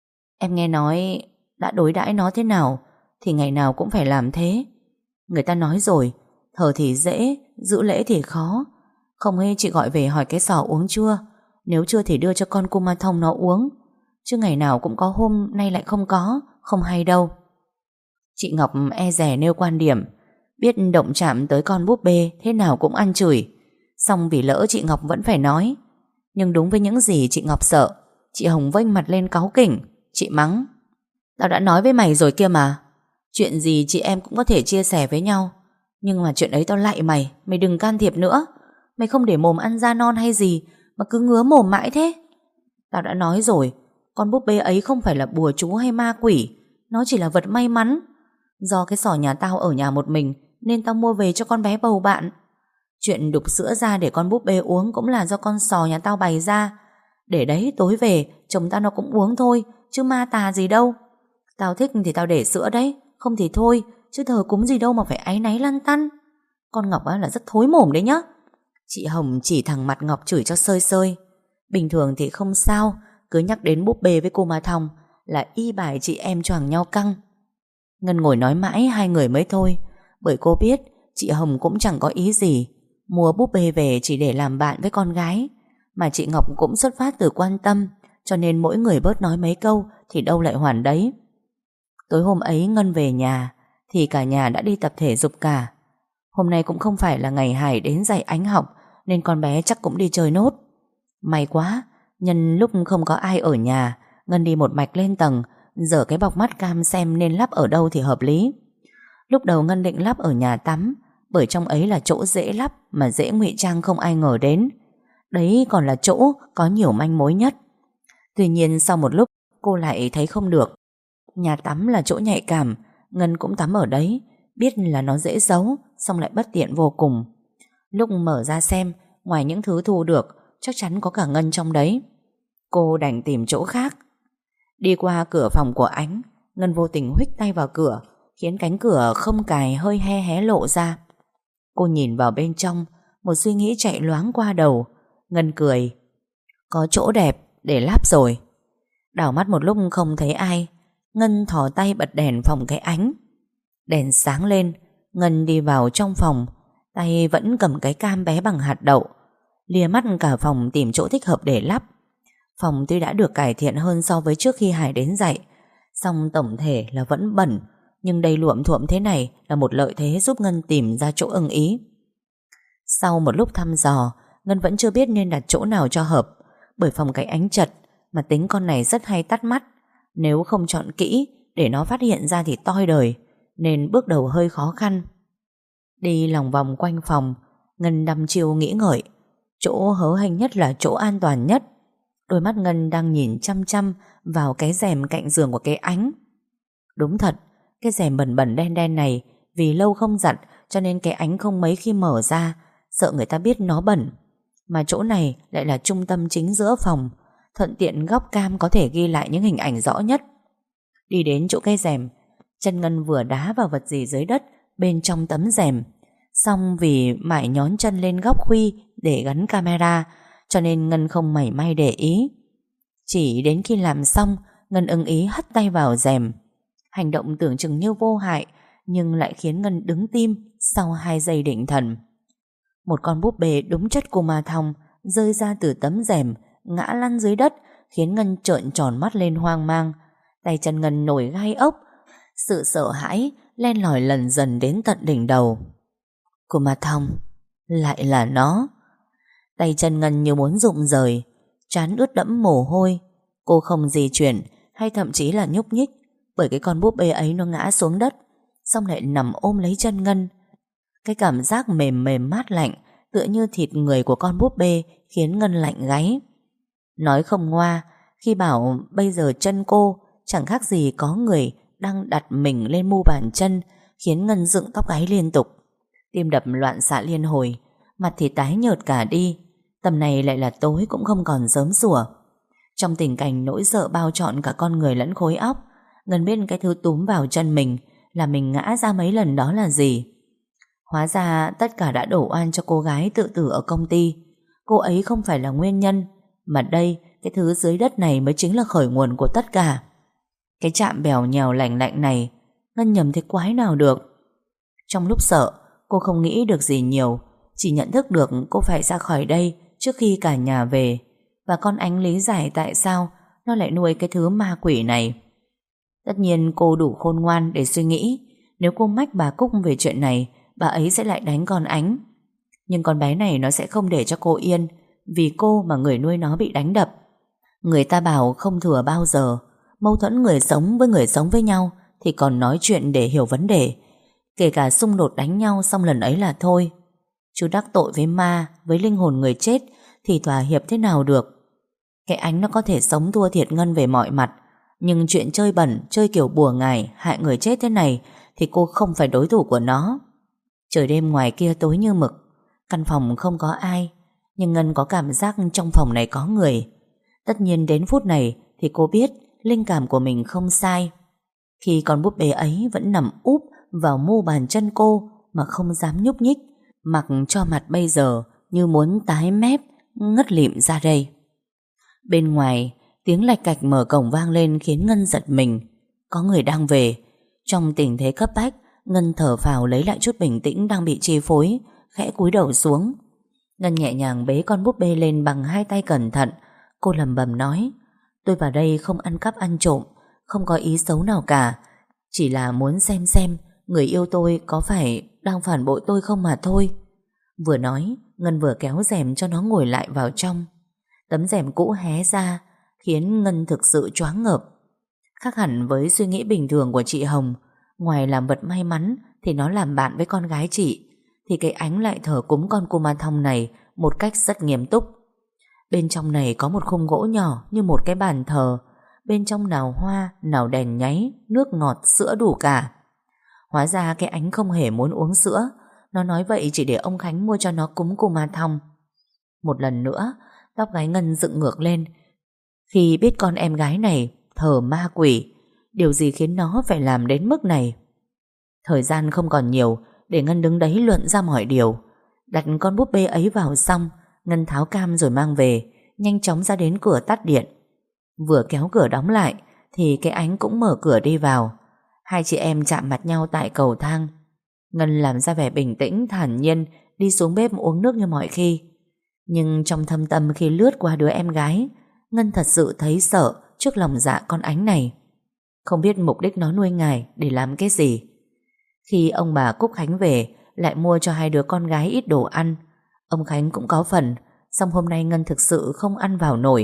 Em nghe nói đã đối đãi nó thế nào thì ngày nào cũng phải làm thế. Người ta nói rồi, thờ thì dễ, giữ lễ thì khó. Không hê chị gọi về hỏi cái Sò uống chưa, nếu chưa thì đưa cho con Kuma Thông nó uống. Chứ ngày nào cũng có hôm nay lại không có, không hay đâu. Chị Ngọc e dè nêu quan điểm, biết động chạm tới con búp bê thế nào cũng ăn chửi. Xong vì lỡ chị Ngọc vẫn phải nói. Nhưng đúng với những gì chị Ngọc sợ, chị Hồng vênh mặt lên cáu kỉnh. Chị mắng: Tao đã nói với mày rồi kia mà, chuyện gì chị em cũng có thể chia sẻ với nhau. Nhưng mà chuyện ấy tao lạy mày, mày đừng can thiệp nữa. Mày không để mồm ăn da non hay gì mà cứ ngứa mồm mãi thế. Tao đã nói rồi, con búp bê ấy không phải là bùa chú hay ma quỷ, nó chỉ là vật may mắn. Do cái Sò nhà tao ở nhà một mình nên tao mua về cho con bé bầu bạn. Chuyện đục sữa ra để con búp bê uống cũng là do con Sò nhà tao bày ra. Để đấy tối về chồng tao nó cũng uống thôi, chứ ma tà gì đâu. Tao thích thì tao để sữa đấy, không thì thôi, chứ thờ cúng gì đâu mà phải áy náy lăn tăn. Con Ngọc á là rất thối mồm đấy nhá. Chị Hồng chỉ thẳng mặt Ngọc chửi cho sơi sơi. Bình thường thì không sao, cứ nhắc đến búp bê với cô Ma Thông là y bài chị em choàng nhau căng. Ngân ngồi nói mãi hai người mới thôi, bởi cô biết chị Hồng cũng chẳng có ý gì. Mua búp bê về chỉ để làm bạn với con gái, mà chị Ngọc cũng xuất phát từ quan tâm, cho nên mỗi người bớt nói mấy câu thì đâu lại hoàn đấy. Tối hôm ấy Ngân về nhà thì cả nhà đã đi tập thể dục cả. Hôm nay cũng không phải là ngày Hải đến dạy Ánh học, nên con bé chắc cũng đi chơi nốt. May quá, nhân lúc không có ai ở nhà, Ngân đi một mạch lên tầng, dở cái bọc mắt cam xem nên lắp ở đâu thì hợp lý. Lúc đầu Ngân định lắp ở nhà tắm, bởi trong ấy là chỗ dễ lắp mà dễ ngụy trang không ai ngờ đến. Đấy còn là chỗ có nhiều manh mối nhất. Tuy nhiên sau một lúc cô lại thấy không được. Nhà tắm là chỗ nhạy cảm, Ngân cũng tắm ở đấy, biết là nó dễ giấu, xong lại bất tiện vô cùng. Lúc mở ra xem, ngoài những thứ thu được, chắc chắn có cả Ngân trong đấy. Cô đành tìm chỗ khác. Đi qua cửa phòng của Ánh, Ngân vô tình huých tay vào cửa, khiến cánh cửa không cài hơi hé hé lộ ra. Cô nhìn vào bên trong, một suy nghĩ chạy loáng qua đầu. Ngân cười. Có chỗ đẹp để lắp rồi. Đảo mắt một lúc không thấy ai, Ngân thò tay bật đèn phòng cái Ánh. Đèn sáng lên, Ngân đi vào trong phòng, tay vẫn cầm cái cam bé bằng hạt đậu, lia mắt cả phòng tìm chỗ thích hợp để lắp. Phòng tuy đã được cải thiện hơn so với trước khi Hải đến dạy, song tổng thể là vẫn bẩn. Nhưng đây luộm thuộm thế này là một lợi thế giúp Ngân tìm ra chỗ ưng ý. Sau một lúc thăm dò, Ngân vẫn chưa biết nên đặt chỗ nào cho hợp, bởi phòng cái Ánh chật, mà tính con này rất hay tắt mắt. Nếu không chọn kỹ, để nó phát hiện ra thì toi đời, nên bước đầu hơi khó khăn. Đi lòng vòng quanh phòng, Ngân đăm chiêu nghĩ ngợi. Chỗ hớ hênh nhất là chỗ an toàn nhất. Đôi mắt Ngân đang nhìn chăm chăm vào cái rèm cạnh giường của cái Ánh. Đúng thật, cái rèm bẩn bẩn đen đen này vì lâu không giặt cho nên cái Ánh không mấy khi mở ra, sợ người ta biết nó bẩn. Mà chỗ này lại là trung tâm chính giữa phòng, thuận tiện góc cam có thể ghi lại những hình ảnh rõ nhất. Đi đến chỗ cái rèm, chân Ngân vừa đá vào vật gì dưới đất bên trong tấm rèm. Xong vì mải nhón chân lên góc khuy để gắn camera, cho nên Ngân không mảy may để ý. Chỉ đến khi làm xong, Ngân ưng ý hất tay vào rèm. Hành động tưởng chừng như vô hại, nhưng lại khiến Ngân đứng tim sau hai giây định thần. Một con búp bê đúng chất cô Ma Thông rơi ra từ tấm rèm, ngã lăn dưới đất, khiến Ngân trợn tròn mắt lên hoang mang. Tay chân Ngân nổi gai ốc, sự sợ hãi len lỏi lần dần đến tận đỉnh đầu. Cô Ma Thông, lại là nó. Tay chân Ngân như muốn rụng rời, trán ướt đẫm mồ hôi. Cô không di chuyển hay thậm chí là nhúc nhích, bởi cái con búp bê ấy nó ngã xuống đất, xong lại nằm ôm lấy chân Ngân. Cái cảm giác mềm mềm mát lạnh tựa như thịt người của con búp bê khiến Ngân lạnh gáy. Nói không ngoa khi bảo bây giờ chân cô chẳng khác gì có người đang đặt mình lên mu bàn chân, khiến Ngân dựng tóc gáy liên tục. Tim đập loạn xạ liên hồi, mặt thì tái nhợt cả đi. Tầm này lại là tối cũng không còn sớm sủa. Trong tình cảnh nỗi sợ bao trọn cả con người lẫn khối óc, Ngân biết cái thứ túm vào chân mình, là mình ngã ra mấy lần đó là gì. Hóa ra tất cả đã đổ oan cho cô gái tự tử ở công ty. Cô ấy không phải là nguyên nhân, mà đây, cái thứ dưới đất này mới chính là khởi nguồn của tất cả. Cái chạm bèo nhèo lạnh lạnh này, Ngân nhầm thế quái nào được. Trong lúc sợ, cô không nghĩ được gì nhiều, chỉ nhận thức được cô phải ra khỏi đây trước khi cả nhà về. Và con Ánh lý giải tại sao nó lại nuôi cái thứ ma quỷ này. Tất nhiên cô đủ khôn ngoan để suy nghĩ, nếu cô mách bà Cúc về chuyện này, bà ấy sẽ lại đánh con Ánh. Nhưng con bé này nó sẽ không để cho cô yên, vì cô mà người nuôi nó bị đánh đập. Người ta bảo không thừa bao giờ, mâu thuẫn người sống với người sống với nhau thì còn nói chuyện để hiểu vấn đề. Kể cả xung đột đánh nhau xong lần ấy là thôi. Chứ đắc tội với ma, với linh hồn người chết thì thỏa hiệp thế nào được. Cái Ánh nó có thể sống thua thiệt Ngân về mọi mặt, nhưng chuyện chơi bẩn, chơi kiểu bùa ngải, hại người chết thế này thì cô không phải đối thủ của nó. Trời đêm ngoài kia tối như mực, căn phòng không có ai, nhưng Ngân có cảm giác trong phòng này có người. Tất nhiên đến phút này thì cô biết linh cảm của mình không sai. Khi con búp bê ấy vẫn nằm úp vào mu bàn chân cô mà không dám nhúc nhích, mặc cho mặt bây giờ như muốn tái mép, ngất lịm ra đây. Bên ngoài, tiếng lạch cạch mở cổng vang lên khiến Ngân giật mình. Có người đang về. Trong tình thế cấp bách, Ngân thở phào lấy lại chút bình tĩnh đang bị chi phối, khẽ cúi đầu xuống. Ngân nhẹ nhàng bế con búp bê lên bằng hai tay cẩn thận. Cô lẩm bẩm nói: tôi vào đây không ăn cắp ăn trộm, không có ý xấu nào cả, chỉ là muốn xem xem người yêu tôi có phải đang phản bội tôi không mà thôi. Vừa nói, Ngân vừa kéo rèm cho nó ngồi lại vào trong. Tấm rèm cũ hé ra khiến Ngân thực sự choáng ngợp. Khác hẳn với suy nghĩ bình thường của chị Hồng, ngoài làm vật may mắn thì nó làm bạn với con gái chị, thì cái Ánh lại thờ cúng con Kumanthong này một cách rất nghiêm túc. Bên trong này có một khung gỗ nhỏ như một cái bàn thờ. Bên trong nào hoa, nào đèn nháy, nước ngọt, sữa đủ cả. Hóa ra cái Ánh không hề muốn uống sữa. Nó nói vậy chỉ để ông Khánh mua cho nó cúng Kumanthong. Một lần nữa, tóc gái Ngân dựng ngược lên khi biết con em gái này thờ ma quỷ. Điều gì khiến nó phải làm đến mức này? Thời gian không còn nhiều để Ngân đứng đấy luận ra mọi điều. Đặt con búp bê ấy vào xong, Ngân tháo cam rồi mang về, nhanh chóng ra đến cửa tắt điện. Vừa kéo cửa đóng lại thì cái Ánh cũng mở cửa đi vào. Hai chị em chạm mặt nhau tại cầu thang. Ngân làm ra vẻ bình tĩnh, thản nhiên đi xuống bếp uống nước như mọi khi. Nhưng trong thâm tâm khi lướt qua đứa em gái, Ngân thật sự thấy sợ trước lòng dạ con Ánh này. Không biết mục đích nó nuôi ngài để làm cái gì. Khi ông bà Cúc Khánh về, lại mua cho hai đứa con gái ít đồ ăn. Ông Khánh cũng có phần, song hôm nay Ngân thực sự không ăn vào nổi.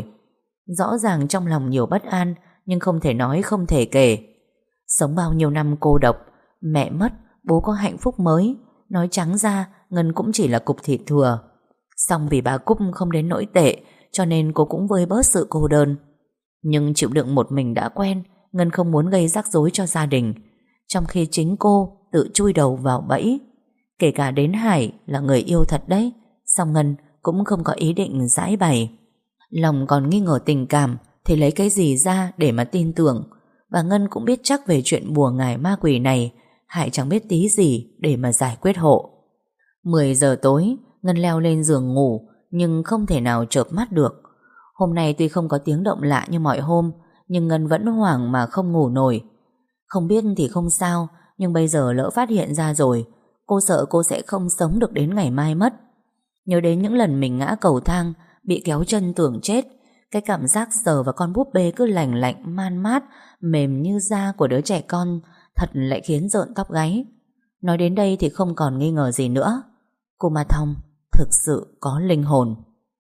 Rõ ràng trong lòng nhiều bất an, nhưng không thể nói không thể kể. Sống bao nhiêu năm cô độc, mẹ mất, bố có hạnh phúc mới. Nói trắng ra, Ngân cũng chỉ là cục thịt thừa. Song vì bà Cúc không đến nỗi tệ, cho nên cô cũng vơi bớt sự cô đơn. Nhưng chịu đựng một mình đã quen, Ngân không muốn gây rắc rối cho gia đình, trong khi chính cô tự chui đầu vào bẫy. Kể cả đến Hải là người yêu thật đấy, song Ngân cũng không có ý định giải bày. Lòng còn nghi ngờ tình cảm thì lấy cái gì ra để mà tin tưởng. Và Ngân cũng biết chắc về chuyện bùa ngải ma quỷ này, Hải chẳng biết tí gì để mà giải quyết hộ. Mười giờ tối, Ngân leo lên giường ngủ, nhưng không thể nào chợp mắt được. Hôm nay tuy không có tiếng động lạ như mọi hôm, nhưng Ngân vẫn hoảng mà không ngủ nổi. Không biết thì không sao, nhưng bây giờ lỡ phát hiện ra rồi, cô sợ cô sẽ không sống được đến ngày mai mất. Nhớ đến những lần mình ngã cầu thang, bị kéo chân tưởng chết, cái cảm giác sờ vào con búp bê cứ lành lạnh, man mát, mềm như da của đứa trẻ con, thật lại khiến rợn tóc gáy. Nói đến đây thì không còn nghi ngờ gì nữa. Kumanthong thực sự có linh hồn.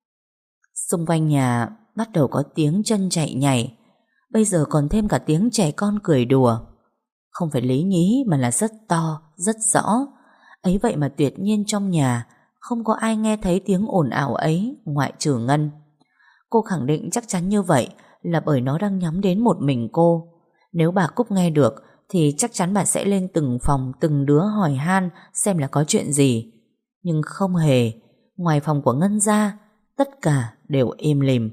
Xung quanh nhà bắt đầu có tiếng chân chạy nhảy. Bây giờ còn thêm cả tiếng trẻ con cười đùa. Không phải lý nhí mà là rất to, rất rõ. Ấy vậy mà tuyệt nhiên trong nhà không có ai nghe thấy tiếng ồn ào ấy ngoại trừ Ngân. Cô khẳng định chắc chắn như vậy là bởi nó đang nhắm đến một mình cô. Nếu bà Cúc nghe được thì chắc chắn bà sẽ lên từng phòng, từng đứa hỏi han xem là có chuyện gì. Nhưng không hề. Ngoài phòng của Ngân ra, tất cả đều im lìm.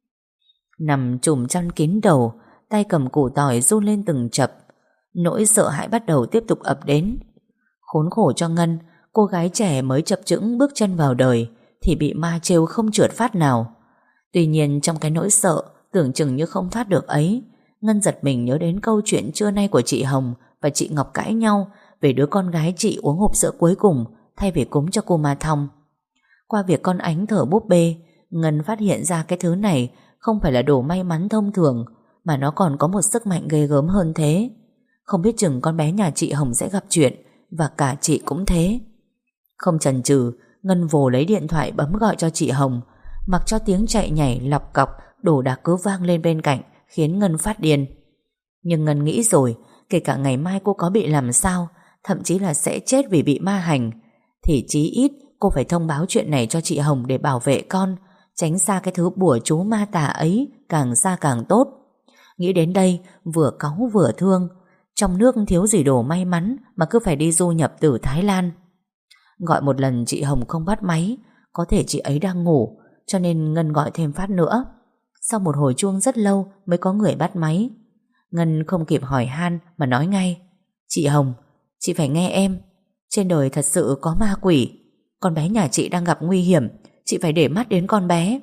Nằm trùm chăn kín đầu, tay cầm củ tỏi run lên từng chập. Nỗi sợ hãi bắt đầu tiếp tục ập đến. Khốn khổ cho Ngân, cô gái trẻ mới chập chững bước chân vào đời thì bị ma trêu không trượt phát nào. Tuy nhiên trong cái nỗi sợ tưởng chừng như không thoát được ấy, Ngân giật mình nhớ đến câu chuyện trưa nay của chị Hồng và chị Ngọc cãi nhau về đứa con gái chị uống hộp sữa cuối cùng thay vì cúng cho Kumanthong. Qua việc con Ánh thở búp bê, Ngân phát hiện ra cái thứ này không phải là đồ may mắn thông thường, mà nó còn có một sức mạnh ghê gớm hơn thế. Không biết chừng con bé nhà chị Hồng sẽ gặp chuyện, và cả chị cũng thế. Không chần chừ, Ngân vồ lấy điện thoại bấm gọi cho chị Hồng, mặc cho tiếng chạy nhảy lọc cọc đổ đạc cứ vang lên bên cạnh, khiến Ngân phát điên. Nhưng Ngân nghĩ rồi, kể cả ngày mai cô có bị làm sao, thậm chí là sẽ chết vì bị ma hành, thì chí ít cô phải thông báo chuyện này cho chị Hồng để bảo vệ con, tránh xa cái thứ bùa chú ma tà ấy, càng xa càng tốt. Nghĩ đến đây, vừa cáu vừa thương. Trong nước thiếu gì đồ may mắn mà cứ phải đi du nhập từ Thái Lan. Gọi một lần chị Hồng không bắt máy, có thể chị ấy đang ngủ, cho nên Ngân gọi thêm phát nữa. Sau một hồi chuông rất lâu mới có người bắt máy. Ngân không kịp hỏi han mà nói ngay: "Chị Hồng, chị phải nghe em. Trên đời thật sự có ma quỷ." con bé nhà chị đang gặp nguy hiểm, chị phải để mắt đến con bé.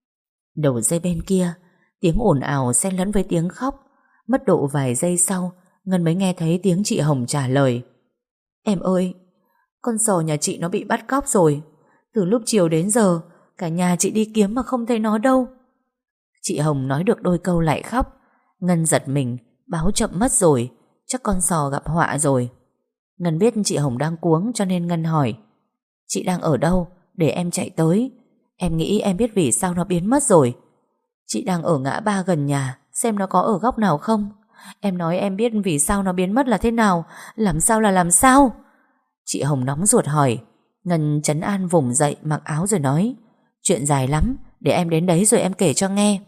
Đầu dây bên kia, tiếng ồn ào xen lẫn với tiếng khóc. Mất độ vài giây sau, Ngân mới nghe thấy tiếng chị Hồng trả lời. Em ơi, con sò nhà chị nó bị bắt cóc rồi. Từ lúc chiều đến giờ, cả nhà chị đi kiếm mà không thấy nó đâu. Chị Hồng nói được đôi câu lại khóc. Ngân giật mình, báo chậm mất rồi, chắc con sò gặp họa rồi. Ngân biết chị Hồng đang cuống cho nên Ngân hỏi. Chị đang ở đâu, để em chạy tới. Em nghĩ em biết vì sao nó biến mất rồi. Chị đang ở ngã ba gần nhà, xem nó có ở góc nào không. Em nói em biết vì sao nó biến mất là thế nào. Làm sao là làm sao? Chị Hồng nóng ruột hỏi. Ngân trấn an vùng dậy mặc áo rồi nói. Chuyện dài lắm, để em đến đấy rồi em kể cho nghe.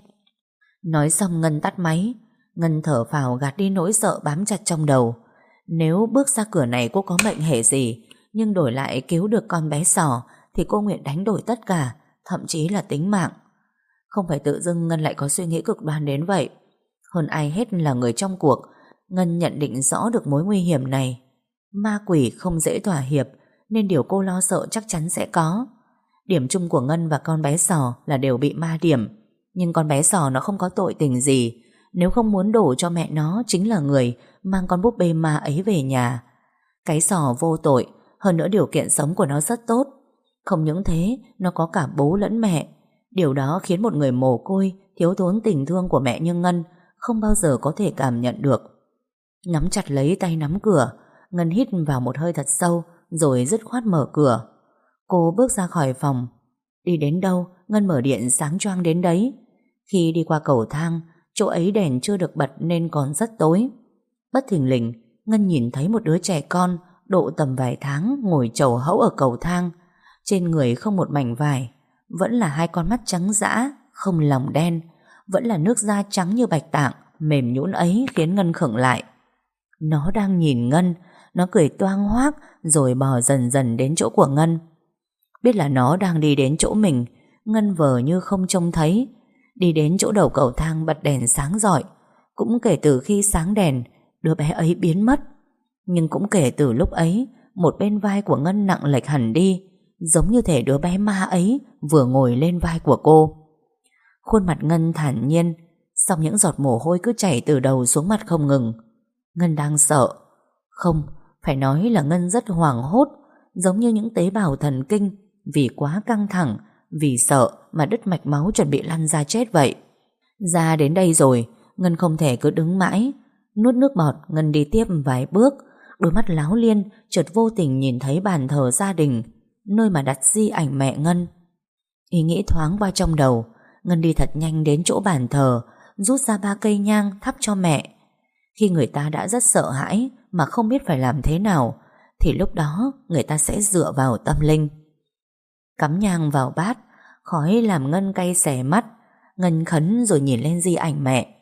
Nói xong Ngân tắt máy. Ngân thở phào gạt đi nỗi sợ bám chặt trong đầu. Nếu bước ra cửa này cô có mệnh hệ gì, nhưng đổi lại cứu được con bé sò, thì cô nguyện đánh đổi tất cả, thậm chí là tính mạng. Không phải tự dưng Ngân lại có suy nghĩ cực đoan đến vậy. Hơn ai hết là người trong cuộc, Ngân nhận định rõ được mối nguy hiểm này. Ma quỷ không dễ thỏa hiệp, nên điều cô lo sợ chắc chắn sẽ có. Điểm chung của Ngân và con bé sò là đều bị ma điểm. Nhưng con bé sò nó không có tội tình gì. Nếu không muốn đổ cho mẹ nó chính là người mang con búp bê ma ấy về nhà. Cái sò vô tội, hơn nữa điều kiện sống của nó rất tốt. Không những thế, nó có cả bố lẫn mẹ. Điều đó khiến một người mồ côi, thiếu thốn tình thương của mẹ như Ngân không bao giờ có thể cảm nhận được. Nắm chặt lấy tay nắm cửa, Ngân hít vào một hơi thật sâu, rồi dứt khoát mở cửa. Cô bước ra khỏi phòng. Đi đến đâu, Ngân mở điện sáng choang đến đấy. Khi đi qua cầu thang, chỗ ấy đèn chưa được bật nên còn rất tối. Bất thình lình, Ngân nhìn thấy một đứa trẻ con độ tầm vài tháng ngồi chầu hẫu ở cầu thang. Trên người không một mảnh vải, vẫn là hai con mắt trắng dã, không lòng đen, vẫn là nước da trắng như bạch tạng, mềm nhũn ấy khiến Ngân khựng lại. Nó đang nhìn Ngân, nó cười toang hoác rồi bò dần dần đến chỗ của Ngân. Biết là nó đang đi đến chỗ mình, Ngân vờ như không trông thấy. Đi đến chỗ đầu cầu thang bật đèn sáng rọi. Cũng kể từ khi sáng đèn, đứa bé ấy biến mất. Nhưng cũng kể từ lúc ấy, một bên vai của Ngân nặng lệch hẳn đi, giống như thể đứa bé ma ấy vừa ngồi lên vai của cô. Khuôn mặt Ngân thản nhiên, song những giọt mồ hôi cứ chảy từ đầu xuống mặt không ngừng. Ngân đang sợ. Không, phải nói là Ngân rất hoảng hốt, giống như những tế bào thần kinh, vì quá căng thẳng, vì sợ mà đứt mạch máu chuẩn bị lăn ra chết vậy. Ra đến đây rồi, Ngân không thể cứ đứng mãi. Nuốt nước bọt, Ngân đi tiếp vài bước. Đôi mắt láo liên chợt vô tình nhìn thấy bàn thờ gia đình, nơi mà đặt di ảnh mẹ Ngân. Ý nghĩ thoáng qua trong đầu, Ngân đi thật nhanh đến chỗ bàn thờ, rút ra ba cây nhang thắp cho mẹ. Khi người ta đã rất sợ hãi mà không biết phải làm thế nào, thì lúc đó người ta sẽ dựa vào tâm linh. Cắm nhang vào bát, khói làm Ngân cay xè mắt. Ngân khấn rồi nhìn lên di ảnh mẹ.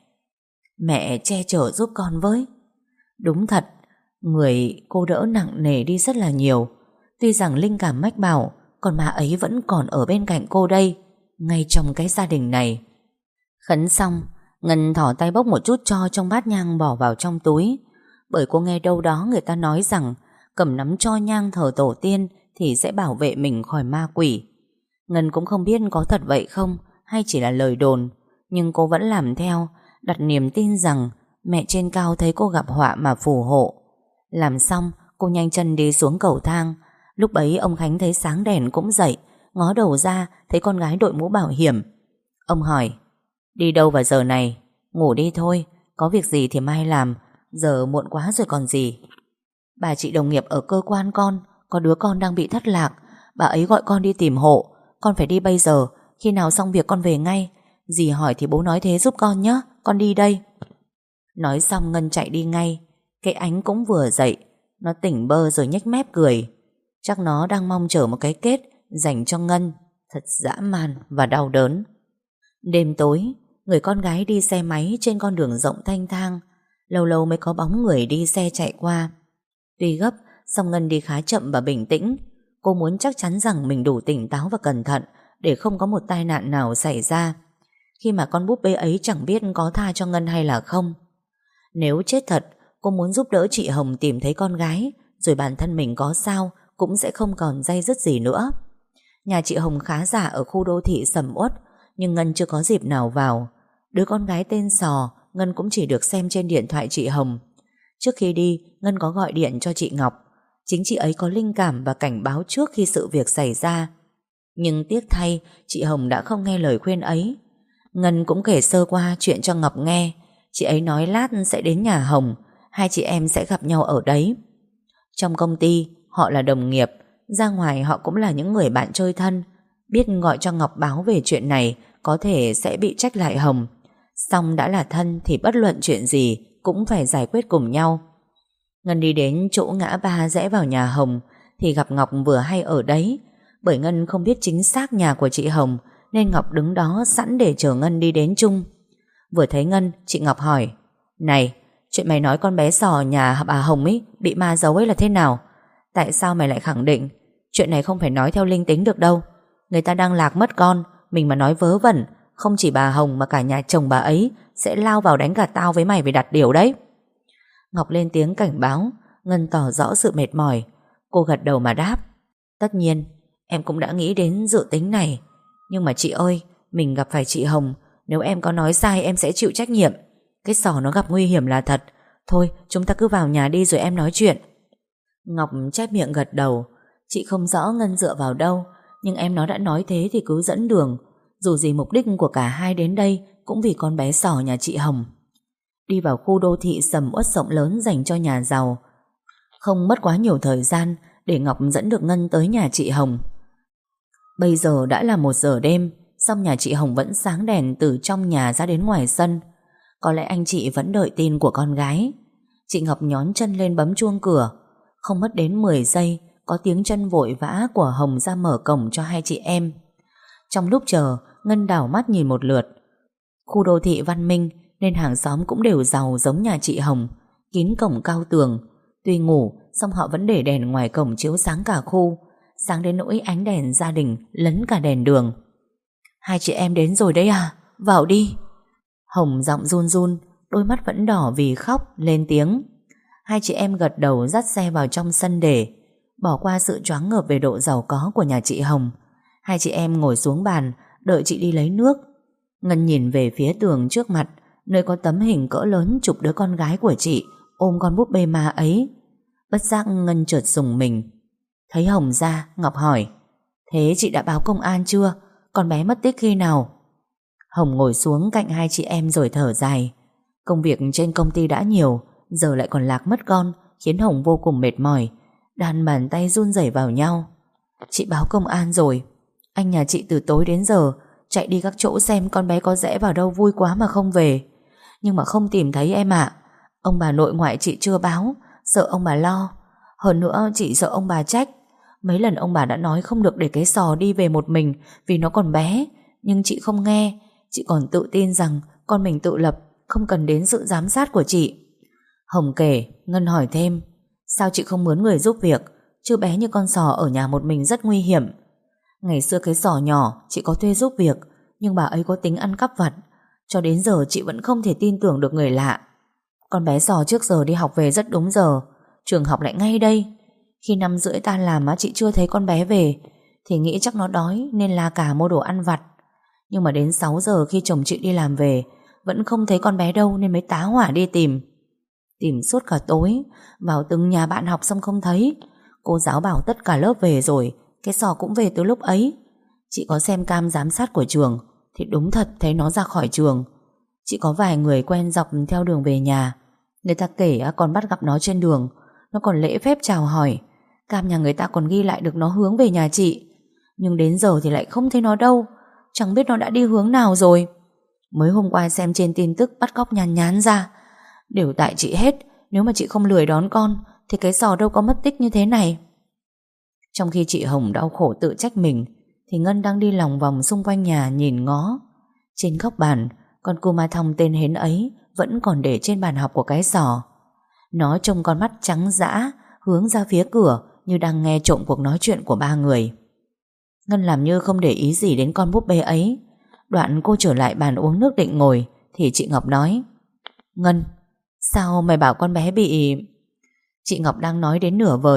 Mẹ che chở giúp con với. Đúng thật, người cô đỡ nặng nề đi rất là nhiều. Tuy rằng linh cảm mách bảo con ma ấy vẫn còn ở bên cạnh cô đây, ngay trong cái gia đình này. Khấn xong, Ngân thỏ tay bốc một chút tro trong bát nhang bỏ vào trong túi. Bởi cô nghe đâu đó người ta nói rằng cầm nắm tro nhang thờ tổ tiên thì sẽ bảo vệ mình khỏi ma quỷ. Ngân cũng không biết có thật vậy không, hay chỉ là lời đồn, nhưng cô vẫn làm theo, đặt niềm tin rằng mẹ trên cao thấy cô gặp họa mà phù hộ. Làm xong, cô nhanh chân đi xuống cầu thang. Lúc bấy ông Khánh thấy sáng đèn cũng dậy, ngó đầu ra thấy con gái đội mũ bảo hiểm. Ông hỏi, đi đâu vào giờ này? Ngủ đi thôi, có việc gì thì mai làm, giờ muộn quá rồi còn gì. Bà chị đồng nghiệp ở cơ quan con, có đứa con đang bị thất lạc, bà ấy gọi con đi tìm hộ. Con phải đi bây giờ, khi nào xong việc con về ngay. Dì hỏi thì bố nói thế giúp con nhé, con đi đây. Nói xong Ngân chạy đi ngay. Cái Ánh cũng vừa dậy, nó tỉnh bơ rồi nhếch mép cười. Chắc nó đang mong chờ một cái kết dành cho Ngân, thật dã man và đau đớn. Đêm tối, người con gái đi xe máy trên con đường rộng thanh thang. Lâu lâu mới có bóng người đi xe chạy qua. Tuy gấp, song Ngân đi khá chậm và bình tĩnh. Cô muốn chắc chắn rằng mình đủ tỉnh táo và cẩn thận để không có một tai nạn nào xảy ra, khi mà con búp bê ấy chẳng biết có tha cho Ngân hay là không. Nếu chết thật, cô muốn giúp đỡ chị Hồng tìm thấy con gái, rồi bản thân mình có sao cũng sẽ không còn day dứt gì nữa. Nhà chị Hồng khá giả ở khu đô thị sầm uất, nhưng Ngân chưa có dịp nào vào. Đứa con gái tên Sò Ngân cũng chỉ được xem trên điện thoại chị Hồng. Trước khi đi, Ngân có gọi điện cho chị Ngọc. Chính chị ấy có linh cảm và cảnh báo trước khi sự việc xảy ra. Nhưng tiếc thay, chị Hồng đã không nghe lời khuyên ấy. Ngân cũng kể sơ qua chuyện cho Ngọc nghe. Chị ấy nói lát sẽ đến nhà Hồng, hai chị em sẽ gặp nhau ở đấy. Trong công ty, họ là đồng nghiệp, ra ngoài họ cũng là những người bạn chơi thân. Biết gọi cho Ngọc báo về chuyện này có thể sẽ bị trách lại Hồng. Song đã là thân thì bất luận chuyện gì cũng phải giải quyết cùng nhau. Ngân đi đến chỗ ngã ba rẽ vào nhà Hồng thì gặp Ngọc vừa hay ở đấy. Bởi Ngân không biết chính xác nhà của chị Hồng nên Ngọc đứng đó sẵn để chờ Ngân đi đến chung. Vừa thấy Ngân, chị Ngọc hỏi: "Này, chuyện mày nói con bé Sò nhà bà Hồng ấy bị ma giấu ấy là thế nào? Tại sao mày lại khẳng định? Chuyện này không phải nói theo linh tính được đâu. Người ta đang lạc mất con, mình mà nói vớ vẩn, không chỉ bà Hồng mà cả nhà chồng bà ấy sẽ lao vào đánh cả tao với mày về đặt điều đấy." Ngọc lên tiếng cảnh báo. Ngân tỏ rõ sự mệt mỏi. Cô gật đầu mà đáp: "Tất nhiên, em cũng đã nghĩ đến dự tính này. Nhưng mà chị ơi, mình gặp phải chị Hồng, nếu em có nói sai em sẽ chịu trách nhiệm. Cái Sò nó gặp nguy hiểm là thật. Thôi, chúng ta cứ vào nhà đi rồi em nói chuyện." Ngọc chép miệng gật đầu. Chị không rõ Ngân dựa vào đâu, nhưng em nó đã nói thế thì cứ dẫn đường. Dù gì mục đích của cả hai đến đây cũng vì con bé Sò nhà chị Hồng. Đi vào khu đô thị sầm uất rộng lớn dành cho nhà giàu. Không mất quá nhiều thời gian để Ngọc dẫn được Ngân tới nhà chị Hồng. Bây giờ đã là một giờ đêm, song nhà chị Hồng vẫn sáng đèn từ trong nhà ra đến ngoài sân. Có lẽ anh chị vẫn đợi tin của con gái. Chị Ngọc nhón chân lên bấm chuông cửa. Không mất đến mười giây, có tiếng chân vội vã của Hồng ra mở cổng cho hai chị em. Trong lúc chờ, Ngân đảo mắt nhìn một lượt. Khu đô thị văn minh nên hàng xóm cũng đều giàu giống nhà chị Hồng, kín cổng cao tường. Tuy ngủ, song họ vẫn để đèn ngoài cổng chiếu sáng cả khu, sáng đến nỗi ánh đèn gia đình lấn cả đèn đường. "Hai chị em đến rồi đấy à? Vào đi." Hồng giọng run run, đôi mắt vẫn đỏ vì khóc, lên tiếng. Hai chị em gật đầu dắt xe vào trong sân để bỏ qua sự choáng ngợp về độ giàu có của nhà chị Hồng. Hai chị em ngồi xuống bàn đợi chị đi lấy nước. Ngân nhìn về phía tường trước mặt, nơi có tấm hình cỡ lớn chụp đứa con gái của chị ôm con búp bê ma ấy. Bất giác Ngân chợt rùng mình. Thấy Hồng ra, Ngọc hỏi: "Thế chị đã báo công an chưa? Con bé mất tích khi nào?" Hồng ngồi xuống cạnh hai chị em rồi thở dài. Công việc trên công ty đã nhiều, giờ lại còn lạc mất con, khiến Hồng vô cùng mệt mỏi. Đan bàn tay run rẩy vào nhau. "Chị báo công an rồi. Anh nhà chị từ tối đến giờ chạy đi các chỗ xem con bé có rẽ vào đâu vui quá mà không về. Nhưng mà không tìm thấy em ạ. Ông bà nội ngoại chị chưa báo, sợ ông bà lo. Hơn nữa chị sợ ông bà trách. Mấy lần ông bà đã nói không được để cái Sò đi về một mình vì nó còn bé, nhưng chị không nghe. Chị còn tự tin rằng con mình tự lập, không cần đến sự giám sát của chị." Hồng kể. Ngân hỏi thêm: "Sao chị không mướn người giúp việc? Chứ bé như con Sò ở nhà một mình rất nguy hiểm." "Ngày xưa cái Sò nhỏ chị có thuê giúp việc, nhưng bà ấy có tính ăn cắp vặt. Cho đến giờ chị vẫn không thể tin tưởng được người lạ. Con bé Sò trước giờ đi học về rất đúng giờ, trường học lại ngay đây. Khi năm rưỡi tan làm á chị chưa thấy con bé về, thì nghĩ chắc nó đói nên la cả mua đồ ăn vặt. Nhưng mà đến sáu giờ khi chồng chị đi làm về vẫn không thấy con bé đâu nên mới tá hỏa đi tìm. Tìm suốt cả tối, vào từng nhà bạn học xong không thấy. Cô giáo bảo tất cả lớp về rồi, cái Sò cũng về từ lúc ấy. Chị có xem cam giám sát của trường thì đúng thật thấy nó ra khỏi trường. Chị có vài người quen dọc theo đường về nhà, người ta kể còn bắt gặp nó trên đường. Nó còn lễ phép chào hỏi. Cam nhà người ta còn ghi lại được nó hướng về nhà chị. Nhưng đến giờ thì lại không thấy nó đâu. Chẳng biết nó đã đi hướng nào rồi. Mới hôm qua xem trên tin tức bắt cóc nhàn nhán ra. Đều tại chị hết. Nếu mà chị không lười đón con thì cái Sò đâu có mất tích như thế này." Trong khi chị Hồng đau khổ tự trách mình, thì Ngân đang đi lòng vòng xung quanh nhà nhìn ngó. Trên góc bàn, con cô ma thong tên Hến ấy vẫn còn để trên bàn học của cái Sò. Nó trông con mắt trắng dã hướng ra phía cửa như đang nghe trộm cuộc nói chuyện của ba người. Ngân làm như không để ý gì đến con búp bê ấy. Đoạn cô trở lại bàn uống nước định ngồi thì chị Ngọc nói: "Ngân, sao mày bảo con bé bị..." Chị Ngọc đang nói đến nửa vời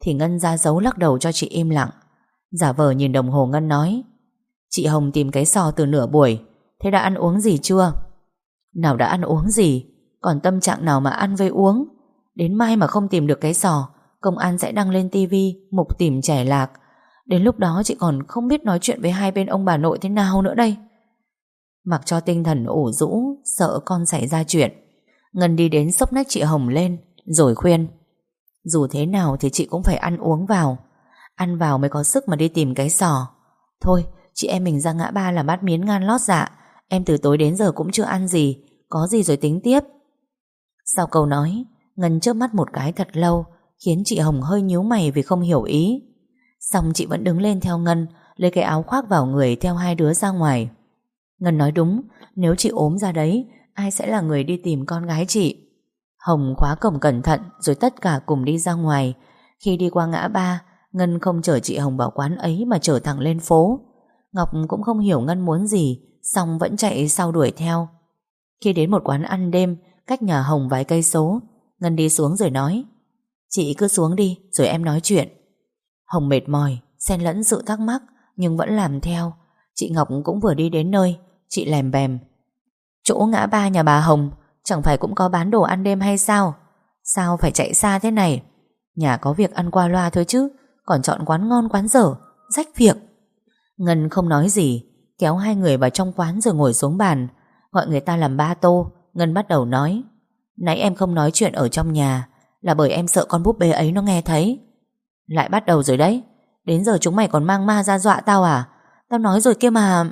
thì Ngân ra dấu lắc đầu cho chị im lặng. Giả vờ nhìn đồng hồ Ngân nói: Chị Hồng tìm cái sò từ nửa buổi, thế đã ăn uống gì chưa? Nào đã ăn uống gì, còn tâm trạng nào mà ăn với uống. Đến mai mà không tìm được cái sò, công an sẽ đăng lên tivi mục tìm trẻ lạc. Đến lúc đó chị còn không biết nói chuyện với hai bên ông bà nội thế nào nữa đây. Mặc cho tinh thần ủ rũ, sợ con xảy ra chuyện, Ngân đi đến xốc nách chị Hồng lên, rồi khuyên: Dù thế nào thì chị cũng phải ăn uống vào, ăn vào mới có sức mà đi tìm cái sò. Thôi, chị em mình ra ngã ba làm bát miến ngan lót dạ. Em từ tối đến giờ cũng chưa ăn gì, có gì rồi tính tiếp. Sau câu nói, Ngân chớp mắt một cái thật lâu, khiến chị Hồng hơi nhíu mày vì không hiểu ý. Xong chị vẫn đứng lên theo Ngân, lấy cái áo khoác vào người theo hai đứa ra ngoài. Ngân nói đúng, nếu chị ốm ra đấy, ai sẽ là người đi tìm con gái chị? Hồng khóa cổng cẩn thận rồi tất cả cùng đi ra ngoài. Khi đi qua ngã ba, Ngân không chở chị Hồng vào quán ấy mà chở thẳng lên phố. Ngọc cũng không hiểu Ngân muốn gì, xong vẫn chạy sau đuổi theo. Khi đến một quán ăn đêm cách nhà Hồng vài cây số, Ngân đi xuống rồi nói: Chị cứ xuống đi rồi em nói chuyện. Hồng mệt mỏi, xen lẫn sự thắc mắc nhưng vẫn làm theo. Chị Ngọc cũng vừa đi đến nơi, chị lèm bèm: Chỗ ngã ba nhà bà Hồng chẳng phải cũng có bán đồ ăn đêm hay sao? Sao phải chạy xa thế này? Nhà có việc ăn qua loa thôi chứ, còn chọn quán ngon quán dở, rách việc. Ngân không nói gì, kéo hai người vào trong quán rồi ngồi xuống bàn, gọi người ta làm ba tô. Ngân bắt đầu nói: Nãy em không nói chuyện ở trong nhà là bởi em sợ con búp bê ấy nó nghe thấy. Lại bắt đầu rồi đấy. Đến giờ chúng mày còn mang ma ra dọa tao à? Tao nói rồi kia mà.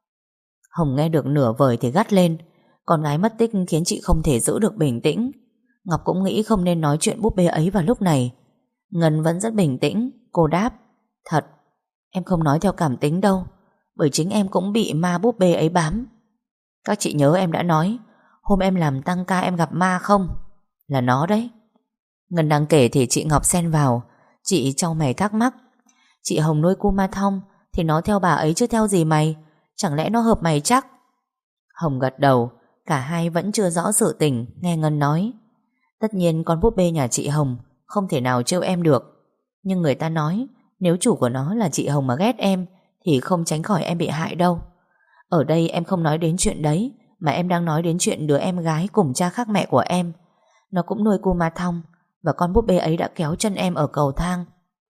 Hồng nghe được nửa vời thì gắt lên. Con gái mất tích khiến chị không thể giữ được bình tĩnh. Ngọc cũng nghĩ không nên nói chuyện búp bê ấy vào lúc này. Ngân vẫn rất bình tĩnh. Cô đáp: Thật, em không nói theo cảm tính đâu, bởi chính em cũng bị ma búp bê ấy bám. Các chị nhớ em đã nói hôm em làm tăng ca em gặp ma không? Là nó đấy. Ngân đang kể thì chị Ngọc xen vào. Chị chau mày thắc mắc: Chị Hồng nuôi cu ma thông thì nó theo bà ấy chứ theo gì mày? Chẳng lẽ nó hợp mày chắc? Hồng gật đầu. Cả hai vẫn chưa rõ sự tình. Nghe Ngân nói: Tất nhiên con búp bê nhà chị Hồng không thể nào trêu em được, nhưng người ta nói nếu chủ của nó là chị Hồng mà ghét em thì không tránh khỏi em bị hại đâu. Ở đây em không nói đến chuyện đấy, mà em đang nói đến chuyện đứa em gái cùng cha khác mẹ của em. Nó cũng nuôi cu ma thông, và con búp bê ấy đã kéo chân em ở cầu thang.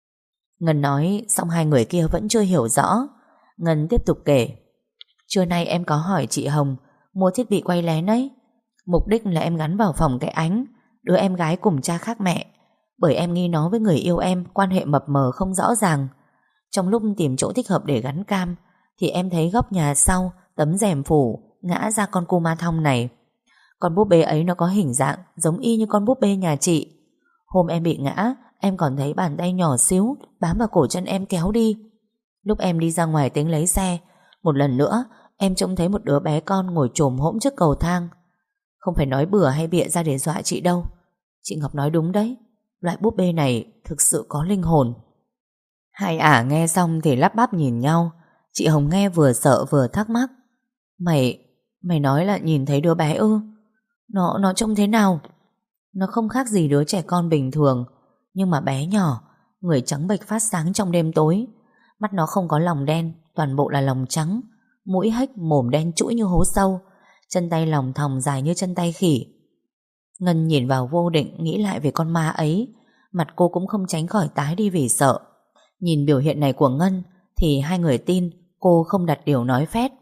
Ngân nói xong hai người kia vẫn chưa hiểu rõ. Ngân tiếp tục kể: Trưa nay em có hỏi chị Hồng mua thiết bị quay lén ấy. Mục đích là em gắn vào phòng cái Ánh, đứa em gái cùng cha khác mẹ, bởi em nghi nó với người yêu em quan hệ mập mờ không rõ ràng. Trong lúc tìm chỗ thích hợp để gắn cam thì em thấy góc nhà sau tấm rèm phủ ngã ra con cu ma thông này. Con búp bê ấy nó có hình dạng giống y như con búp bê nhà chị. Hôm em bị ngã, em còn thấy bàn tay nhỏ xíu bám vào cổ chân em kéo đi. Lúc em đi ra ngoài tính lấy xe, một lần nữa em trông thấy một đứa bé con ngồi chồm hỗn trước cầu thang. Không phải nói bừa hay bịa ra để dọa chị đâu. Chị Ngọc nói đúng đấy, loại búp bê này thực sự có linh hồn. Hai ả nghe xong thì lắp bắp nhìn nhau. Chị Hồng nghe vừa sợ vừa thắc mắc: Mày, mày nói là nhìn thấy đứa bé ư? Nó, nó trông thế nào? Nó không khác gì đứa trẻ con bình thường, nhưng mà bé nhỏ, người trắng bệch phát sáng trong đêm tối. Mắt nó không có lòng đen, toàn bộ là lòng trắng. Mũi hếch, mồm đen trũi như hố sâu, chân tay lòng thòng dài như chân tay khỉ. Ngân nhìn vào vô định, nghĩ lại về con ma ấy. Mặt cô cũng không tránh khỏi tái đi vì sợ. Nhìn biểu hiện này của Ngân thì hai người tin cô không đặt điều nói phét.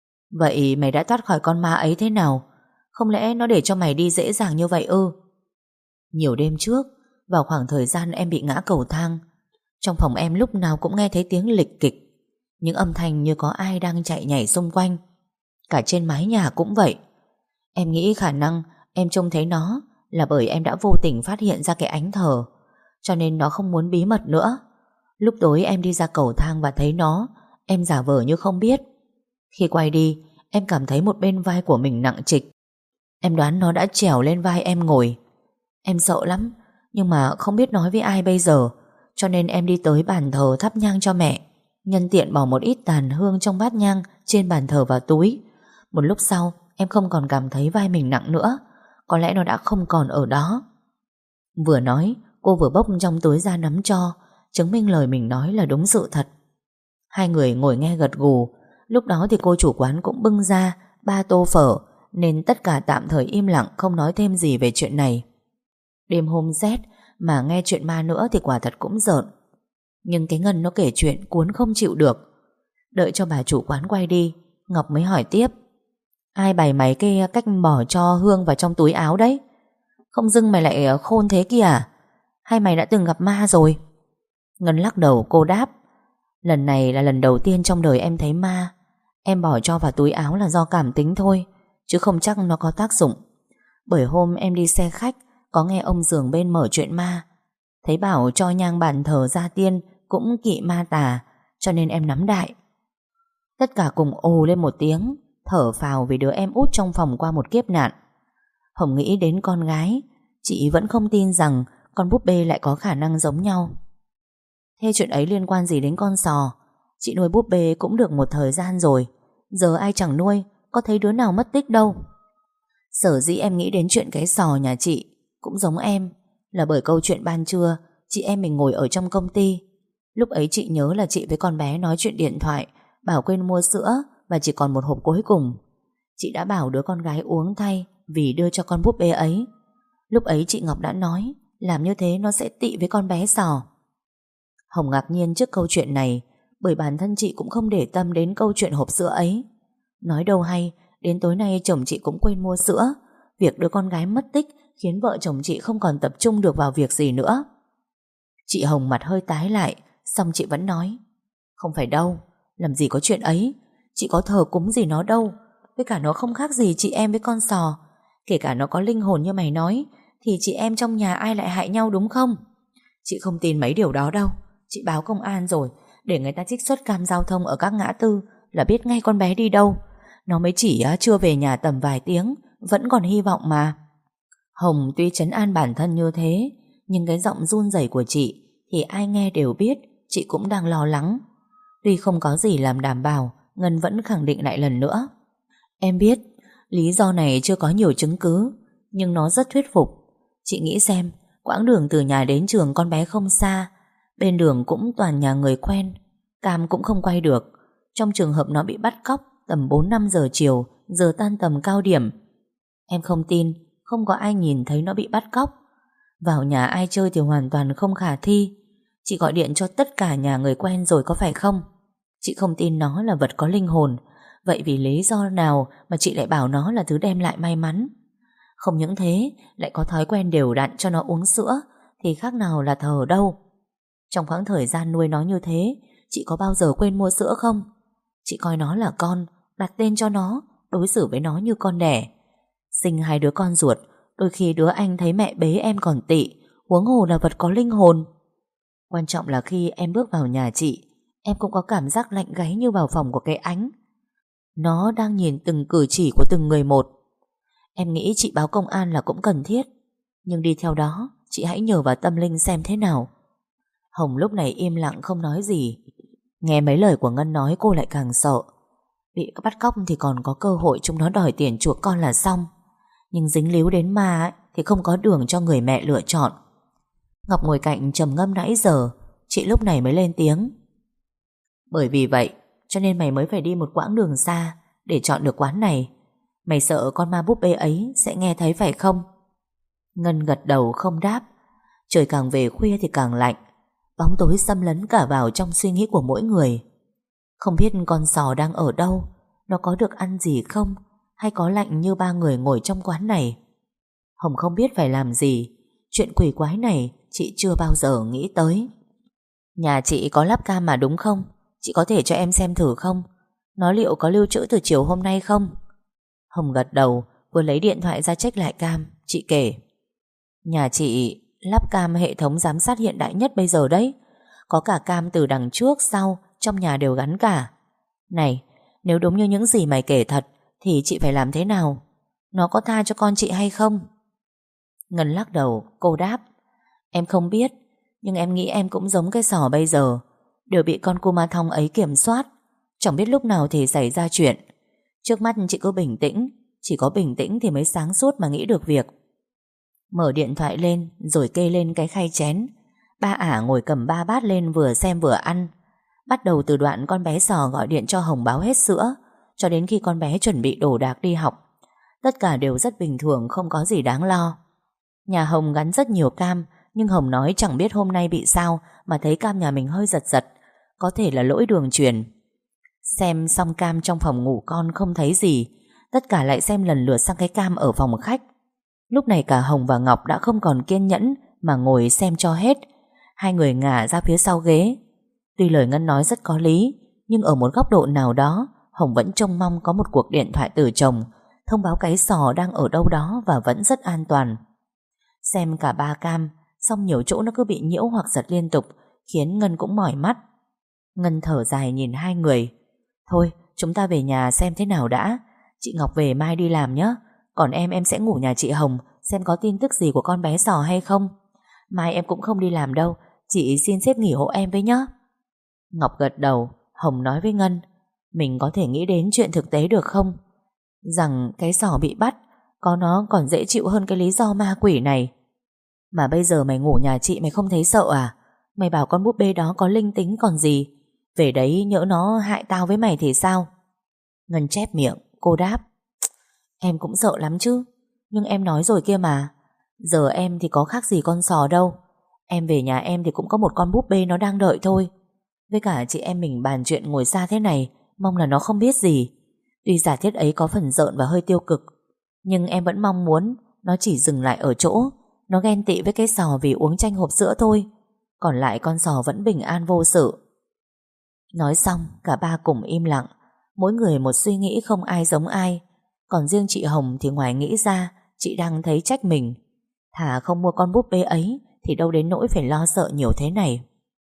Vậy mày đã thoát khỏi con ma ấy thế nào? Không lẽ nó để cho mày đi dễ dàng như vậy ư? Nhiều đêm trước, vào khoảng thời gian em bị ngã cầu thang, trong phòng em lúc nào cũng nghe thấy tiếng lịch kịch, những âm thanh như có ai đang chạy nhảy xung quanh. Cả trên mái nhà cũng vậy. Em nghĩ khả năng em trông thấy nó là bởi em đã vô tình phát hiện ra cái ánh thờ, cho nên nó không muốn bí mật nữa. Lúc tối em đi ra cầu thang và thấy nó, em giả vờ như không biết. Khi quay đi, em cảm thấy một bên vai của mình nặng trịch. Em đoán nó đã trèo lên vai em ngồi. Em sợ lắm, nhưng mà không biết nói với ai bây giờ, cho nên em đi tới bàn thờ thắp nhang cho mẹ, nhân tiện bỏ một ít tàn hương trong bát nhang trên bàn thờ vào túi. Một lúc sau, em không còn cảm thấy vai mình nặng nữa. Có lẽ nó đã không còn ở đó. Vừa nói,
cô vừa bốc trong túi ra nắm cho, chứng minh lời mình nói là đúng sự thật. Hai người ngồi nghe gật gù. Lúc đó thì cô chủ quán cũng bưng ra ba tô phở, nên tất cả tạm thời im lặng, không nói thêm gì về chuyện này. Đêm hôm rét mà nghe chuyện ma nữa thì quả thật cũng rợn. Nhưng cái Ngân nó kể chuyện cuốn không chịu được. Đợi cho bà chủ quán quay đi, Ngọc mới hỏi tiếp: ai bày mày cái cách bỏ cho Hương vào trong túi áo đấy? Không dưng mày lại khôn thế kìa à? Hay mày đã từng gặp ma rồi? Ngân lắc đầu, cô đáp: lần này là lần đầu tiên trong đời em thấy ma. Em bỏ cho vào túi áo là do cảm tính thôi, chứ không chắc nó có tác dụng. Bởi hôm em đi xe khách, có nghe ông giường bên mở chuyện ma. Thấy bảo cho nhang bàn thờ gia tiên cũng kỵ ma tà, cho nên em nắm đại. Tất cả cùng ồ lên một tiếng, thở phào vì đứa em út trong phòng qua một kiếp nạn. Hồng nghĩ đến con gái, chị vẫn không tin rằng con búp bê lại có khả năng giống nhau. Thế chuyện ấy liên quan gì đến con sò? Chị nuôi búp bê cũng được một thời gian rồi, giờ ai chẳng nuôi, có thấy đứa nào mất tích đâu. Sở dĩ em nghĩ đến chuyện cái sò nhà chị cũng giống em, là bởi câu chuyện ban trưa chị em mình ngồi ở trong công ty. Lúc ấy chị nhớ là chị với con bé nói chuyện điện thoại, bảo quên mua sữa và chỉ còn một hộp cuối cùng. Chị đã bảo đứa con gái uống thay vì đưa cho con búp bê ấy. Lúc ấy chị Ngọc đã nói làm như thế nó sẽ tị với con bé sò. Hồng ngạc nhiên trước câu chuyện này, bởi bản thân chị cũng không để tâm đến câu chuyện hộp sữa ấy. Nói đâu hay, đến tối nay chồng chị cũng quên mua sữa. Việc đứa con gái mất tích khiến vợ chồng chị không còn tập trung được vào việc gì nữa. Chị Hồng mặt hơi tái lại, xong chị vẫn nói: không phải đâu, làm gì có chuyện ấy. Chị có thờ cúng gì nó đâu. Với cả nó không khác gì chị em với con sò. Kể cả nó có linh hồn như mày nói, thì chị em trong nhà ai lại hại nhau đúng không? Chị không tin mấy điều đó đâu. Chị báo công an rồi, để người ta trích xuất cam giao thông ở các ngã tư là biết ngay con bé đi đâu. Nó mới chỉ chưa về nhà tầm vài tiếng, vẫn còn hy vọng mà. Hồng tuy trấn an bản thân như thế, nhưng cái giọng run rẩy của chị thì ai nghe đều biết chị cũng đang lo lắng. Tuy không có gì làm đảm bảo, Ngân vẫn khẳng định lại lần nữa: em biết lý do này chưa có nhiều chứng cứ, nhưng nó rất thuyết phục. Chị nghĩ xem, quãng đường từ nhà đến trường con bé không xa, bên đường cũng toàn nhà người quen, cam cũng không quay được. Trong trường hợp nó bị bắt cóc tầm bốn năm giờ chiều, giờ tan tầm cao điểm, em không tin không có ai nhìn thấy nó bị bắt cóc. Vào nhà ai chơi thì hoàn toàn không khả thi. Chị gọi điện cho tất cả nhà người quen rồi có phải không? Chị không tin nó là vật có linh hồn. Vậy vì lý do nào mà chị lại bảo nó là thứ đem lại may mắn? Không những thế, lại có thói quen đều đặn cho nó uống sữa, thì khác nào là thờ đâu. Trong khoảng thời gian nuôi nó như thế, chị có bao giờ quên mua sữa không? Chị coi nó là con, đặt tên cho nó, đối xử với nó như con đẻ. Sinh hai đứa con ruột, đôi khi đứa anh thấy mẹ bế em còn tị, huống hồ là vật có linh hồn. Quan trọng là khi em bước vào nhà chị, em cũng có cảm giác lạnh gáy như vào phòng của cái Ánh. Nó đang nhìn từng cử chỉ của từng người một. Em nghĩ chị báo công an là cũng cần thiết, nhưng đi theo đó chị hãy nhờ vào tâm linh xem thế nào. Hồng lúc này im lặng không nói gì. Nghe mấy lời của Ngân nói cô lại càng sợ. Bị bắt cóc thì còn có cơ hội chúng nó đòi tiền chuộc con là xong, nhưng dính líu đến ma ấy, thì không có đường cho người mẹ lựa chọn. Ngọc ngồi cạnh trầm ngâm nãy giờ, chị lúc này mới lên tiếng: bởi vì vậy cho nên mày mới phải đi một quãng đường xa để chọn được quán này. Mày sợ con ma búp bê ấy sẽ nghe thấy phải không? Ngân gật đầu không đáp. Trời càng về khuya thì càng lạnh, bóng tối xâm lấn cả vào trong suy nghĩ của mỗi người. Không biết con sò đang ở đâu, nó có được ăn gì không, hay có lạnh như ba người ngồi trong quán này. Hồng không biết phải làm gì. Chuyện quỷ quái này chị chưa bao giờ nghĩ tới. Nhà chị có lắp cam mà đúng không? Chị có thể cho em xem thử không? Nó liệu có lưu trữ từ chiều hôm nay không? Hồng gật đầu, vừa lấy điện thoại ra check lại cam. Chị kể: nhà chị lắp cam hệ thống giám sát hiện đại nhất bây giờ đấy. Có cả cam từ đằng trước sau, trong nhà đều gắn cả. Này, nếu đúng như những gì mày kể thật thì chị phải làm thế nào? Nó có tha cho con chị hay không? Ngân lắc đầu, cô đáp: em không biết, nhưng em nghĩ em cũng giống cái sò bây giờ, đều bị con Kuma Thong ấy kiểm soát. Chẳng biết lúc nào thì xảy ra chuyện. Trước mắt chị cứ bình tĩnh, chỉ có bình tĩnh thì mới sáng suốt mà nghĩ được việc. Mở điện thoại lên rồi kê lên cái khay chén. Ba ả ngồi cầm ba bát lên vừa xem vừa ăn. Bắt đầu từ đoạn con bé Sò gọi điện cho Hồng báo hết sữa, cho đến khi con bé chuẩn bị đồ đạc đi học. Tất cả đều rất bình thường, không có gì đáng lo. Nhà Hồng gắn rất nhiều cam, nhưng Hồng nói chẳng biết hôm nay bị sao mà thấy cam nhà mình hơi giật giật. Có thể là lỗi đường truyền. Xem xong cam trong phòng ngủ con không thấy gì, tất cả lại xem lần lượt sang cái cam ở phòng khách. Lúc này cả Hồng và Ngọc đã không còn kiên nhẫn mà ngồi xem cho hết. Hai người ngả ra phía sau ghế. Tuy lời Ngân nói rất có lý, nhưng ở một góc độ nào đó Hồng vẫn trông mong có một cuộc điện thoại từ chồng thông báo cái Sò đang ở đâu đó và vẫn rất an toàn. Xem cả ba cam, xong nhiều chỗ nó cứ bị nhiễu hoặc giật liên tục, khiến Ngân cũng mỏi mắt. Ngân thở dài nhìn hai người. Thôi chúng ta về nhà xem thế nào đã. Chị Ngọc về mai đi làm nhé. Còn em em sẽ ngủ nhà chị Hồng, xem có tin tức gì của con bé Sò hay không. Mai em cũng không đi làm đâu, chị xin sếp nghỉ hộ em với nhé. Ngọc gật đầu. Hồng nói với Ngân, mình có thể nghĩ đến chuyện thực tế được không? Rằng cái Sò bị bắt, có nó còn dễ chịu hơn cái lý do ma quỷ này. Mà bây giờ mày ngủ nhà chị mày không thấy sợ à? Mày bảo con búp bê đó có linh tính còn gì. Về đấy nhỡ nó hại tao với mày thì sao? Ngân chép miệng, cô đáp, em cũng sợ lắm chứ. Nhưng em nói rồi kia mà. Giờ em thì có khác gì con Sò đâu. Em về nhà em thì cũng có một con búp bê nó đang đợi thôi. Với cả chị em mình bàn chuyện ngồi xa thế này, mong là nó không biết gì. Tuy giả thiết ấy có phần rợn và hơi tiêu cực, nhưng em vẫn mong muốn nó chỉ dừng lại ở chỗ nó ghen tị với cái Sò vì uống chanh hộp sữa thôi. Còn lại con Sò vẫn bình an vô sự. Nói xong cả ba cùng im lặng. Mỗi người một suy nghĩ, không ai giống ai. Còn riêng chị Hồng thì ngoài nghĩ ra, chị đang thấy trách mình. Thà không mua con búp bê ấy thì đâu đến nỗi phải lo sợ nhiều thế này.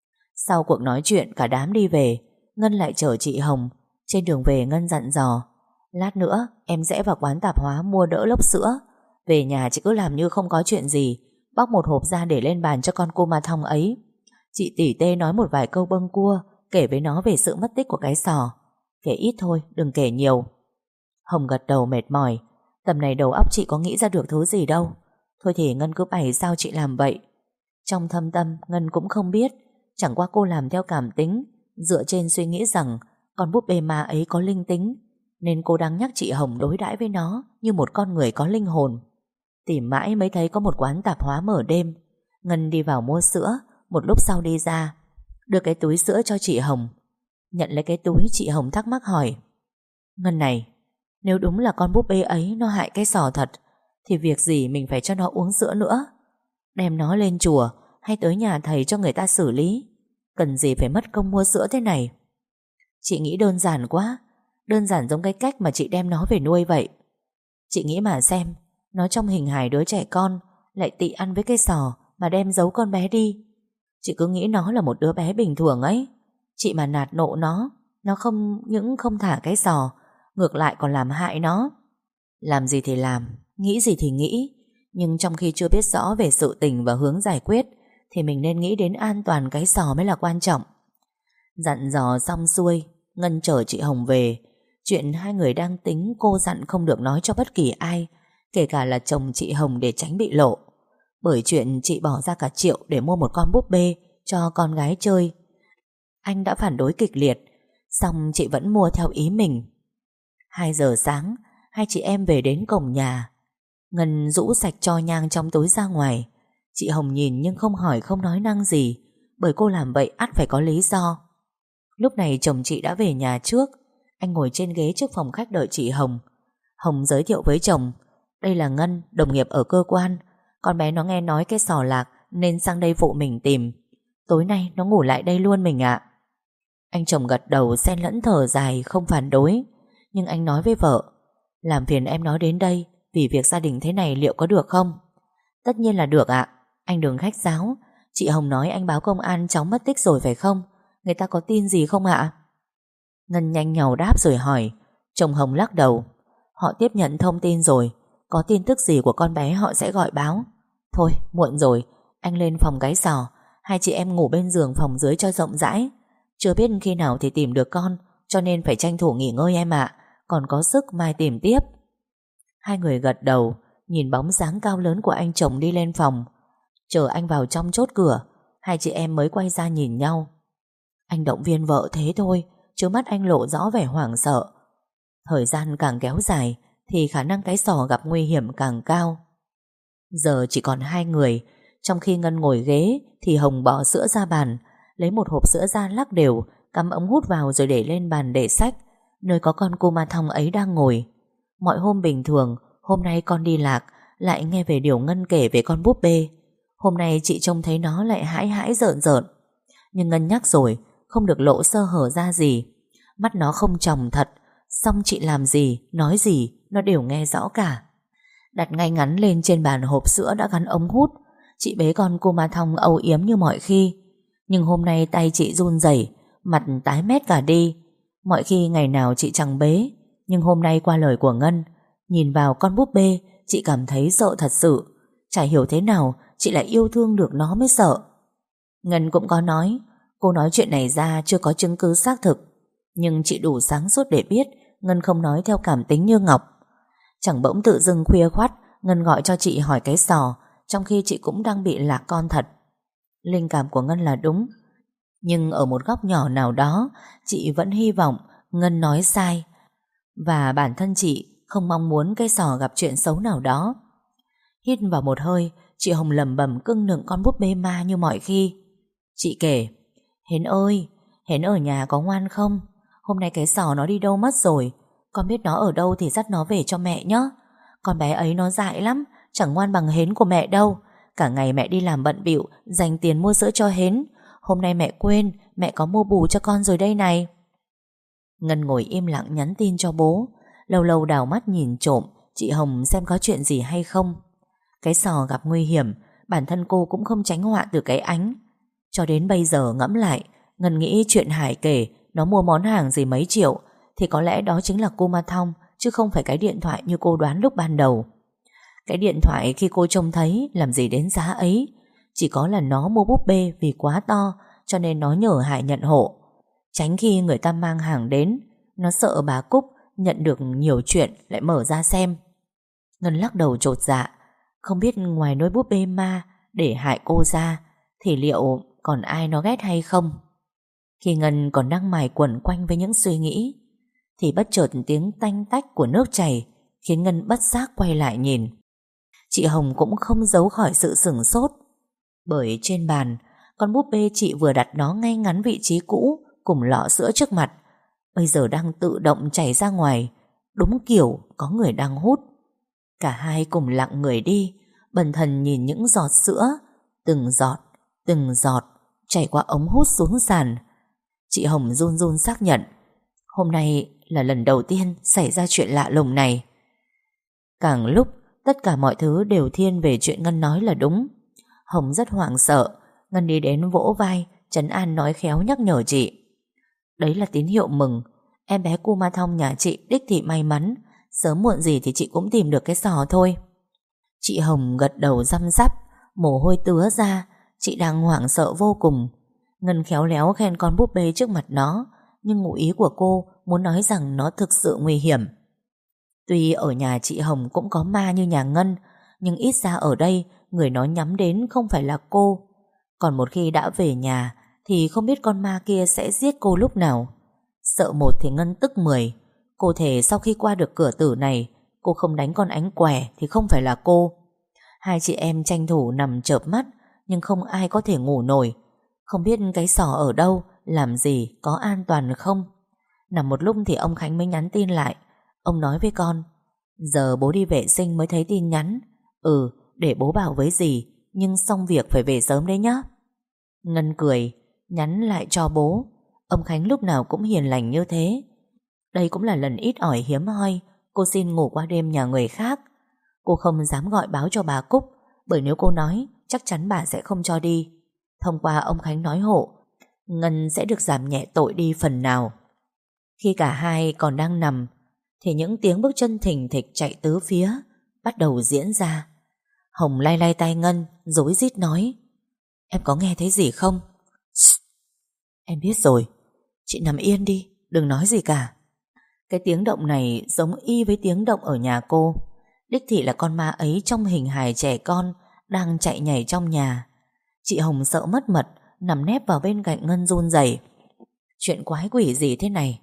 Sau cuộc nói chuyện cả đám đi về. Ngân lại chở chị Hồng. Trên đường về Ngân dặn dò, lát nữa em sẽ vào quán tạp hóa mua đỡ lốc sữa. Về nhà chị cứ làm như không có chuyện gì, bóc một hộp ra để lên bàn cho con cô Ma Thong ấy. Chị tỉ tê nói một vài câu bâng cua, kể với nó về sự mất tích của cái Sò. Kể ít thôi, đừng kể nhiều. Hồng gật đầu mệt mỏi. Tầm này đầu óc chị có nghĩ ra được thứ gì đâu. Thôi thì Ngân cứ bày sao chị làm vậy. Trong thâm tâm Ngân cũng không biết, chẳng qua cô làm theo cảm tính, dựa trên suy nghĩ rằng con búp bê ma ấy có linh tính, nên cô đang nhắc chị Hồng đối đãi với nó như một con người có linh hồn. Tìm mãi mới thấy có một quán tạp hóa mở đêm. Ngân đi vào mua sữa. Một lúc sau đi ra, đưa cái túi sữa cho chị Hồng. Nhận lấy cái túi, chị Hồng thắc mắc hỏi, Ngân này, nếu đúng là con búp bê ấy nó hại cái Sò thật, thì việc gì mình phải cho nó uống sữa nữa? Đem nó lên chùa hay tới nhà thầy cho người ta xử lý? Cần gì phải mất công mua sữa thế này? Chị nghĩ đơn giản quá. Đơn giản giống cái cách mà chị đem nó về nuôi vậy. Chị nghĩ mà xem, nó trong hình hài đứa trẻ con, lại tị ăn với cái Sò mà đem giấu con bé đi. Chị cứ nghĩ nó là một đứa bé bình thường ấy. Chị mà nạt nộ nó, nó không những không thả cái Sò, ngược lại còn làm hại nó. Làm gì thì làm, nghĩ gì thì nghĩ, nhưng trong khi chưa biết rõ về sự tình và hướng giải quyết, thì mình nên nghĩ đến an toàn cái Sò mới là quan trọng. Dặn dò xong xuôi, Ngân chở chị Hồng về. Chuyện hai người đang tính cô dặn không được nói cho bất kỳ ai, kể cả là chồng chị Hồng, để tránh bị lộ. Bởi chuyện chị bỏ ra cả triệu để mua một con búp bê cho con gái chơi, anh đã phản đối kịch liệt. Xong chị vẫn mua theo ý mình. Hai giờ sáng, hai chị em về đến cổng nhà. Ngân rũ sạch tro nhang trong túi ra ngoài. Chị Hồng nhìn nhưng không hỏi không nói năng gì, bởi cô làm vậy ắt phải có lý do. Lúc này chồng chị đã về nhà trước. Anh ngồi trên ghế trước phòng khách đợi chị Hồng. Hồng giới thiệu với chồng, đây là Ngân, đồng nghiệp ở cơ quan. Con bé nó nghe nói cái Sò lạc nên sang đây phụ mình tìm. Tối nay nó ngủ lại đây luôn mình ạ. Anh chồng gật đầu xen lẫn thở dài, không phản đối. Nhưng anh nói với vợ, làm phiền em nói đến đây, vì việc gia đình thế này liệu có được không? Tất nhiên là được ạ. Anh đừng khách sáo. Chị Hồng nói anh báo công an cháu mất tích rồi phải không? Người ta có tin gì không ạ? Ngân nhanh nhảu đáp rồi hỏi. Chồng Hồng lắc đầu. Họ tiếp nhận thông tin rồi, có tin tức gì của con bé họ sẽ gọi báo. Thôi muộn rồi, anh lên phòng cái Sò. Hai chị em ngủ bên giường phòng dưới cho rộng rãi. Chưa biết khi nào thì tìm được con, cho nên phải tranh thủ nghỉ ngơi em ạ. Còn có sức mai tìm tiếp. Hai người gật đầu. nhìn bóng dáng cao lớn của anh chồng đi lên phòng. Chờ anh vào trong chốt cửa, hai chị em mới quay ra nhìn nhau. Anh động viên vợ thế thôi, chứ mắt anh lộ rõ vẻ hoảng sợ. Thời gian càng kéo dài thì khả năng cái sò gặp nguy hiểm càng cao. Giờ chỉ còn hai người. Trong khi Ngân ngồi ghế thì Hồng bỏ sữa ra bàn, lấy một hộp sữa ra lắc đều, cắm ống hút vào rồi để lên bàn để sách, nơi có con Kumanthong ấy đang ngồi. Mọi hôm bình thường, hôm nay con đi lạc, lại nghe về điều Ngân kể về con búp bê. Hôm nay chị trông thấy nó lại hãi hãi rợn rợn. Nhưng Ngân nhắc rồi, không được lộ sơ hở ra gì. Mắt nó không tròng thật, xong chị làm gì, nói gì, nó đều nghe rõ cả. Đặt ngay ngắn lên trên bàn hộp sữa đã gắn ống hút, chị bế con Kumanthong âu yếm như mọi khi. Nhưng hôm nay tay chị run rẩy, mặt tái mét cả đi. Mọi khi ngày nào chị chẳng bế, nhưng hôm nay qua lời của Ngân, nhìn vào con búp bê, chị cảm thấy sợ thật sự. Chả hiểu thế nào chị lại yêu thương được nó mới sợ. Ngân cũng có nói, cô nói chuyện này ra chưa có chứng cứ xác thực, nhưng chị đủ sáng suốt để biết Ngân không nói theo cảm tính như Ngọc. Chẳng bỗng tự dưng khuya khoắt Ngân gọi cho chị hỏi cái sò, trong khi chị cũng đang bị lạc con thật. Linh cảm của Ngân là đúng, nhưng ở một góc nhỏ nào đó chị vẫn hy vọng Ngân nói sai. Và bản thân chị không mong muốn cái sò gặp chuyện xấu nào đó. Hít vào một hơi, chị Hồng lẩm bẩm cưng nựng con búp bê ma như mọi khi. Chị kể, Hến ơi, Hến ở nhà có ngoan không? Hôm nay cái sò nó đi đâu mất rồi? Con biết nó ở đâu thì dắt nó về cho mẹ nhé. Con bé ấy nó dại lắm, chẳng ngoan bằng Hến của mẹ đâu. Cả ngày mẹ đi làm bận bịu, dành tiền mua sữa cho Hến. Hôm nay mẹ quên, mẹ có mua bù cho con rồi đây này. Ngân ngồi im lặng nhắn tin cho bố. Lâu lâu đào mắt nhìn trộm chị Hồng xem có chuyện gì hay không. Cái sò gặp nguy hiểm, bản thân cô cũng không tránh họa từ cái ánh. Cho đến bây giờ ngẫm lại, Ngân nghĩ chuyện Hải kể nó mua món hàng gì mấy triệu thì có lẽ đó chính là Kumanthong, chứ không phải cái điện thoại như cô đoán lúc ban đầu. Cái điện thoại khi cô trông thấy làm gì đến giá ấy. Chỉ có là nó mua búp bê vì quá to, cho nên nó nhờ Hải nhận hộ. Tránh khi người ta mang hàng đến, nó sợ bà Cúc nhận được nhiều chuyện lại mở ra xem. Ngân lắc đầu chột dạ, không biết ngoài nỗi búp bê ma để hại cô ra thì liệu còn ai nó ghét hay không. Khi Ngân còn đang mải quẩn quanh với những suy nghĩ thì bất chợt tiếng tanh tách của nước chảy khiến Ngân bất giác quay lại nhìn. Chị Hồng cũng không giấu khỏi sự sửng sốt, bởi trên bàn con búp bê chị vừa đặt nó ngay ngắn vị trí cũ cùng lọ sữa trước mặt, bây giờ đang tự động chảy ra ngoài, đúng kiểu có người đang hút. Cả hai cùng lặng người đi, bần thần nhìn những giọt sữa, từng giọt, từng giọt chảy qua ống hút xuống sàn. Chị Hồng run run xác nhận, hôm nay là lần đầu tiên xảy ra chuyện lạ lùng này. Càng lúc tất cả mọi thứ đều thiên về chuyện Ngân nói là đúng. Hồng rất hoảng sợ. Ngân đi đến vỗ vai trấn an nói khéo nhắc nhở chị. Đấy là tín hiệu mừng. Em bé Kumanthong nhà chị đích thị may mắn, sớm muộn gì thì chị cũng tìm được cái sò thôi. Chị Hồng gật đầu răm rắp, mồ hôi tứa ra. Chị đang hoảng sợ vô cùng. Ngân khéo léo khen con búp bê trước mặt nó, nhưng ngụ ý của cô muốn nói rằng nó thực sự nguy hiểm. Tuy ở nhà chị Hồng cũng có ma như nhà Ngân, nhưng ít ra ở đây người nó nhắm đến không phải là cô. Còn một khi đã về nhà thì không biết con ma kia sẽ giết cô lúc nào. Sợ một thì Ngân tức mười. Cô thề sau khi qua được cửa tử này, cô không đánh con Ánh Quẻ thì không phải là cô. Hai chị em tranh thủ nằm chợp mắt, nhưng không ai có thể ngủ nổi. Không biết cái sò ở đâu, làm gì, có an toàn không. Nằm một lúc thì ông Khánh mới nhắn tin lại. Ông nói với con, giờ bố đi vệ sinh mới thấy tin nhắn. Ừ, để bố bảo với dì, nhưng xong việc phải về sớm đấy nhá. Ngân cười, nhắn lại cho bố. Ông Khánh lúc nào cũng hiền lành như thế. Đây cũng là lần ít ỏi hiếm hoi cô xin ngủ qua đêm nhà người khác. Cô không dám gọi báo cho bà Cúc, bởi nếu cô nói chắc chắn bà sẽ không cho đi. Thông qua ông Khánh nói hộ, Ngân sẽ được giảm nhẹ tội đi phần nào. Khi cả hai còn đang nằm thì những tiếng bước chân thình thịch chạy tứ phía bắt đầu diễn ra. Hồng lay lay tay Ngân, rối rít nói, em có nghe thấy gì không? Em biết rồi, chị nằm yên đi, đừng nói gì cả. Cái tiếng động này giống y với tiếng động ở nhà cô.
Đích thị là con ma ấy trong hình hài trẻ con đang chạy nhảy trong nhà. Chị Hồng sợ mất mật, nằm nép vào bên cạnh Ngân run rẩy. Chuyện quái quỷ gì thế này?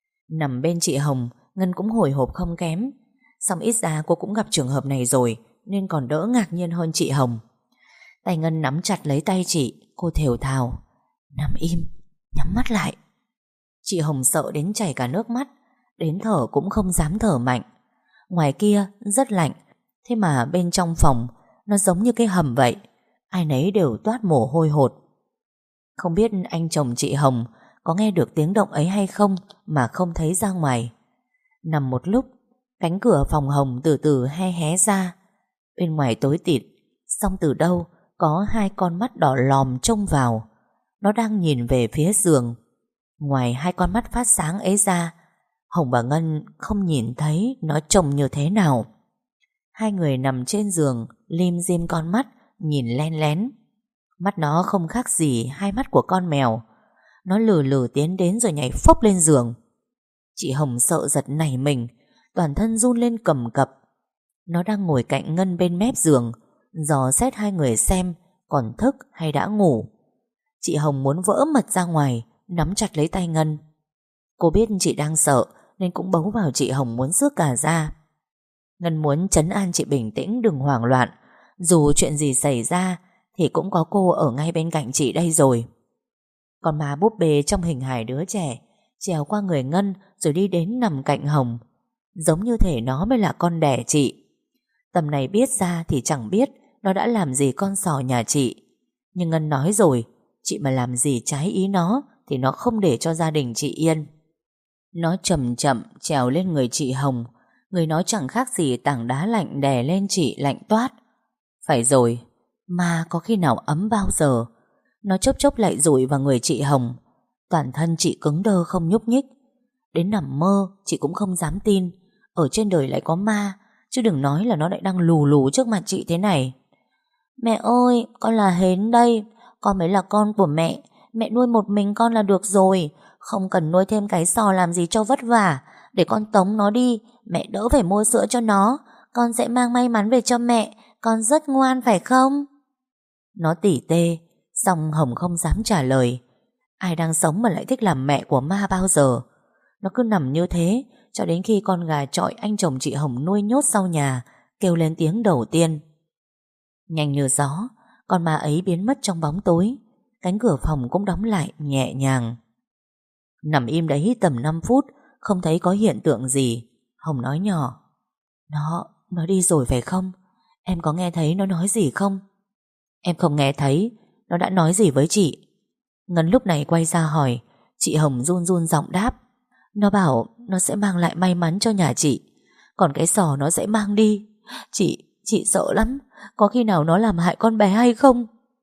Nằm bên chị Hồng, Ngân cũng hồi hộp không kém. Xong ít ra cô cũng gặp trường hợp này rồi, nên còn đỡ ngạc nhiên hơn chị Hồng. Tay Ngân nắm chặt lấy tay chị, cô thều thào: "Nằm im, nhắm mắt lại." Chị Hồng sợ đến chảy cả nước mắt, đến thở cũng không dám thở mạnh. Ngoài kia rất lạnh, thế mà bên trong phòng nó giống như cái hầm vậy, ai nấy đều toát mồ hôi hột. Không biết anh chồng chị Hồng có nghe được tiếng động ấy hay không mà không thấy ra ngoài. Nằm một lúc, cánh cửa phòng Hồng từ từ hé hé ra. Bên ngoài tối tịt, xong từ đâu có hai con mắt đỏ lòm trông vào. Nó đang nhìn về phía giường. Ngoài hai con mắt phát sáng ấy ra, Hồng và Ngân không nhìn thấy nó trông như thế nào. Hai người nằm trên giường, lim dim con mắt, nhìn len lén. Mắt nó không khác gì hai mắt của con mèo. Nó lừ lừ tiến đến rồi nhảy phốc lên giường. Chị Hồng sợ giật nảy mình, toàn thân run lên cầm cập. Nó đang ngồi cạnh Ngân bên mép giường, dò xét hai người xem còn thức hay đã ngủ. Chị Hồng muốn vỡ mật ra ngoài, nắm chặt lấy tay Ngân. Cô biết chị đang sợ nên cũng bấu vào chị Hồng muốn xước cả ra. Ngân muốn trấn an chị bình tĩnh, đừng hoảng loạn. Dù chuyện gì xảy ra thì cũng có cô ở ngay bên cạnh chị đây rồi. Con ma búp bê trong hình hài đứa trẻ trèo qua người Ngân rồi đi đến nằm cạnh Hồng, giống như thể nó mới là con đẻ chị. Tầm này biết ra thì chẳng biết nó đã làm gì con sò nhà chị. Nhưng Ngân nói rồi, chị mà làm gì trái ý nó thì nó không để cho gia đình chị yên. Nó chậm chậm trèo lên người chị Hồng. Người nó chẳng khác gì tảng đá lạnh đè lên chị lạnh toát. Phải rồi, ma có khi nào ấm bao giờ. Nó chốc chốc lại dụi vào người chị Hồng. Toàn thân chị cứng đơ không nhúc nhích. Đến nằm mơ chị cũng không dám tin ở trên đời lại có ma, chứ đừng nói là nó lại đang lù lù trước mặt chị thế này. "Mẹ ơi, con là Hến đây. Con mới là con của mẹ. Mẹ nuôi một mình con là được rồi. Không cần nuôi thêm cái sò làm gì cho vất vả. Để con tống nó đi, mẹ đỡ phải mua sữa cho nó. Con sẽ mang may mắn về cho mẹ. Con rất ngoan phải không?" Nó tỉ tê. Xong Hồng không dám trả lời. Ai đang sống mà lại thích làm mẹ của ma bao giờ. Nó cứ nằm như thế cho đến khi con gà chọi anh chồng chị Hồng nuôi nhốt sau nhà kêu lên tiếng đầu tiên. Nhanh như gió, con ma ấy biến mất trong bóng tối. Cánh cửa phòng cũng đóng lại nhẹ nhàng. Nằm im đấy tầm năm phút, không thấy có hiện tượng gì. Hồng nói nhỏ: Nó, nó đi rồi phải không? Em có nghe thấy nó nói gì không? Em không nghe thấy. Nó đã nói gì với chị? Ngân lúc này quay ra hỏi. Chị Hồng run run giọng đáp: Nó bảo nó sẽ mang lại may mắn cho nhà chị, còn cái sò nó sẽ mang đi. Chị, chị sợ lắm. Có khi nào nó làm hại con bé hay không?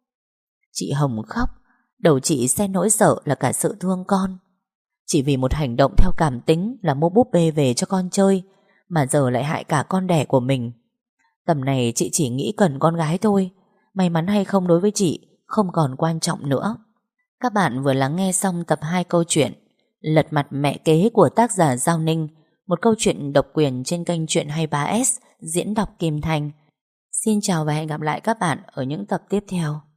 Chị Hồng khóc. Đầu chị xen nỗi sợ là cả sự thương con. Chỉ vì một hành động theo cảm tính là mua búp bê về cho con chơi mà giờ lại hại cả con đẻ của mình. Tầm này chị chỉ nghĩ cần con gái thôi. May mắn hay không đối với chị không còn quan trọng nữa. Các bạn vừa lắng nghe xong tập hai câu chuyện Lật mặt mẹ kế của tác giả Giao Ninh, một câu chuyện độc quyền trên kênh Chuyện hai mươi ba S diễn đọc Kim Thanh. Xin chào và hẹn gặp lại các bạn ở những tập tiếp theo.